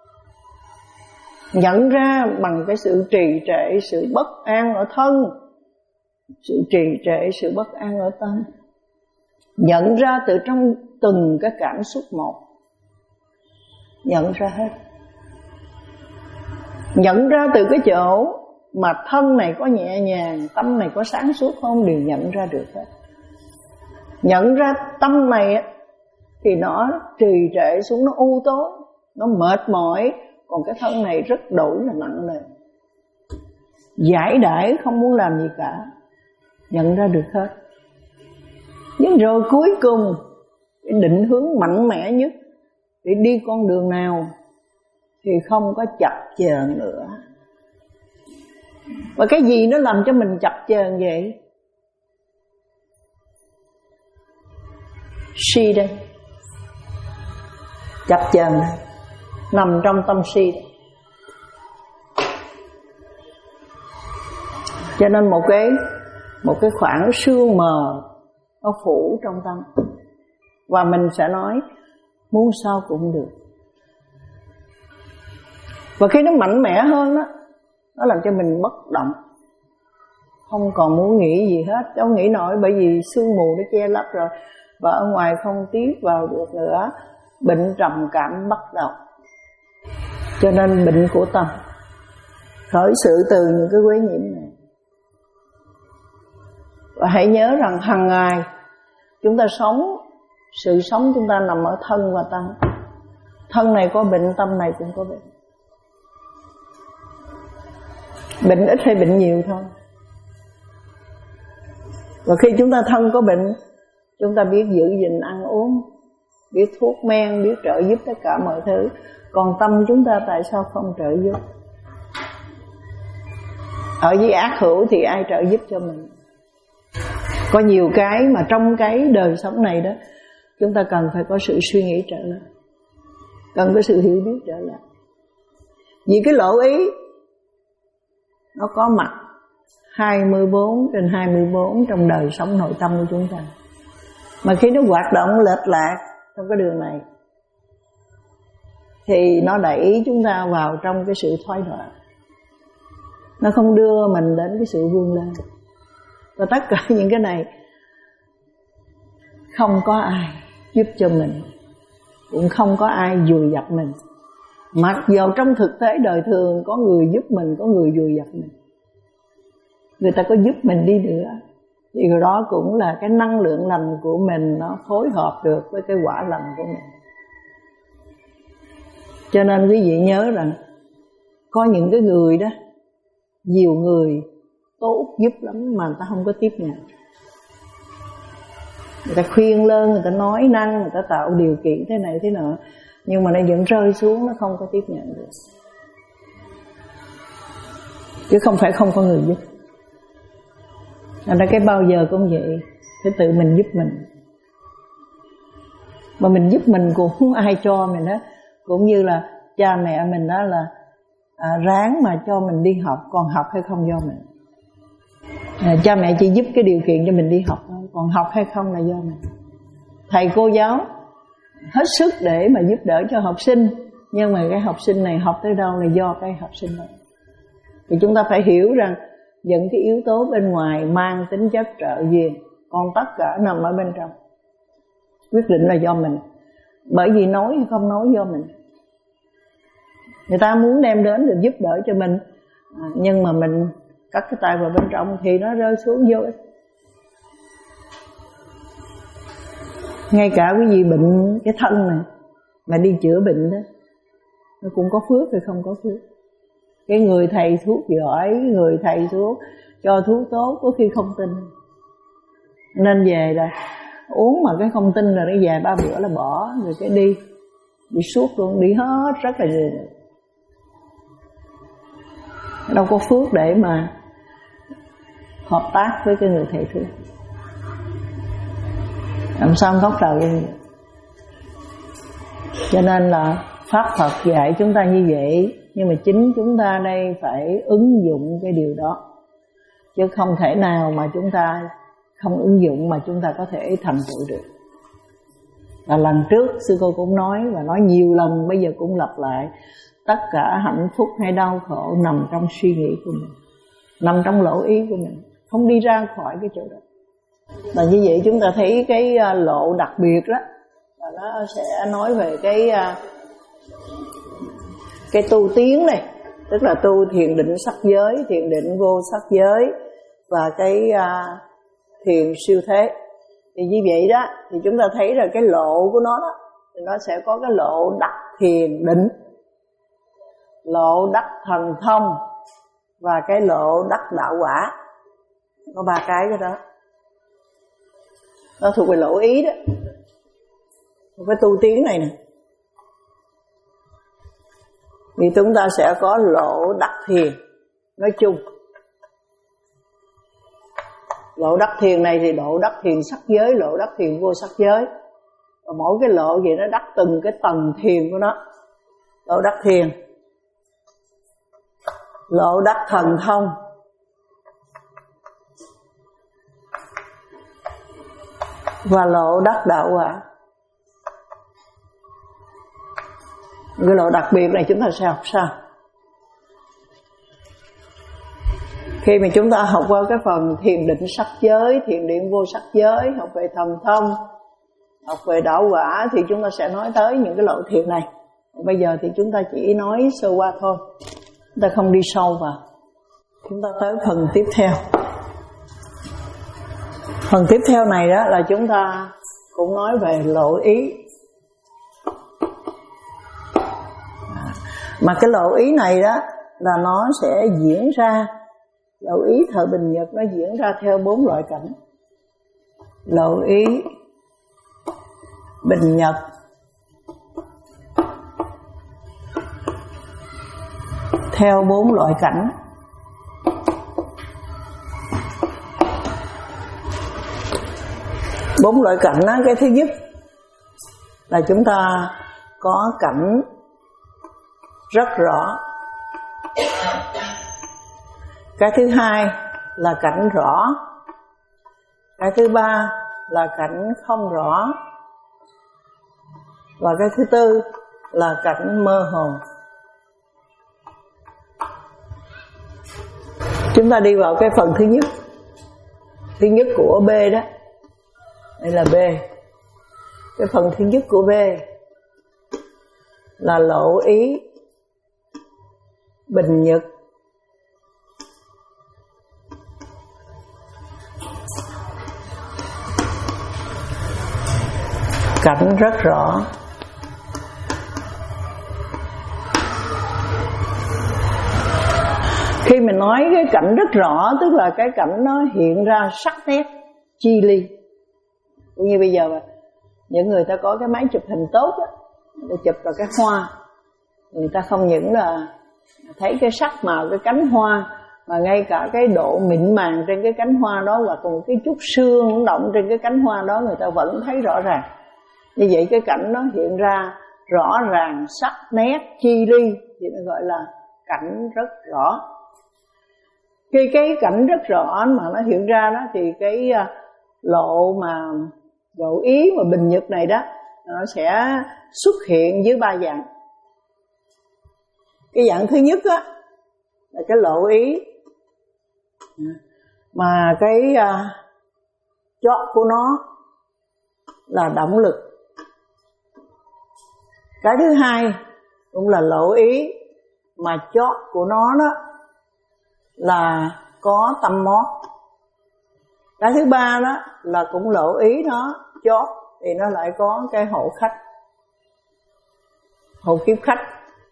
Nhận ra bằng cái sự trì trệ, sự bất an ở thân, sự trì trệ, sự bất an ở tâm. Nhận ra từ trong từng cái cảm xúc một. Nhận ra hết. Nhận ra từ cái chỗ mà thân này có nhẹ nhàng, tâm này có sáng suốt không, đều nhận ra được hết. Nhận ra tâm này thì nó trì trệ xuống, nó u tối, nó mệt mỏi, còn cái thân này rất đổi là nặng nề, giải đãi không muốn làm gì cả. Nhận ra được hết. Nhưng rồi cuối cùng cái định hướng mạnh mẽ nhất để đi con đường nào thì không có chập chờn nữa. Và cái gì nó làm cho mình chập chờn vậy? Si đây, chập chờn đây, nằm trong tâm si đây. Cho nên một cái một cái khoảng sương mờ nó phủ trong tâm, và mình sẽ nói muốn sao cũng được. Và khi nó mạnh mẽ hơn đó, nó làm cho mình bất động, không còn muốn nghĩ gì hết, không nghĩ nổi, bởi vì sương mù nó che lấp rồi, và ở ngoài không tiếp vào được nữa. Bệnh trầm cảm bắt đầu. Cho nên bệnh của tâm khởi sự từ những cái quấy nhiễm này. Và hãy nhớ rằng hàng ngày chúng ta sống, sự sống chúng ta nằm ở thân và tâm. Thân này có bệnh, tâm này cũng có bệnh. Bệnh ít hay bệnh nhiều thôi. Và khi chúng ta thân có bệnh, chúng ta biết giữ gìn ăn uống, biết thuốc men, biết trợ giúp tất cả mọi thứ. Còn tâm chúng ta tại sao không trợ giúp? Ở với ác hữu thì ai trợ giúp cho mình? Có nhiều cái mà trong cái đời sống này đó, chúng ta cần phải có sự suy nghĩ trở lại, cần có sự hiểu biết trở lại. Vì cái lộ ý nó có mặt hai mươi bốn trên hai mươi bốn trong đời sống nội tâm của chúng ta. Mà khi nó hoạt động lệch lạc trong cái đường này thì nó đẩy chúng ta vào trong cái sự thoái đoạn. Nó không đưa mình đến cái sự vươn lên. Và tất cả những cái này không có ai giúp cho mình, cũng không có ai vùi dập mình. Mặc dù trong thực tế đời thường có người giúp mình, có người vùi dập mình, người ta có giúp mình đi nữa thì đó cũng là cái năng lượng lành của mình nó phối hợp được với cái quả lành của mình. Cho nên quý vị nhớ rằng có những cái người đó, nhiều người tốt giúp lắm mà người ta không có tiếp nhận. Người ta khuyên lơn, người ta nói năng, người ta tạo điều kiện thế này thế nọ, nhưng mà nó vẫn rơi xuống, nó không có tiếp nhận được. Chứ không phải không có người giúp. Nên là cái bao giờ cũng vậy, phải tự mình giúp mình. Mà mình giúp mình cũng không ai cho mình hết. Cũng như là cha mẹ mình đó là à, ráng mà cho mình đi học, còn học hay không do mình. À, cha mẹ chỉ giúp cái điều kiện cho mình đi học thôi, còn học hay không là do mình. Thầy cô giáo hết sức để mà giúp đỡ cho học sinh, nhưng mà cái học sinh này học tới đâu là do cái học sinh đó. Thì chúng ta phải hiểu rằng những cái yếu tố bên ngoài mang tính chất trợ duyên, còn tất cả nằm ở bên trong. Quyết định là do mình. Bởi vì nói hay không nói do mình. Người ta muốn đem đến để giúp đỡ cho mình, à, nhưng mà mình cắt cái tay vào bên trong thì nó rơi xuống vô ích. Ngay cả quý vị bệnh cái thân này mà đi chữa bệnh đó, nó cũng có phước hay không có phước. Cái người thầy thuốc giỏi, người thầy thuốc cho thuốc tốt có khi không tin, nên về là uống mà cái không tin rồi nó vài ba bữa là bỏ, rồi cái đi đi suốt luôn, đi hết rất là nhiều. Đâu có phước để mà hợp tác với cái người thầy thuốc, làm sao không trời như vậy. Cho nên là Pháp Phật dạy chúng ta như vậy, nhưng mà chính chúng ta đây phải ứng dụng cái điều đó, chứ không thể nào mà chúng ta không ứng dụng mà chúng ta có thể thành tựu được. Và lần trước sư cô cũng nói, và nói nhiều lần, bây giờ cũng lặp lại, tất cả hạnh phúc hay đau khổ nằm trong suy nghĩ của mình, nằm trong lỗ ý của mình, không đi ra khỏi cái chỗ đó. Và như vậy chúng ta thấy cái lộ đặc biệt đó, và nó sẽ nói về cái cái tu tiến này, tức là tu thiền định sắc giới, thiền định vô sắc giới và cái uh, thiền siêu thế. Thì như vậy đó, thì chúng ta thấy là cái lộ của nó đó, thì nó sẽ có cái lộ đắc thiền định, lộ đắc thần thông và cái lộ đắc đạo quả. Có ba cái cái đó. Nó thuộc về lộ ý đó, một cái tu tiến này nè. Thì chúng ta sẽ có lộ đắc thiền nói chung. Lộ đắc thiền này thì độ đắc thiền sắc giới, lộ đắc thiền vô sắc giới. Và mỗi cái lộ gì nó đắc từng cái tầng thiền của nó. Lộ đắc thiền, lộ đắc thần thông, và lộ đắc đạo quả. Cái lộ đặc biệt này chúng ta sẽ học sao? Khi mà chúng ta học qua cái phần thiền định sắc giới, thiền định vô sắc giới, học về thần thông, học về đạo quả, thì chúng ta sẽ nói tới những cái lộ thiền này. Bây giờ thì chúng ta chỉ nói sơ qua thôi, chúng ta không đi sâu vào. Chúng ta tới phần tiếp theo. Phần tiếp theo này đó là chúng ta cũng nói về lộ ý. Mà cái lộ ý này đó là nó sẽ diễn ra, lộ ý thời bình nhật nó diễn ra theo bốn loại cảnh. Lộ ý bình nhật, theo bốn loại cảnh. Bốn loại cảnh đó, cái thứ nhất là chúng ta có cảnh rất rõ. Cái thứ hai là cảnh rõ. Cái thứ ba là cảnh không rõ. Và cái thứ tư là cảnh mơ hồ. Chúng ta đi vào cái phần thứ nhất. Thứ nhất của B đó. Đây là B. Cái phần thứ nhất của B là lộ ý bình nhật. Cảnh rất rõ. Khi mình nói cái cảnh rất rõ, tức là cái cảnh nó hiện ra sắc nét chi ly. Cũng như bây giờ mà những người ta có cái máy chụp hình tốt á, người ta chụp vào cái hoa, người ta không những là thấy cái sắc màu cái cánh hoa, mà ngay cả cái độ mịn màng trên cái cánh hoa đó và còn cái chút sương động trên cái cánh hoa đó, người ta vẫn thấy rõ ràng. Như vậy cái cảnh nó hiện ra rõ ràng, sắc nét chi ly thì nó gọi là cảnh rất rõ. Cái cái cảnh rất rõ mà nó hiện ra đó thì cái lộ mà lộ ý mà bình nhật này đó nó sẽ xuất hiện dưới ba dạng. Cái dạng thứ nhất á là cái lộ ý mà cái uh, chót của nó là động lực. Cái thứ hai cũng là lộ ý mà chót của nó đó là có tâm mót. Cái thứ ba đó là cũng lộ ý nó chót thì nó lại có cái hộ khách, hộ kiếp khách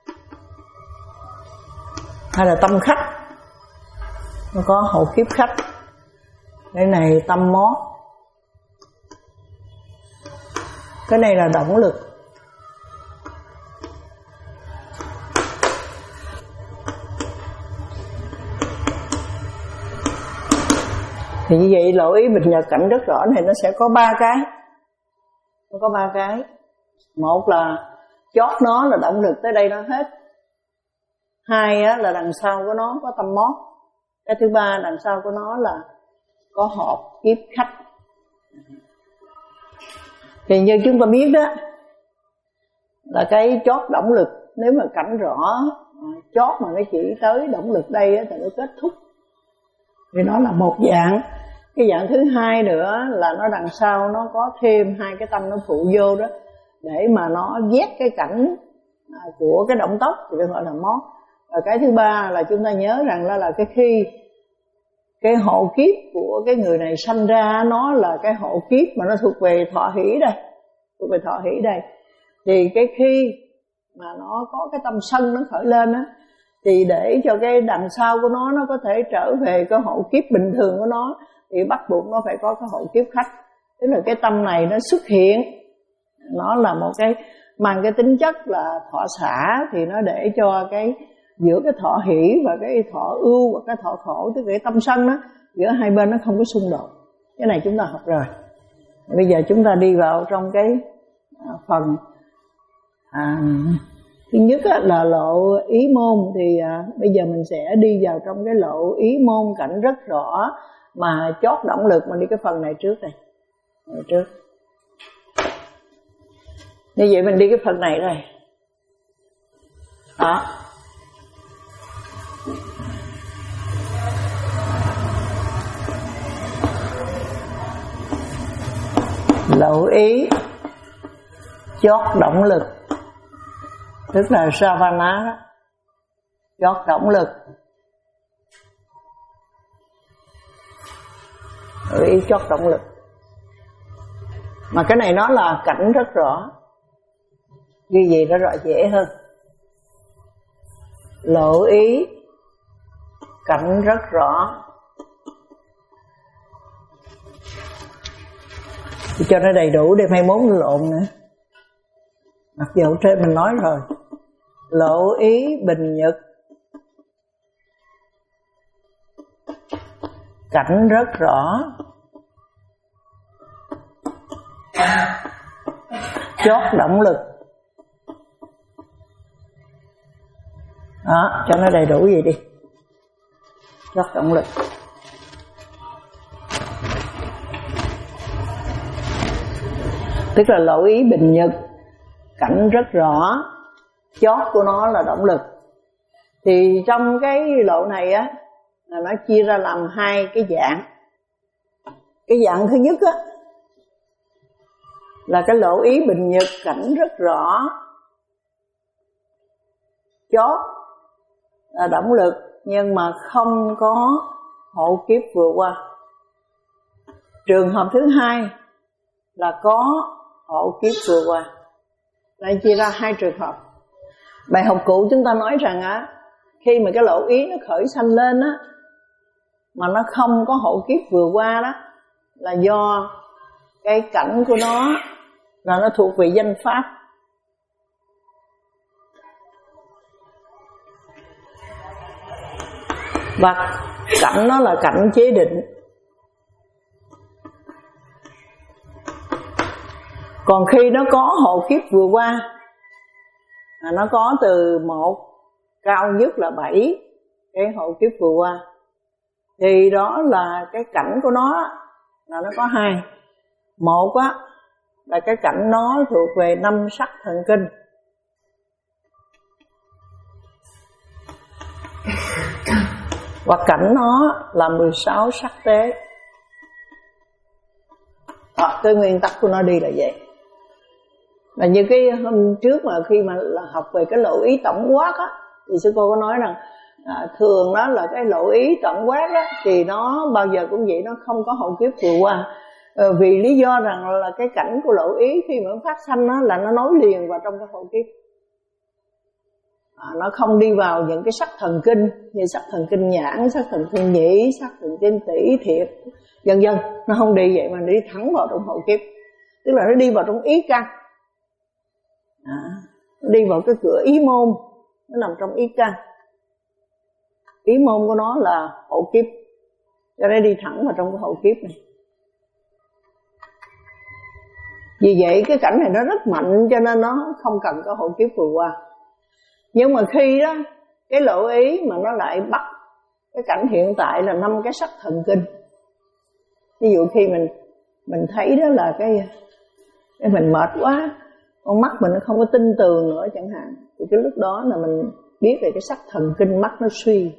hay là tâm khách. Nó có hộ kiếp khách. Cái này tâm mót. Cái này là động lực. Thì như vậy lộ ý bình nhật cảnh rất rõ này nó sẽ có ba cái. Nó có ba cái. Một là chót nó là động lực tới đây nó hết. Hai á, là đằng sau của nó có tâm mót. Cái thứ ba đằng sau của nó là có hộp kiếp khách. Thì như chúng ta biết đó, là cái chót động lực, nếu mà cảnh rõ chót mà nó chỉ tới động lực đây á, thì nó kết thúc. Thì nó là một dạng. Cái dạng thứ hai nữa là nó đằng sau nó có thêm hai cái tâm nó phụ vô đó, để mà nó vét cái cảnh của cái động tốc thì gọi là mót. Và cái thứ ba là chúng ta nhớ rằng là, là cái khi cái hộ kiếp của cái người này sanh ra, nó là cái hộ kiếp mà nó thuộc về thọ hỷ đây, thuộc về thọ hỷ đây. Thì cái khi mà nó có cái tâm sân nó khởi lên á, thì để cho cái đằng sau của nó nó có thể trở về cái hộ kiếp bình thường của nó, thì bắt buộc nó phải có cái hộ kiếp khách. Tức là cái tâm này nó xuất hiện, nó là một cái mang cái tính chất là thọ xả, thì nó để cho cái giữa cái thọ hỷ và cái thọ ưu và cái thọ khổ, tức là cái tâm sân đó, giữa hai bên nó không có xung đột. Cái này chúng ta học rồi. Bây giờ chúng ta đi vào trong cái phần à, thứ nhất là lộ ý môn. Thì à, bây giờ mình sẽ đi vào trong cái lộ ý môn cảnh rất rõ mà chót động lực. Mình đi cái phần này trước đây, này trước. Như vậy mình đi cái phần này rồi đó. Lộ ý chót động lực, tức là savana đó, chót động lực. Lộ ý chót động lực. Mà cái này nó là cảnh rất rõ, ghi gì nó rõ dễ hơn. Lộ ý cảnh rất rõ, thì cho nó đầy đủ để mai mốt nó lộn nữa. Mặc dù trên mình nói rồi, lộ ý bình nhật cảnh rất rõ, chót động lực. Đó, cho nó đầy đủ gì đi. Chót động lực. Tức là lộ ý bình nhật, cảnh rất rõ, chót của nó là động lực. Thì trong cái lộ này á, là nó chia ra làm hai cái dạng. Cái dạng thứ nhất á là cái lộ ý bình nhật, cảnh rất rõ, chót là động lực, nhưng mà không có hộ kiếp vừa qua. Trường hợp thứ hai là có hộ kiếp vừa qua. Đây chia ra hai trường hợp. Bài học cũ chúng ta nói rằng á, khi mà cái lộ ý nó khởi sanh lên á, mà nó không có hộ kiếp vừa qua đó, là do cái cảnh của nó là nó thuộc về danh pháp. Và cảnh nó là cảnh chế định. Còn khi nó có hộ kiếp vừa qua, là nó có từ một, cao nhất là bảy cái hộ kiếp vừa qua, thì đó là cái cảnh của nó là nó có hai. Một á là cái cảnh nó thuộc về năm sắc thần kinh. Hoặc cảnh nó là mười sáu sắc tế. Đó, cái nguyên tắc của nó đi là vậy. Là như cái hôm trước mà khi mà học về cái lộ ý tổng quát á, thì sư cô có nói rằng à, thường đó là cái lộ ý tổng quát á, thì nó bao giờ cũng vậy, nó không có hộ kiếp vừa qua. à, Vì lý do rằng là cái cảnh của lộ ý khi mà nó phát sanh đó, là nó nối liền vào trong cái hộ kiếp. à, Nó không đi vào những cái sắc thần kinh như sắc thần kinh nhãn, sắc thần kinh nhĩ, sắc thần kinh tỷ thiệt, vân vân. Nó không đi vậy mà nó đi thẳng vào trong hộ kiếp. Tức là nó đi vào trong ý căn. À, nó đi vào cái cửa ý môn, nó nằm trong ý căn. Ý môn của nó là hộ kiếp, cho nên đi thẳng vào trong cái hộ kiếp này. Vì vậy cái cảnh này nó rất mạnh, cho nên nó không cần có hộ kiếp vừa qua. Nhưng mà khi đó cái lộ ý mà nó lại bắt cái cảnh hiện tại là năm cái sắc thần kinh. Ví dụ khi mình mình thấy đó là cái, cái mình mệt quá, con mắt mình nó không có tinh tường nữa chẳng hạn, thì cái lúc đó là mình biết về cái sắc thần kinh mắt nó suy.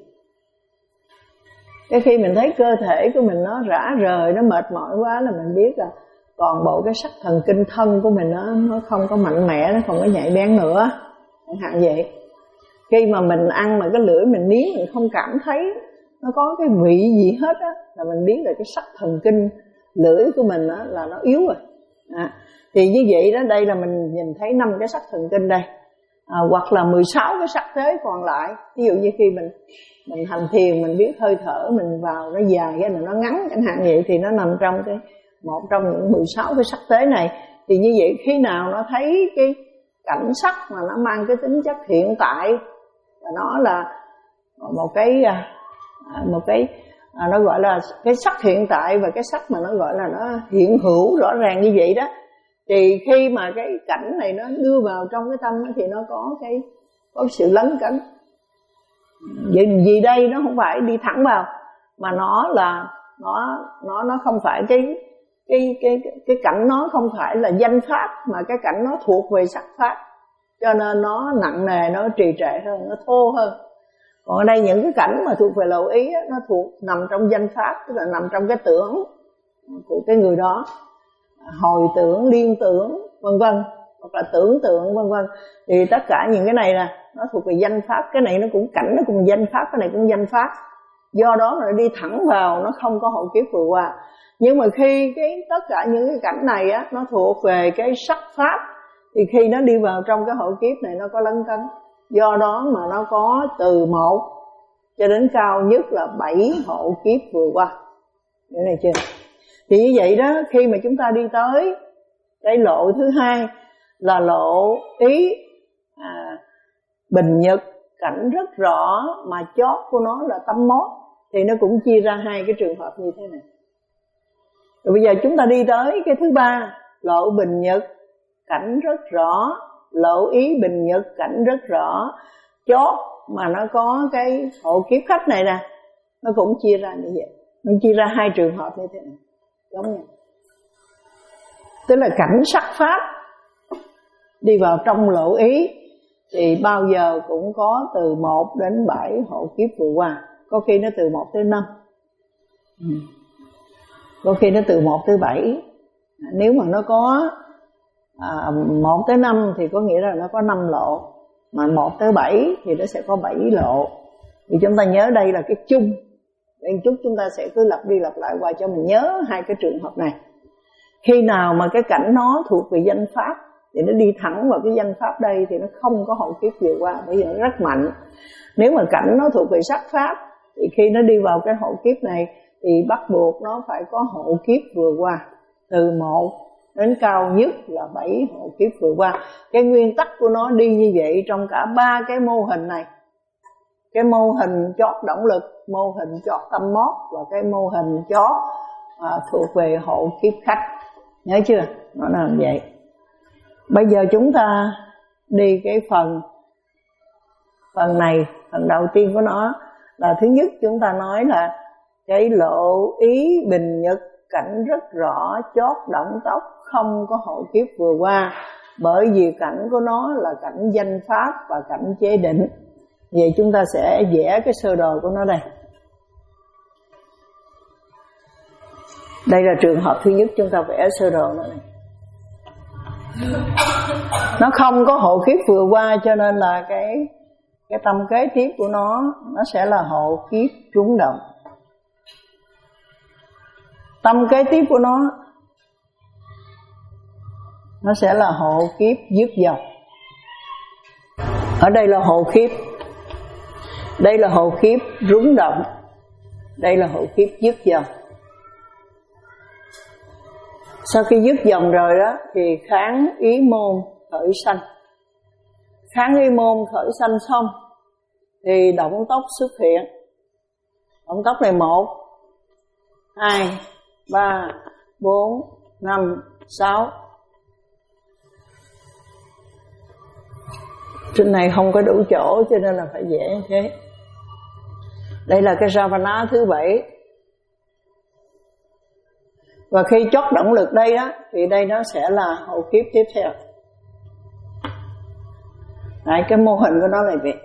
Cái khi mình thấy cơ thể của mình nó rã rời, nó mệt mỏi quá, là mình biết là toàn bộ cái sắc thần kinh thân của mình nó, nó không có mạnh mẽ, nó không có nhạy bén nữa chẳng hạn vậy. Khi mà mình ăn mà cái lưỡi mình nếm mình không cảm thấy nó có cái vị gì hết á, là mình biết là cái sắc thần kinh lưỡi của mình á, là nó yếu rồi. à, Thì như vậy đó, đây là mình nhìn thấy năm cái sắc thần kinh đây. à, Hoặc là mười sáu cái sắc thế còn lại. Ví dụ như khi mình mình hành thiền, mình biết hơi thở mình vào nó dài cái này nó ngắn chẳng hạn vậy, thì nó nằm trong cái một trong những mười sáu cái sắc thế này. Thì như vậy khi nào nó thấy cái cảnh sắc mà nó mang cái tính chất hiện tại, và nó là một cái một cái à, nó gọi là cái sắc hiện tại, và cái sắc mà nó gọi là nó hiện hữu rõ ràng như vậy đó, thì khi mà cái cảnh này nó đưa vào trong cái tâm thì nó có cái có sự lấn cấn. Vì, vì đây nó không phải đi thẳng vào, mà nó là nó nó nó không phải cái cái cái cái cảnh, nó không phải là danh pháp, mà cái cảnh nó thuộc về sắc pháp, cho nên nó nặng nề, nó trì trệ hơn, nó thô hơn. Còn ở đây những cái cảnh mà thuộc về lộ ý á, nó thuộc nằm trong danh pháp, tức là nằm trong cái tưởng của cái người đó, hồi tưởng, liên tưởng, vân vân, hoặc là tưởng tượng, vân vân. Thì tất cả những cái này là nó thuộc về danh pháp. Cái này nó cũng cảnh, nó cũng danh pháp, cái này cũng danh pháp. Do đó nó đi thẳng vào, nó không có hộ kiếp vừa qua. Nhưng mà khi cái tất cả những cái cảnh này á, nó thuộc về cái sắc pháp, thì khi nó đi vào trong cái hộ kiếp này nó có lấn cấn. Do đó mà nó có từ một cho đến cao nhất là bảy hộ kiếp vừa qua. Cái này chưa? Thì như vậy đó, khi mà chúng ta đi tới cái lộ thứ hai là lộ ý à, bình nhật, cảnh rất rõ mà chót của nó là tâm mốt, thì nó cũng chia ra hai cái trường hợp như thế này. Rồi bây giờ chúng ta đi tới cái thứ ba, lộ bình nhật, cảnh rất rõ, lộ ý bình nhật, cảnh rất rõ, chót mà nó có cái hộ kiếp khách này nè, nó cũng chia ra như vậy. Nó chia ra hai trường hợp như thế này, giống nhau. tức là cảnh sắc pháp đi vào trong lộ ý, thì bao giờ cũng có từ một đến bảy hộ kiếp vừa qua. Có khi nó từ một tới năm, có khi nó từ một tới bảy. Nếu mà nó có à, một tới năm thì có nghĩa là nó có năm lộ, mà một tới bảy thì nó sẽ có bảy lộ. Thì chúng ta nhớ đây là cái chung. Nên chút chúng ta sẽ cứ lặp đi lặp lại qua cho mình nhớ hai cái trường hợp này. Khi nào mà cái cảnh nó thuộc về danh pháp thì nó đi thẳng vào cái danh pháp đây thì nó không có hộ kiếp vừa qua, bởi vì nó rất mạnh. Nếu mà cảnh nó thuộc về sắc pháp thì khi nó đi vào cái hộ kiếp này thì bắt buộc nó phải có hộ kiếp vừa qua, từ một đến cao nhất là bảy hộ kiếp vừa qua. Cái nguyên tắc của nó đi như vậy trong cả ba cái mô hình này. Cái mô hình chót động lực, mô hình chót tâm mót và cái mô hình chót à, thuộc về hộ kiếp khách. Nhớ chưa? Nó là như vậy. Bây giờ chúng ta đi cái phần Phần này, phần đầu tiên của nó là thứ nhất chúng ta nói là cái lộ ý bình nhật cảnh rất rõ, chót động tốc, không có hộ kiếp vừa qua. Bởi vì cảnh của nó là cảnh danh pháp và cảnh chế định. Vậy chúng ta sẽ vẽ cái sơ đồ của nó đây. Đây là trường hợp thứ nhất, chúng ta vẽ sơ đồ nó này. Nó không có hộ kiếp vừa qua, cho nên là cái cái tâm kế tiếp của nó nó sẽ là hộ kiếp trúng động. Tâm kế tiếp của nó nó sẽ là hộ kiếp dứt dòng. Ở đây là hộ kiếp, đây là hộ kiếp rúng động, đây là hộ kiếp dứt dòng. Sau khi dứt dòng rồi đó thì kháng ý môn khởi sanh. Kháng ý môn khởi sanh xong thì động tốc xuất hiện. Động tốc này một, hai, ba, bốn, năm, sáu. Trên này không có đủ chỗ cho nên là phải vẽ như thế. Đây là cái Ravana thứ bảy. Và khi chót động lực đây đó thì đây nó sẽ là hộ kiếp tiếp theo. Đấy, cái mô hình của nó là vậy.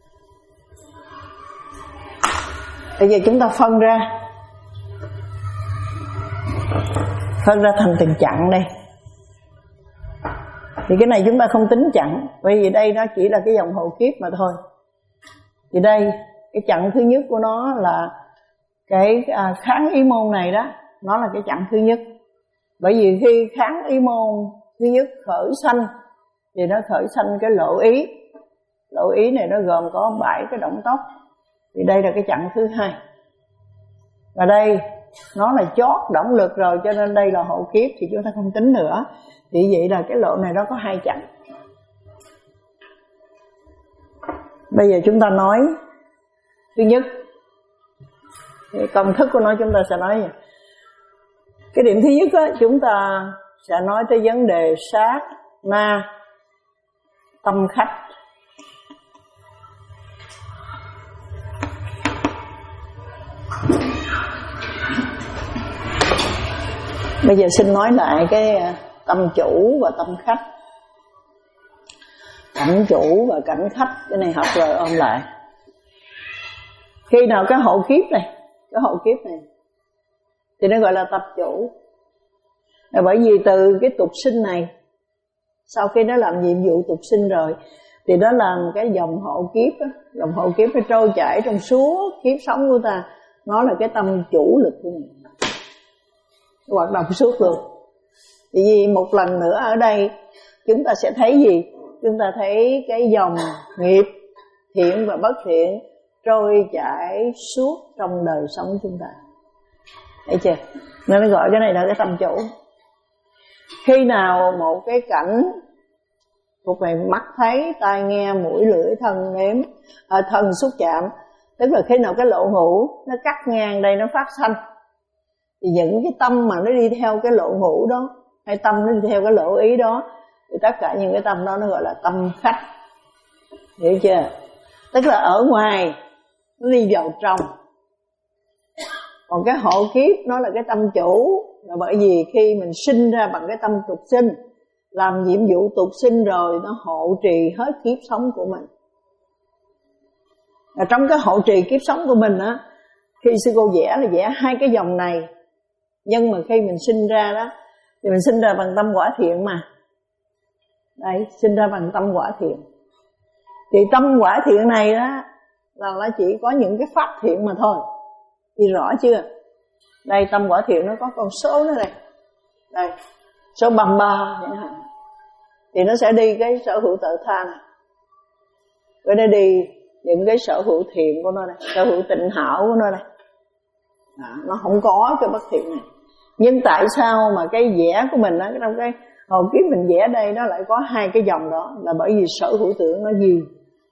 Bây giờ chúng ta phân ra Phân ra thành từng chặng đây. Thì cái này chúng ta không tính chặng, bởi vì đây nó chỉ là cái dòng hộ kiếp mà thôi. Thì đây, cái chặng thứ nhất của nó là cái à, kháng ý môn này đó, nó là cái chặng thứ nhất. Bởi vì khi kháng ý môn thứ nhất khởi sanh thì nó khởi sanh cái lộ ý. Lộ ý này nó gồm có bảy cái động tốc. Thì đây là cái chặng thứ hai. Và đây nó là chót động lực rồi, cho nên đây là hộ kiếp thì chúng ta không tính nữa. Thì vậy là cái lộ này nó có hai chặng. Bây giờ chúng ta nói thứ nhất, cái công thức của nó chúng ta sẽ nói gì? Cái điểm thứ nhất đó, chúng ta sẽ nói tới vấn đề sát na tâm khách. Bây giờ xin nói lại cái tâm chủ và tâm khách. Cảnh chủ và cảnh khách, cái này học rồi ôm lại. Khi nào cái hộ kiếp này, cái hộ kiếp này thì nó gọi là tập chủ. Là bởi vì từ cái tục sinh này, sau khi nó làm nhiệm vụ tục sinh rồi thì nó làm cái dòng hộ kiếp đó. Dòng hộ kiếp nó trôi chảy trong suốt kiếp sống của ta. Nó là cái tâm chủ lực của mình, hoạt động suốt luôn. Vì một lần nữa ở đây chúng ta sẽ thấy gì? Chúng ta thấy cái dòng nghiệp thiện và bất thiện trôi chảy suốt trong đời sống chúng ta. Thấy chưa? Nên nó gọi cái này là cái tâm chủ. Khi nào một cái cảnh thuộc về mắt thấy, tai nghe, mũi lưỡi, thân nếm, à, thân xúc chạm, tức là khi nào cái lộ ngũ nó cắt ngang đây nó phát sanh, thì những cái tâm mà nó đi theo cái lộ ngũ đó, hay tâm nó đi theo cái lộ ý đó, thì tất cả những cái tâm đó nó gọi là tâm khách. Hiểu chưa? Tức là ở ngoài nó đi vào trong, còn cái hộ kiếp nó là cái tâm chủ, là bởi vì khi mình sinh ra bằng cái tâm tục sinh, làm nhiệm vụ tục sinh rồi nó hộ trì hết kiếp sống của mình. Và trong cái hộ trì kiếp sống của mình á, khi sư cô vẽ là vẽ hai cái dòng này. Nhưng mà khi mình sinh ra đó thì mình sinh ra bằng tâm quả thiện mà. Đấy, sinh ra bằng tâm quả thiện. Thì tâm quả thiện này đó là nó chỉ có những cái pháp thiện mà thôi. Thì rõ chưa? Đây tâm quả thiện nó có con số nữa đây. Đây, số ba mươi ba chẳng hạn. Thì nó sẽ đi cái sở hữu tự tha này. Rồi nó đi những cái sở hữu thiện của nó đây, sở hữu tịnh hảo của nó đây. Đó, nó không có cái bất thiện này. Nhưng tại sao mà cái vẽ của mình á, trong cái hồi kiếp mình vẽ đây nó lại có hai cái dòng đó? Là bởi vì sở hữu tưởng nó gì?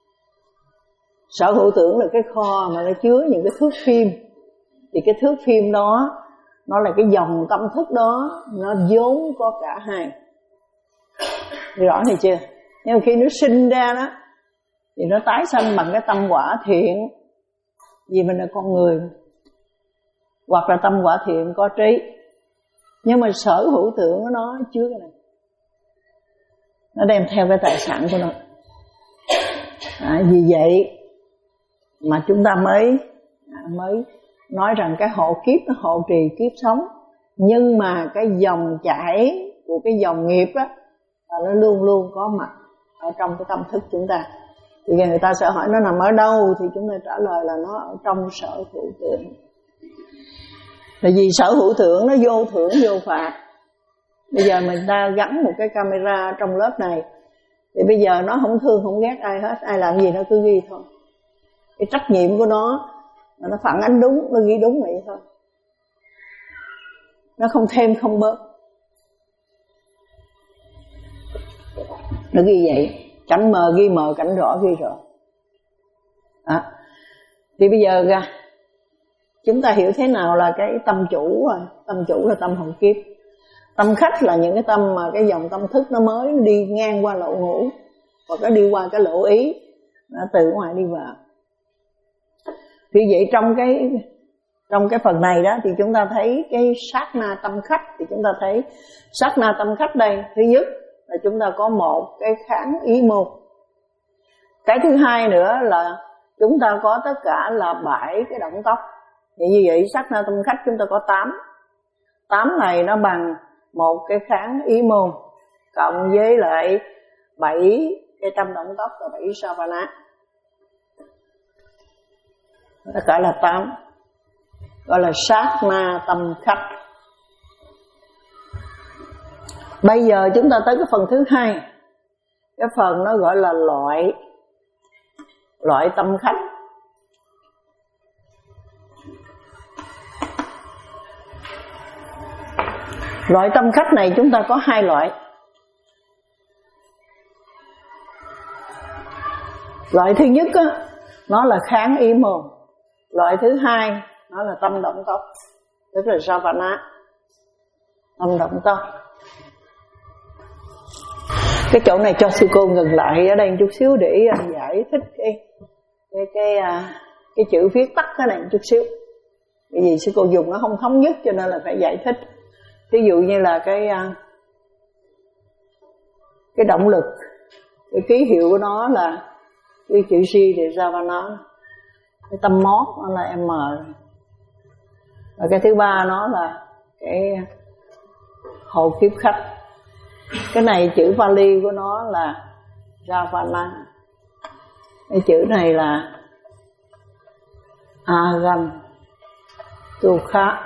Sở hữu tưởng là cái kho mà nó chứa những cái thước phim. Thì cái thước phim đó nó là cái dòng tâm thức đó, nó vốn có cả hai. Rõ này chưa? Nhưng mà khi nó sinh ra đó thì nó tái sanh bằng cái tâm quả thiện. Vì mình là con người. Hoặc là tâm quả thiện có trí. Nhưng mà sở hữu tưởng của nó chứa cái này. Nó đem theo cái tài sản của nó. À, vì vậy mà chúng ta mới mới nói rằng cái hộ kiếp nó hộ trì kiếp sống. Nhưng mà cái dòng chảy của cái dòng nghiệp á, nó luôn luôn có mặt ở trong cái tâm thức chúng ta. Thì người ta sẽ hỏi nó nằm ở đâu, thì chúng ta trả lời là nó ở trong sở hữu tưởng. Tại vì sở hữu tưởng nó vô thưởng vô phạt. Bây giờ mình ta gắn một cái camera trong lớp này, thì bây giờ nó không thương không ghét ai hết, ai làm gì nó cứ ghi thôi. Cái trách nhiệm của nó là nó phản ánh đúng, nó ghi đúng vậy thôi. Nó không thêm không bớt. Nó ghi vậy, cảnh mờ ghi mờ, cảnh rõ ghi rõ. Đó. Thì bây giờ ra chúng ta hiểu thế nào là cái tâm chủ rồi. Tâm chủ là tâm hậu kiếp. Tâm khách là những cái tâm mà cái dòng tâm thức nó mới nó đi ngang qua lỗ ngũ, hoặc nó đi qua cái lỗ ý, nó từ ngoài đi vào. Thì vậy trong cái trong cái phần này đó thì chúng ta thấy cái sát na tâm khách. Thì chúng ta thấy sát na tâm khách đây, thứ nhất là chúng ta có một cái kháng ý môn. Cái thứ hai nữa là chúng ta có tất cả là bảy cái động tóc. Thì như vậy sát na tâm khách chúng ta có tám. Tám này nó bằng một cái kháng ý môn cộng với lại bảy cái trăm động tóc và bảy savana. Tất cả là tám. Gọi là sát na tâm khách. Bây giờ chúng ta tới cái phần thứ hai. Cái phần nó gọi là loại Loại tâm khách. Loại tâm khách này chúng ta có hai loại. Loại thứ nhất á, nó là kháng ý môn. Loại thứ hai nó là tâm động tóc, tức là savana, tâm động tóc. Cái chỗ này cho sư cô ngừng lại ở đây một chút xíu để giải thích cái cái cái, cái chữ viết tắt cái này một chút xíu. Bởi vì sư cô dùng nó không thống nhất cho nên là phải giải thích. Ví dụ như là cái cái động lực, cái ký hiệu của nó là cái chữ G thì Javana, cái tâm mót nó là M, và cái thứ ba nó là cái hộ kiếp khách. Cái này chữ Pali của nó là Ravana, cái chữ này là Agam Tukha.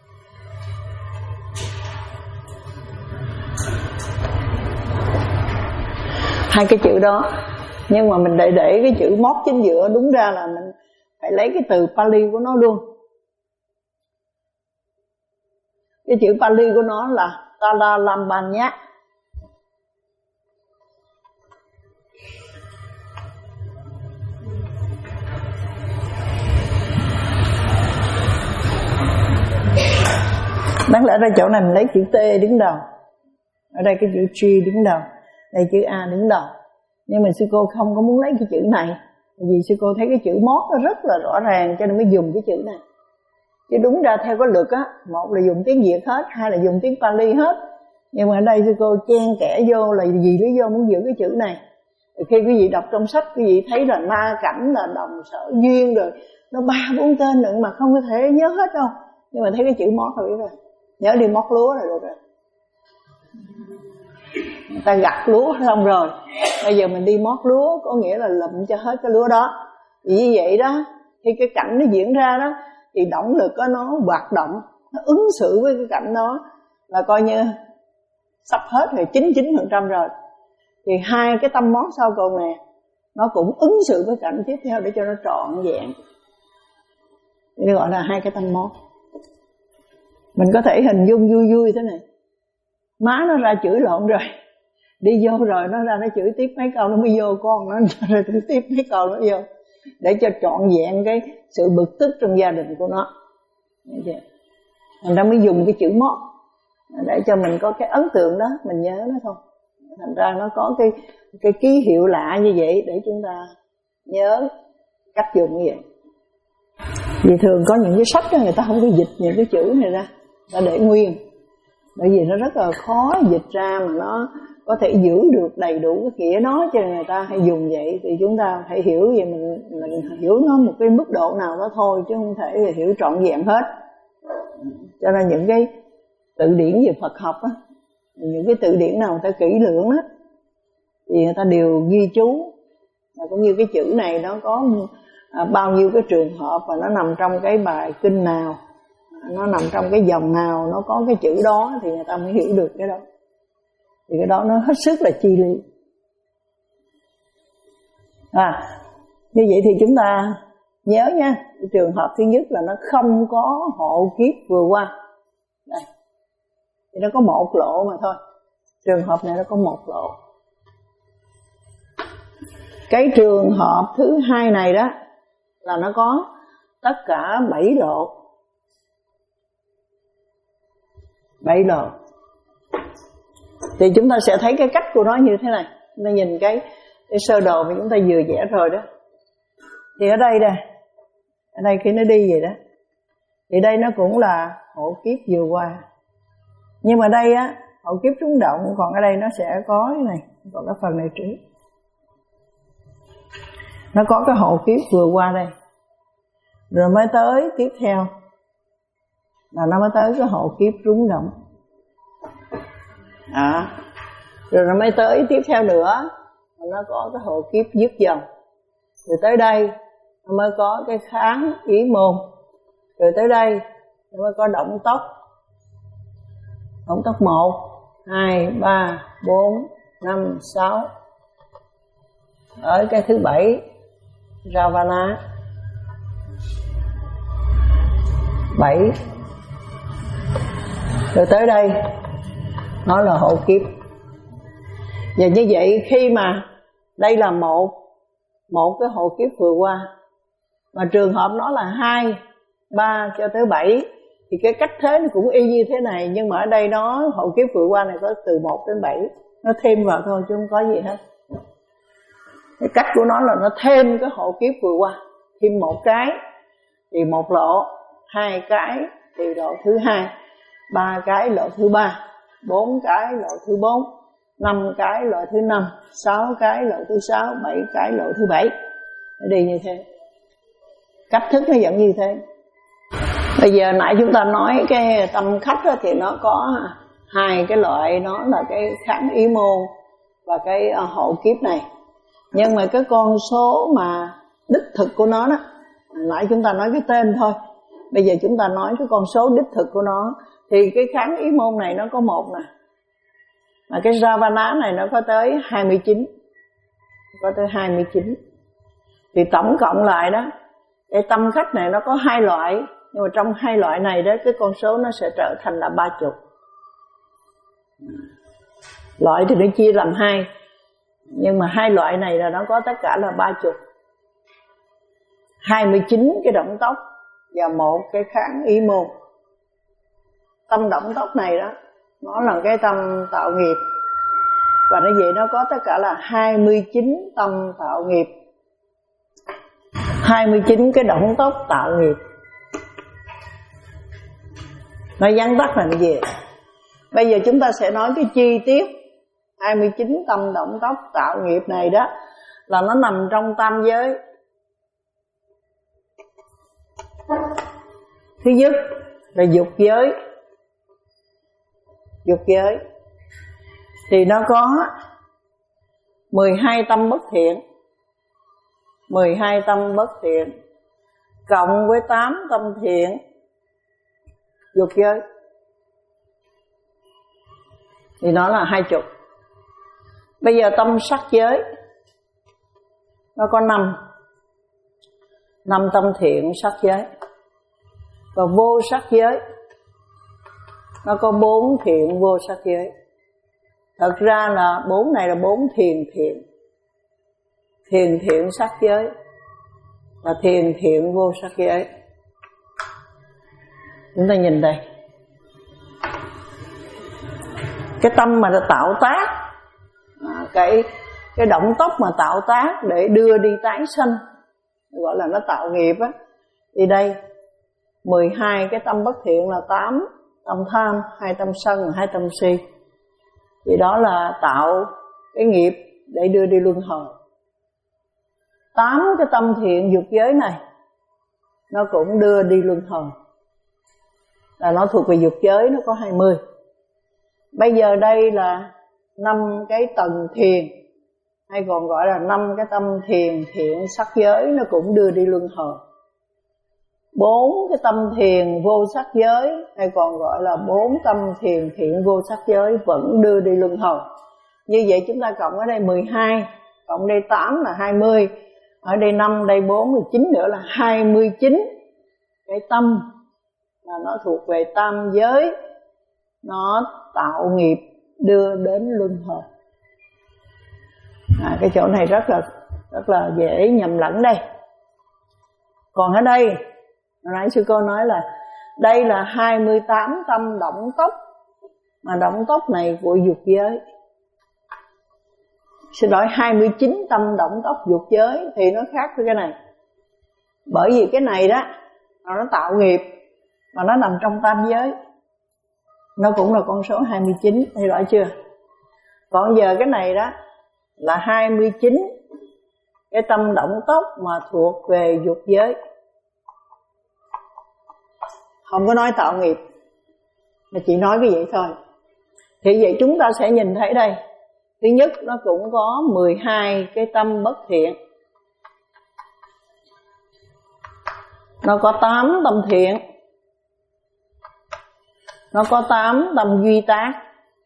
Hai cái chữ đó. Nhưng mà mình để để cái chữ mót chính giữa, đúng ra là mình phải lấy cái từ Pali của nó luôn. Cái chữ Pali của nó là Tadalambanya. Đáng lẽ ra chỗ này mình lấy chữ T đứng đầu, ở đây cái chữ G đứng đầu, đây chữ A đứng đầu. Nhưng mà sư cô không có muốn lấy cái chữ này, vì sư cô thấy cái chữ mót nó rất là rõ ràng cho nên mới dùng cái chữ này. Chứ đúng ra theo cái luật á, một là dùng tiếng Việt hết, hai là dùng tiếng Pali hết. Nhưng mà ở đây sư cô chen kẽ vô là vì lý do muốn giữ cái chữ này. Khi quý vị đọc trong sách, quý vị thấy là ma cảnh, là đồng sở duyên, rồi nó ba bốn tên nữa mà không có thể nhớ hết đâu. Nhưng mà thấy cái chữ mót là biết rồi, nhớ đi mót lúa là được rồi. Người ta gặt lúa xong rồi, bây giờ mình đi mót lúa, có nghĩa là lụm cho hết cái lúa đó. Vì như vậy đó, khi cái cảnh nó diễn ra đó, thì động lực của nó hoạt động, nó ứng xử với cái cảnh đó, là coi như sắp hết rồi, chín mươi chín phần trăm rồi. Thì hai cái tâm mót sau cùng này nó cũng ứng xử với cảnh tiếp theo để cho nó trọn vẹn. Đây gọi là hai cái tâm mót. Mình có thể hình dung vui vui thế này, má nó ra chửi lộn rồi, đi vô rồi nó ra nó chửi tiếp mấy câu, nó mới vô con nó ra chửi tiếp mấy câu nó vô, để cho trọn vẹn cái sự bực tức trong gia đình của nó. Mình đã mới dùng cái chữ mót để cho mình có cái ấn tượng đó, mình nhớ nó thôi. Thành ra nó có cái cái ký hiệu lạ như vậy để chúng ta nhớ cách dùng như vậy. Vì thường có những cái sách đó người ta không có dịch những cái chữ này ra, ta để nguyên, bởi vì nó rất là khó dịch ra mà nó có thể giữ được đầy đủ cái nghĩa nó, cho nên người ta hay dùng vậy. Thì chúng ta phải hiểu vậy, mình, mình hiểu nó một cái mức độ nào đó thôi, chứ không thể hiểu trọn vẹn hết. Cho nên những cái từ điển về Phật học á, những cái từ điển nào người ta kỹ lưỡng á, thì người ta đều ghi chú, và cũng như cái chữ này nó có à, bao nhiêu cái trường hợp, và nó nằm trong cái bài kinh nào, nó nằm trong cái dòng nào, nó có cái chữ đó, thì người ta mới hiểu được cái đó. Thì cái đó nó hết sức là chi li. À, như vậy thì chúng ta nhớ nha, cái trường hợp thứ nhất là nó không có hộ kiếp vừa qua. Đây, thì nó có một lộ mà thôi. Trường hợp này nó có một lộ. Cái trường hợp thứ hai này đó là nó có tất cả bảy lộ. Bảy lộ. Thì chúng ta sẽ thấy cái cách của nó như thế này. Chúng ta nhìn cái, cái sơ đồ mà chúng ta vừa vẽ rồi đó. Thì ở đây đây, ở đây khi nó đi vậy đó, thì đây nó cũng là hộ kiếp vừa qua. Nhưng mà đây á, hộ kiếp trúng động, còn ở đây nó sẽ có cái này, còn cái phần này trước. Nó có cái hộ kiếp vừa qua đây, rồi mới tới tiếp theo là nó mới tới cái hộ kiếp trúng động. À, rồi nó mới tới tiếp theo nữa, nó có cái hộ kiếp dứt dòng. Rồi tới đây nó mới có cái kháng ý môn. Rồi tới đây nó mới có động tốc. Động tốc một, hai, ba, bốn, năm, sáu. Ở cái thứ bảy Ravana bảy. Rồi tới đây nó là hộ kiếp. Và như vậy khi mà đây là một một cái hộ kiếp vừa qua, mà trường hợp nó là hai, ba cho tới bảy, thì cái cách thế nó cũng y như thế này. Nhưng mà ở đây nó hộ kiếp vừa qua này có từ một đến bảy, nó thêm vào thôi chứ không có gì hết. Cái cách của nó là nó thêm cái hộ kiếp vừa qua, thêm một cái thì một lộ, hai cái thì lộ thứ hai, ba cái lộ thứ ba, bốn cái lộ thứ bốn, năm cái lộ thứ năm, sáu cái lộ thứ sáu, bảy cái lộ thứ bảy. Nó đi như thế. Cách thức nó vẫn như thế. Bây giờ nãy chúng ta nói cái tâm khách đó, thì nó có hai cái loại, nó là cái kháng ý môn và cái hộ kiếp này. Nhưng mà cái con số mà đích thực của nó đó, nãy chúng ta nói cái tên thôi, bây giờ chúng ta nói cái con số đích thực của nó. Thì cái kháng ý môn này nó có một nè, mà cái Ravana này nó có tới hai mươi chín, có tới hai mươi chín. Thì tổng cộng lại đó, cái tâm khách này nó có hai loại, nhưng mà trong hai loại này đó, cái con số nó sẽ trở thành là ba chục. Loại thì nó chia làm hai, nhưng mà hai loại này là nó có tất cả là ba chục. Hai mươi chín cái động tốc và một cái kháng ý môn. Tâm động tốc này đó, nó là cái tâm tạo nghiệp, và nó vậy nó có tất cả là hai mươi chín tâm tạo nghiệp, hai mươi chín cái động tốc tạo nghiệp. Nói vắn tắt là cái gì? Bây giờ chúng ta sẽ nói cái chi tiết hai mươi chín tâm động tốc tạo nghiệp này đó, là nó nằm trong tam giới. Thứ nhất là dục giới. Dục giới thì nó có mười hai tâm bất thiện, mười hai tâm bất thiện cộng với tám tâm thiện. Dục giới thì nó là hai chục. Bây giờ tâm sắc giới nó có năm, năm tâm thiện sắc giới. Và vô sắc giới nó có bốn thiện vô sắc giới. Thật ra là bốn này là bốn thiền thiện. Thiền thiện sắc giới và thiền thiện vô sắc giới. Chúng ta nhìn đây, cái tâm mà nó tạo tác, cái cái động tốc mà tạo tác để đưa đi tái sanh, gọi là nó tạo nghiệp á. Thì đây mười hai cái tâm bất thiện là tám tâm tham, hai tâm sân, hai tâm si. Thì đó là tạo cái nghiệp để đưa đi luân hồi. Tám cái tâm thiện dục giới này nó cũng đưa đi luân hồi, là nó thuộc về dục giới, nó có hai mươi. Bây giờ đây là năm cái tầng thiền, hay còn gọi là năm cái tâm thiền thiện sắc giới, nó cũng đưa đi luân hồi. Bốn cái tâm thiền vô sắc giới, hay còn gọi là bốn tâm thiền thiện vô sắc giới, vẫn đưa đi luân hồi. Như vậy chúng ta cộng ở đây mười hai, cộng đây tám là hai mươi, ở đây năm, đây bốn, rồi chín nữa là hai mươi chín cái tâm là nó thuộc về tam giới, nó tạo nghiệp đưa đến luân hồi. À, cái chỗ này rất là rất là dễ nhầm lẫn đây. Còn ở đây, hồi nãy sư cô nói là đây là hai mươi tám tâm động tốc, mà động tốc này của dục giới. Xin lỗi, hai mươi chín tâm động tốc dục giới thì nó khác với cái này. Bởi vì cái này đó nó tạo nghiệp mà nó nằm trong tam giới, nó cũng là con số hai mươi chín, thấy rõ chưa? Còn giờ cái này đó là hai mươi chín cái tâm động tốc mà thuộc về dục giới, không có nói tạo nghiệp, mà chỉ nói cái vậy thôi. Thì vậy chúng ta sẽ nhìn thấy đây, thứ nhất nó cũng có mười hai cái tâm bất thiện, nó có tám tâm thiện, nó có tám tâm duy tác,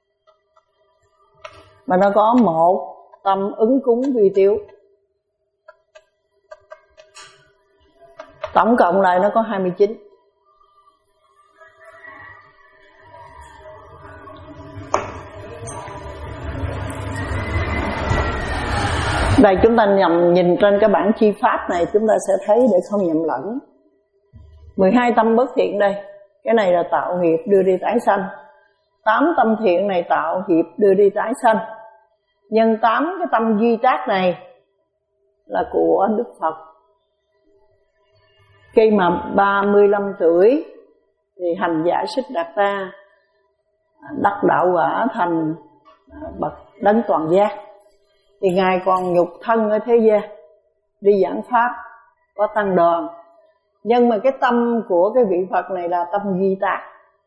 và nó có một tâm ứng cúng vi tiếu. Tổng cộng lại nó có hai mươi chín. Đây chúng ta nhầm nhìn trên cái bảng chi pháp này, chúng ta sẽ thấy để không nhầm lẫn. mười hai tâm bất thiện đây, cái này là tạo nghiệp đưa đi tái sanh. tám tâm thiện này tạo nghiệp đưa đi tái sanh. Nhưng tám cái tâm duy tác này là của Đức Phật. Khi mà ba mươi lăm tuổi thì hành giả Xích Đạt Ta đắc đạo quả thành bậc đấng toàn giác, thì Ngài còn nhục thân ở thế gian đi giảng pháp, có tăng đoàn. Nhưng mà cái tâm của cái vị Phật này là tâm duy tác,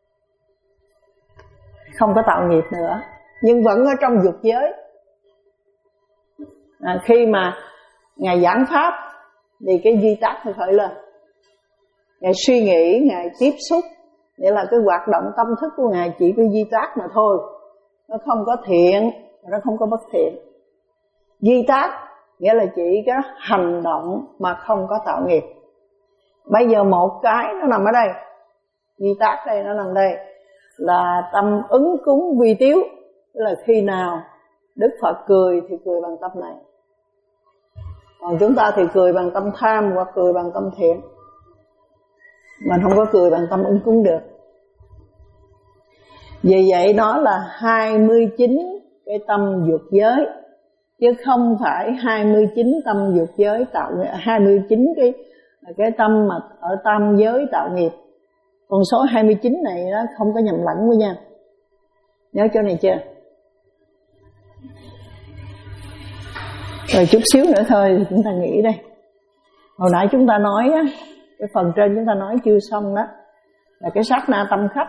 không có tạo nghiệp nữa, nhưng vẫn ở trong dục giới. À, khi mà Ngài giảng pháp thì cái duy tác phải khởi lên. Ngài suy nghĩ, Ngài tiếp xúc, nghĩa là cái hoạt động tâm thức của Ngài chỉ có duy tác mà thôi, nó không có thiện, nó không có bất thiện. Duy tác nghĩa là chỉ cái hành động mà không có tạo nghiệp. Bây giờ một cái nó nằm ở đây, duy tác đây, nó nằm đây, là tâm ứng cúng vi tiếu. Tức là khi nào Đức Phật cười thì cười bằng tâm này, còn chúng ta thì cười bằng tâm tham hoặc cười bằng tâm thiện, mình không có cười bằng tâm ứng cúng được. Vì vậy nó là hai mươi chín cái tâm dục giới, chứ không phải hai mươi chín tâm dục giới tạo, hai mươi chín cái cái tâm mà ở tam giới tạo nghiệp. Con số hai mươi chín này đó không có nhầm lẫn với nhau. Nhớ chỗ này chưa? Rồi chút xíu nữa thôi thì chúng ta nghĩ đây. Hồi nãy chúng ta nói á, cái phần trên chúng ta nói chưa xong đó, là cái sát na tâm khách.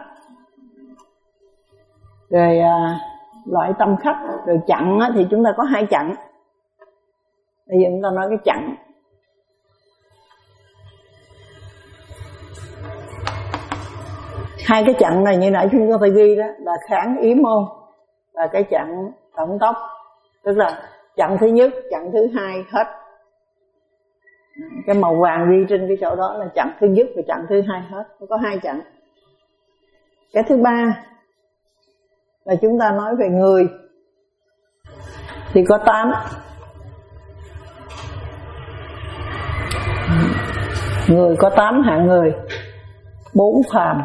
Rồi à, loại tâm khách. Rồi chặn á, thì chúng ta có hai chặn. Bây giờ chúng ta nói cái chặn. Hai cái chặn này như nãy chúng ta phải ghi đó, là kháng ý môn, là cái chặn tổng tốc. Tức là chặn thứ nhất, chặn thứ hai hết. Cái màu vàng ghi trên cái chỗ đó là chặn thứ nhất và chặn thứ hai hết. Có hai chặn. Cái thứ ba là chúng ta nói về người, thì có tám. Người có tám hạng người, bốn phàm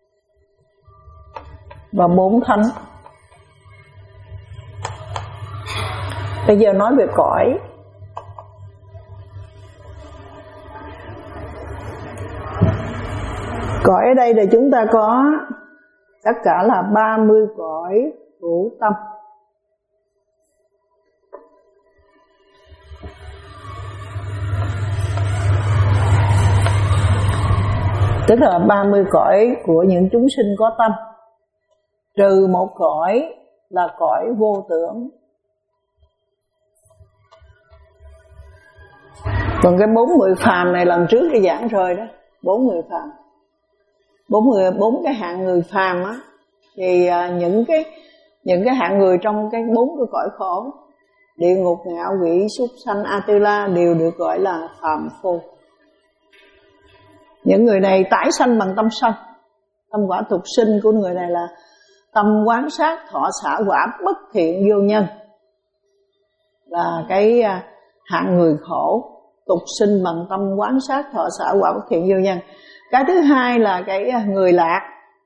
và bốn thánh. Bây giờ nói về cõi. Cõi ở đây là chúng ta có tất cả là ba mươi cõi hữu tâm. Tức là ba mươi cõi của những chúng sinh có tâm, trừ một cõi là cõi vô tưởng. Còn cái bốn mươi phàm này lần trước cái giảng rồi đó, bốn mươi phàm. bốn mươi bốn cái hạng người phàm á, thì những cái những cái hạng người trong cái bốn cái cõi khổ, địa ngục, ngạo quỷ, súc sanh, Atula đều được gọi là phàm phu. Những người này tái sanh bằng tâm sân. Tâm quả tục sinh của người này là tâm quán sát thọ xả quả bất thiện vô nhân, là cái hạng người khổ, tục sinh bằng tâm quán sát thọ xả quả bất thiện vô nhân. Cái thứ hai là cái người lạc.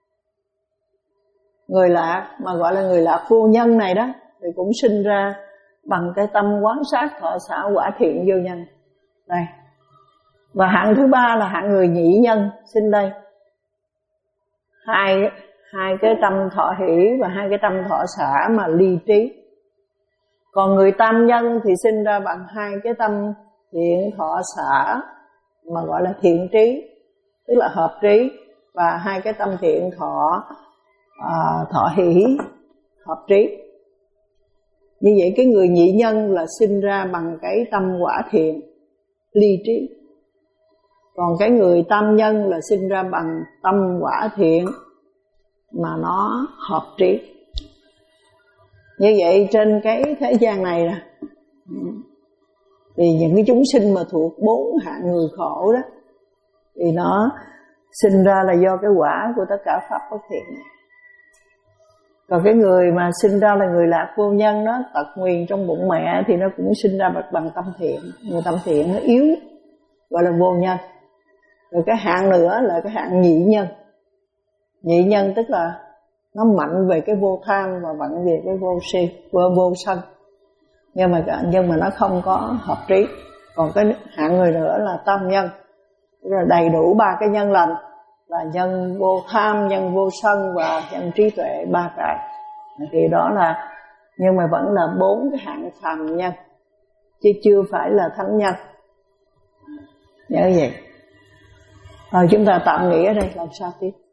Người lạc mà gọi là người lạc vô nhân này đó, thì cũng sinh ra bằng cái tâm quán sát thọ xả quả thiện vô nhân. Đây. Và hạng thứ ba là hạng người nhị nhân sinh đây. Hai hai cái tâm thọ hỷ và hai cái tâm thọ xả mà ly trí. Còn người tam nhân thì sinh ra bằng hai cái tâm thiện thọ xả mà gọi là thiện trí, tức là hợp trí, và hai cái tâm thiện thọ à, thọ hỷ hợp trí. Như vậy cái người nhị nhân là sinh ra bằng cái tâm quả thiện ly trí. Còn cái người tam nhân là sinh ra bằng tâm quả thiện mà nó hợp trí. Như vậy trên cái thế gian này nè, thì những cái chúng sinh mà thuộc bốn hạng người khổ đó, thì nó sinh ra là do cái quả của tất cả pháp bất thiện này. Còn cái người mà sinh ra là người lạc vô nhân đó, tật nguyền trong bụng mẹ, thì nó cũng sinh ra bằng tâm thiện. Người tâm thiện nó yếu, gọi là vô nhân. Rồi cái hạng nữa là cái hạng nhị nhân. Nhị nhân tức là nó mạnh về cái vô tham và mạnh về cái vô si, vô, vô sân. Nhưng mà nhưng mà nó không có hợp trí. Còn cái hạng người nữa là tam nhân, tức là đầy đủ ba cái nhân lành, là nhân vô tham, nhân vô sân và nhân trí tuệ, ba cái. Thì đó là, nhưng mà vẫn là bốn cái hạng phàm nhân, chứ chưa phải là thánh nhân. Nhớ vậy. Rồi chúng ta tạm nghỉ ở đây, làm sao tiếp.